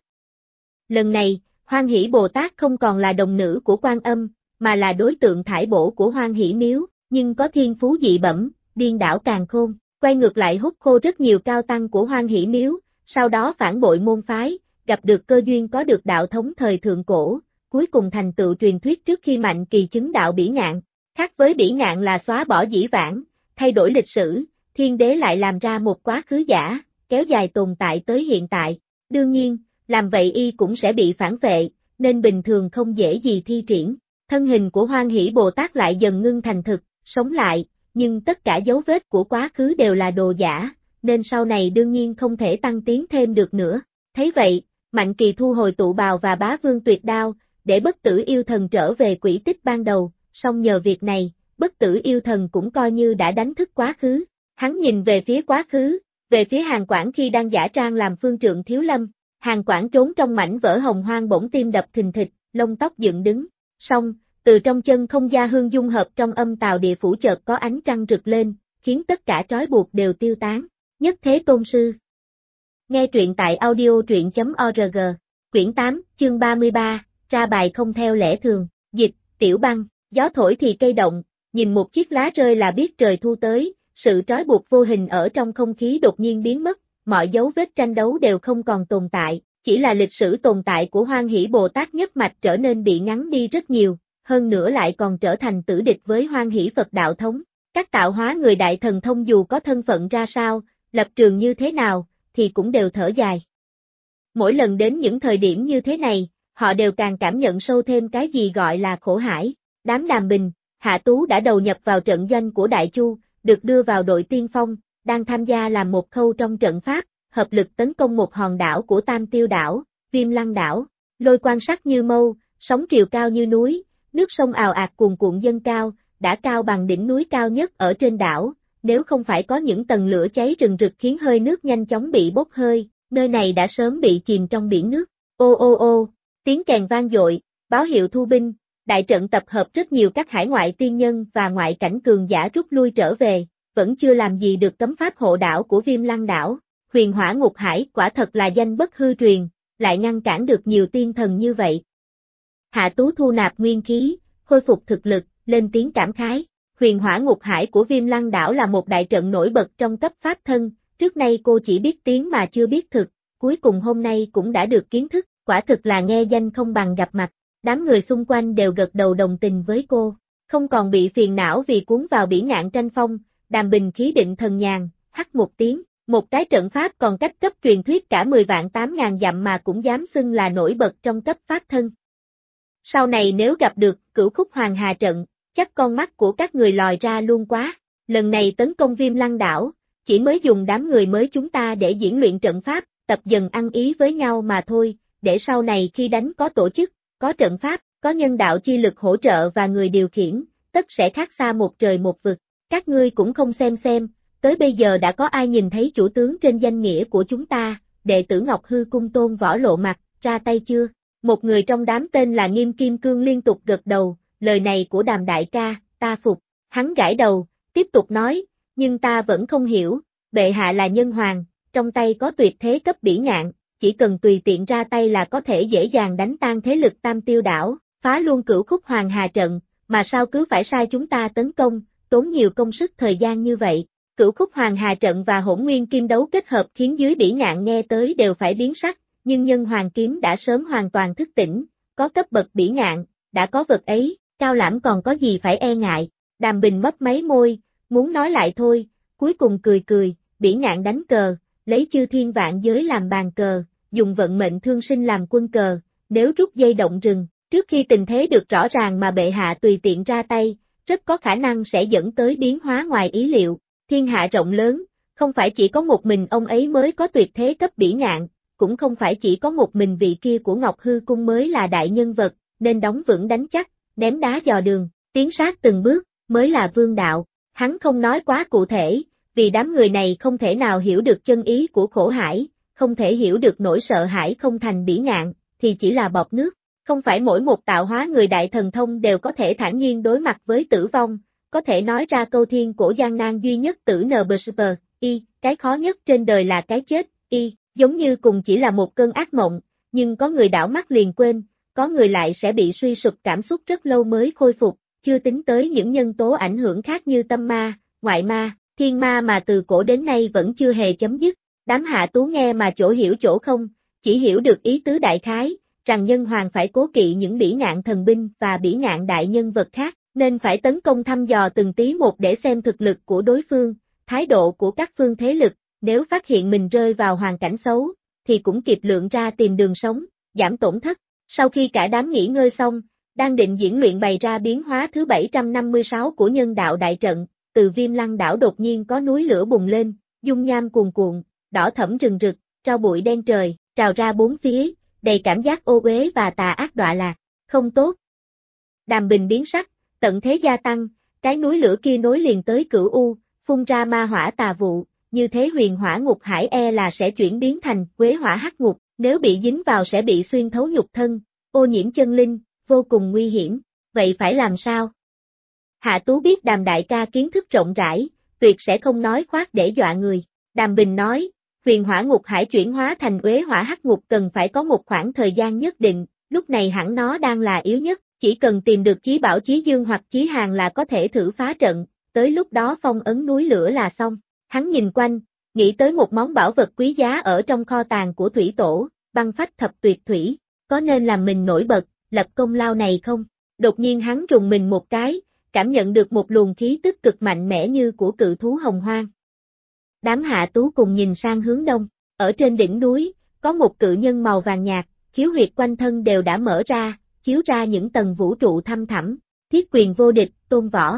Lần này, Hoan Hỷ Bồ Tát không còn là đồng nữ của Quan Âm, mà là đối tượng thải bổ của Hoan Hỷ Miếu, nhưng có thiên phú dị bẩm, điên đảo càn khôn, quay ngược lại hút khô rất nhiều cao tăng của Hoan Hỷ Miếu, sau đó phản bội môn phái, gặp được cơ duyên có được đạo thống thời thượng cổ, cuối cùng thành tựu truyền thuyết trước khi Mạnh Kỳ chứng đạo Bỉ Ngạn. Khác với Bỉ Ngạn là xóa bỏ dĩ vãng, thay đổi lịch sử, thiên đế lại làm ra một quá khứ giả, kéo dài tồn tại tới hiện tại. Đương nhiên, làm vậy y cũng sẽ bị phản vệ, nên bình thường không dễ gì thi triển. Thân hình của Hoan Hỷ Bồ Tát lại dần ngưng thành thực, sống lại, nhưng tất cả dấu vết của quá khứ đều là đồ giả, nên sau này đương nhiên không thể tăng tiến thêm được nữa. Thấy vậy, Mạnh Kỳ thu hồi tụ bào và Bá Vương Tuyệt Đao, để Bất Tử Yêu Thần trở về quỹ tích ban đầu, song nhờ việc này, Bất Tử Yêu Thần cũng coi như đã đánh thức quá khứ. Hắn nhìn về phía quá khứ, về phía Hàn Quảng khi đang giả trang làm phương trượng Thiếu Lâm. Hàn Quảng trốn trong mảnh vỡ hồng hoang bỗng tim đập thình thịch, lông tóc dựng đứng. Song, từ trong chân không gia hương dung hợp trong âm tào địa phủ chợt có ánh trăng rực lên, khiến tất cả trói buộc đều tiêu tán. Nhất Thế Tôn Sư. Nghe truyện tại audio.org. Quyển 8, chương 33, ra bài không theo lẽ thường. Dịch, Tiểu Băng. Gió thổi thì cây động, nhìn một chiếc lá rơi là biết trời thu tới, sự trói buộc vô hình ở trong không khí đột nhiên biến mất, mọi dấu vết tranh đấu đều không còn tồn tại, chỉ là lịch sử tồn tại của Hoan Hỷ Bồ Tát nhất mạch trở nên bị ngắn đi rất nhiều, hơn nữa lại còn trở thành tử địch với Hoan Hỷ Phật đạo thống. Các tạo hóa người đại thần thông dù có thân phận ra sao, lập trường như thế nào, thì cũng đều thở dài. Mỗi lần đến những thời điểm như thế này, họ đều càng cảm nhận sâu thêm cái gì gọi là khổ hải. Đám Đàm Bình, Hạ Tú đã đầu nhập vào trận doanh của Đại Chu, được đưa vào đội tiên phong, đang tham gia làm một khâu trong trận pháp, hợp lực tấn công một hòn đảo của Tam Tiêu đảo, Viêm Lăng đảo. Lôi quang sắc như mâu, sóng triều cao như núi, nước sông ào ạt cuồn cuộn dâng cao, đã cao bằng đỉnh núi cao nhất ở trên đảo, nếu không phải có những tầng lửa cháy rừng rực khiến hơi nước nhanh chóng bị bốc hơi, nơi này đã sớm bị chìm trong biển nước. Ô ô ô, tiếng kèn vang dội, báo hiệu thu binh, đại trận tập hợp rất nhiều các hải ngoại tiên nhân và ngoại cảnh cường giả rút lui trở về, vẫn chưa làm gì được cấm pháp hộ đảo của Viêm Lăng đảo. Huyền Hỏa Ngục Hải quả thật là danh bất hư truyền, lại ngăn cản được nhiều tiên thần như vậy. Hạ Tú thu nạp nguyên khí, khôi phục thực lực, lên tiếng cảm khái. Huyền Hỏa Ngục Hải của Viêm Lăng đảo là một đại trận nổi bật trong cấp pháp thân, trước nay cô chỉ biết tiếng mà chưa biết thực, cuối cùng hôm nay cũng đã được kiến thức, quả thực là nghe danh không bằng gặp mặt. Đám người xung quanh đều gật đầu đồng tình với cô, không còn bị phiền não vì cuốn vào bỉ ngạn tranh phong. Đàm Bình khí định thần nhàn, hắt một tiếng, một cái trận pháp còn cách cấp truyền thuyết cả 10 vạn 8.000 dặm mà cũng dám xưng là nổi bật trong cấp pháp thân. Sau này nếu gặp được Cửu Khúc Hoàng Hà trận, chắc con mắt của các người lòi ra luôn quá. Lần này tấn công Viêm Lăng đảo, chỉ mới dùng đám người mới chúng ta để diễn luyện trận pháp, tập dần ăn ý với nhau mà thôi, để sau này khi đánh có tổ chức, có trận pháp, có nhân đạo chi lực hỗ trợ và người điều khiển, tất sẽ khác xa một trời một vực. Các ngươi cũng không xem, tới bây giờ đã có ai nhìn thấy chủ tướng trên danh nghĩa của chúng ta, đệ tử Ngọc Hư Cung Tôn Võ lộ mặt, ra tay chưa? Một người trong đám tên là Nghiêm Kim Cương liên tục gật đầu, lời này của Đàm đại ca, ta phục. Hắn gãi đầu, tiếp tục nói, nhưng ta vẫn không hiểu, bệ hạ là nhân hoàng, trong tay có tuyệt thế cấp bỉ ngạn, chỉ cần tùy tiện ra tay là có thể dễ dàng đánh tan thế lực Tam Tiêu đảo, phá luôn Cửu Khúc Hoàng Hà trận, mà sao cứ phải sai chúng ta tấn công, tốn nhiều công sức thời gian như vậy. Cửu Khúc Hoàng Hà trận và Hỗn Nguyên Kim đấu kết hợp khiến dưới bỉ ngạn nghe tới đều phải biến sắc, nhưng Nhân Hoàng kiếm đã sớm hoàn toàn thức tỉnh, có cấp bậc bỉ ngạn, đã có vật ấy, Cao Lãm còn có gì phải e ngại. Đàm Bình mấp máy môi, muốn nói lại thôi, cuối cùng cười, bỉ ngạn đánh cờ, lấy chư thiên vạn giới làm bàn cờ, dùng vận mệnh thương sinh làm quân cờ, nếu rút dây động rừng, trước khi tình thế được rõ ràng mà bệ hạ tùy tiện ra tay, rất có khả năng sẽ dẫn tới biến hóa ngoài ý liệu. Thiên hạ rộng lớn, không phải chỉ có một mình ông ấy mới có tuyệt thế cấp bỉ ngạn, cũng không phải chỉ có một mình vị kia của Ngọc Hư Cung mới là đại nhân vật, nên đóng vững đánh chắc, ném đá dò đường, tiến sát từng bước, mới là vương đạo. Hắn không nói quá cụ thể, vì đám người này không thể nào hiểu được chân ý của khổ hải, không thể hiểu được nỗi sợ hãi không thành bỉ ngạn, thì chỉ là bọt nước. Không phải mỗi một tạo hóa người đại thần thông đều có thể thản nhiên đối mặt với tử vong, có thể nói ra câu thiên cổ gian nan duy nhất tử NBSP, cái khó nhất trên đời là cái chết, giống như cùng chỉ là một cơn ác mộng, nhưng có người đảo mắt liền quên, có người lại sẽ bị suy sụp cảm xúc rất lâu mới khôi phục, chưa tính tới những nhân tố ảnh hưởng khác như tâm ma, ngoại ma, thiên ma mà từ cổ đến nay vẫn chưa hề chấm dứt. Đám Hạ Tú nghe mà chỗ hiểu chỗ không, chỉ hiểu được ý tứ đại khái, rằng nhân hoàng phải cố kỵ những bỉ ngạn thần binh và bỉ ngạn đại nhân vật khác, nên phải tấn công thăm dò từng tí một để xem thực lực của đối phương, thái độ của các phương thế lực, nếu phát hiện mình rơi vào hoàn cảnh xấu, thì cũng kịp lượng ra tìm đường sống, giảm tổn thất. Sau khi cả đám nghỉ ngơi xong, đang định diễn luyện bày ra biến hóa thứ 756 của nhân đạo đại trận, từ Viêm Lăng đảo đột nhiên có núi lửa bùng lên, dung nham cuồn cuộn, đỏ thẫm rừng rực, tro bụi đen trời, trào ra bốn phía, đầy cảm giác ô uế và tà ác đọa lạc, không tốt. Đàm Bình biến sắc, tận thế gia tăng, cái núi lửa kia nối liền tới Cửu U, phun ra ma hỏa tà vụ, như thế Huyền Hỏa Ngục Hải là sẽ chuyển biến thành Quế Hỏa Hắc Ngục, nếu bị dính vào sẽ bị xuyên thấu nhục thân, ô nhiễm chân linh, vô cùng nguy hiểm, vậy phải làm sao? Hạ Tú biết Đàm đại ca kiến thức rộng rãi, tuyệt sẽ không nói khoác để dọa người. Đàm Bình nói, Huyền Hỏa Ngục Hải chuyển hóa thành Uế Hỏa Hắc Ngục cần phải có một khoảng thời gian nhất định, lúc này hẳn nó đang là yếu nhất, chỉ cần tìm được chí bảo chí dương hoặc chí hàng là có thể thử phá trận, tới lúc đó phong ấn núi lửa là xong. Hắn nhìn quanh, nghĩ tới một món bảo vật quý giá ở trong kho tàng của thủy tổ, băng phách thập tuyệt thủy, có nên làm mình nổi bật, lập công lao này không? Đột nhiên hắn rùng mình một cái, cảm nhận được một luồng khí tức cực mạnh mẽ như của cự thú hồng hoang. Đám Hạ Tú cùng nhìn sang hướng đông, ở trên đỉnh núi, có một cự nhân màu vàng nhạt, khiếu huyệt quanh thân đều đã mở ra, chiếu ra những tầng vũ trụ thăm thẳm, thiết quyền vô địch, Tôn Võ.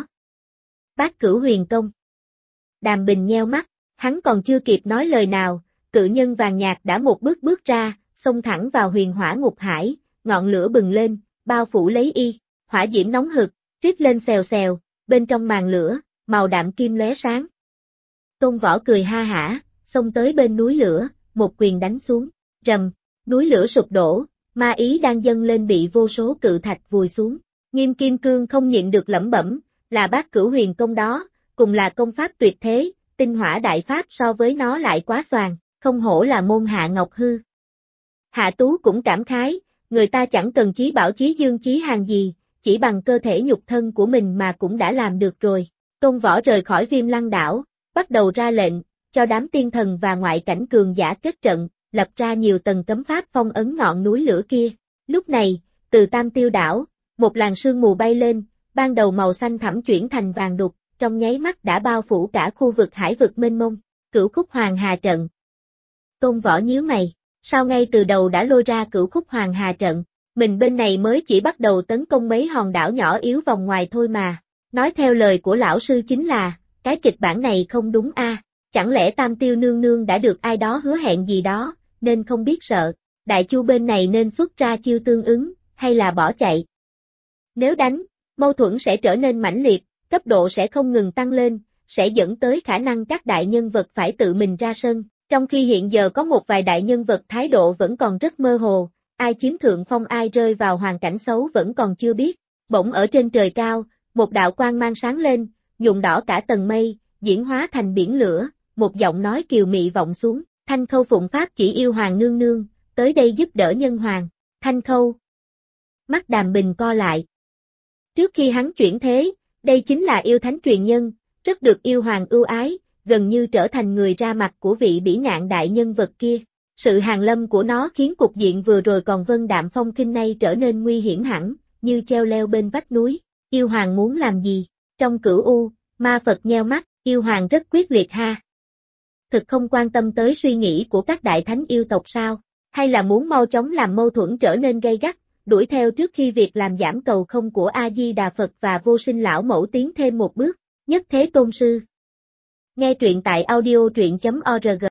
Bát Cửu Huyền Công. Đàm Bình nheo mắt, hắn còn chưa kịp nói lời nào, cự nhân vàng nhạt đã một bước bước ra, xông thẳng vào huyền hỏa ngục hải, ngọn lửa bừng lên, bao phủ lấy y, hỏa diễm nóng hực, rít lên xèo xèo, bên trong màn lửa, màu đạm kim lóe sáng. Tôn Võ cười ha hả, xông tới bên núi lửa, một quyền đánh xuống, rầm, núi lửa sụp đổ, ma ý đang dâng lên bị vô số cự thạch vùi xuống. Nghiêm Kim Cương không nhịn được lẩm bẩm, là Bát Cửu Huyền Công đó, cùng là công pháp tuyệt thế, tinh hỏa đại pháp so với nó lại quá xoàng, không hổ là môn Hạ Ngọc Hư. Hạ Tú cũng cảm khái, người ta chẳng cần chí bảo chí dương chí hàng gì, chỉ bằng cơ thể nhục thân của mình mà cũng đã làm được rồi. Tôn Võ rời khỏi Viêm Lăng đảo, bắt đầu ra lệnh, cho đám tiên thần và ngoại cảnh cường giả kết trận, lập ra nhiều tầng cấm pháp phong ấn ngọn núi lửa kia. Lúc này, từ Tam Tiêu đảo, một làn sương mù bay lên, ban đầu màu xanh thẳm chuyển thành vàng đục, trong nháy mắt đã bao phủ cả khu vực hải vực mênh mông, Cửu Khúc Hoàng Hà trận. Tôn Võ nhíu mày, sao ngay từ đầu đã lôi ra Cửu Khúc Hoàng Hà trận, mình bên này mới chỉ bắt đầu tấn công mấy hòn đảo nhỏ yếu vòng ngoài thôi mà. Nói theo lời của lão sư chính là, cái kịch bản này không đúng a, chẳng lẽ Tam Tiêu nương nương đã được ai đó hứa hẹn gì đó, nên không biết sợ, Đại Chu bên này nên xuất ra chiêu tương ứng, hay là bỏ chạy. Nếu đánh, mâu thuẫn sẽ trở nên mãnh liệt, cấp độ sẽ không ngừng tăng lên, sẽ dẫn tới khả năng các đại nhân vật phải tự mình ra sân, trong khi hiện giờ có một vài đại nhân vật thái độ vẫn còn rất mơ hồ, ai chiếm thượng phong ai rơi vào hoàn cảnh xấu vẫn còn chưa biết. Bỗng ở trên trời cao, một đạo quang mang sáng lên, nhuộm đỏ cả tầng mây, diễn hóa thành biển lửa, một giọng nói kiều mị vọng xuống, Thanh Khâu phụng pháp chỉ yêu hoàng nương nương, tới đây giúp đỡ nhân hoàng. Thanh Khâu. Mắt Đàm Bình co lại. Trước khi hắn chuyển thế, đây chính là yêu thánh truyền nhân, rất được yêu hoàng ưu ái, gần như trở thành người ra mặt của vị bỉ ngạn đại nhân vật kia. Sự hàn lâm của nó khiến cục diện vừa rồi còn vân đạm phong khinh nay trở nên nguy hiểm hẳn, như treo leo bên vách núi. Yêu hoàng muốn làm gì? Trong Cửu U, Ma Phật nheo mắt, yêu hoàng rất quyết liệt ha. Thực không quan tâm tới suy nghĩ của các đại thánh yêu tộc sao? Hay là muốn mau chóng làm mâu thuẫn trở nên gay gắt, đuổi theo trước khi việc làm giảm cầu không của A-di-đà Phật và vô sinh lão mẫu tiến thêm một bước? Nhất Thế Tôn Sư. Nghe truyện tại audio truyện.org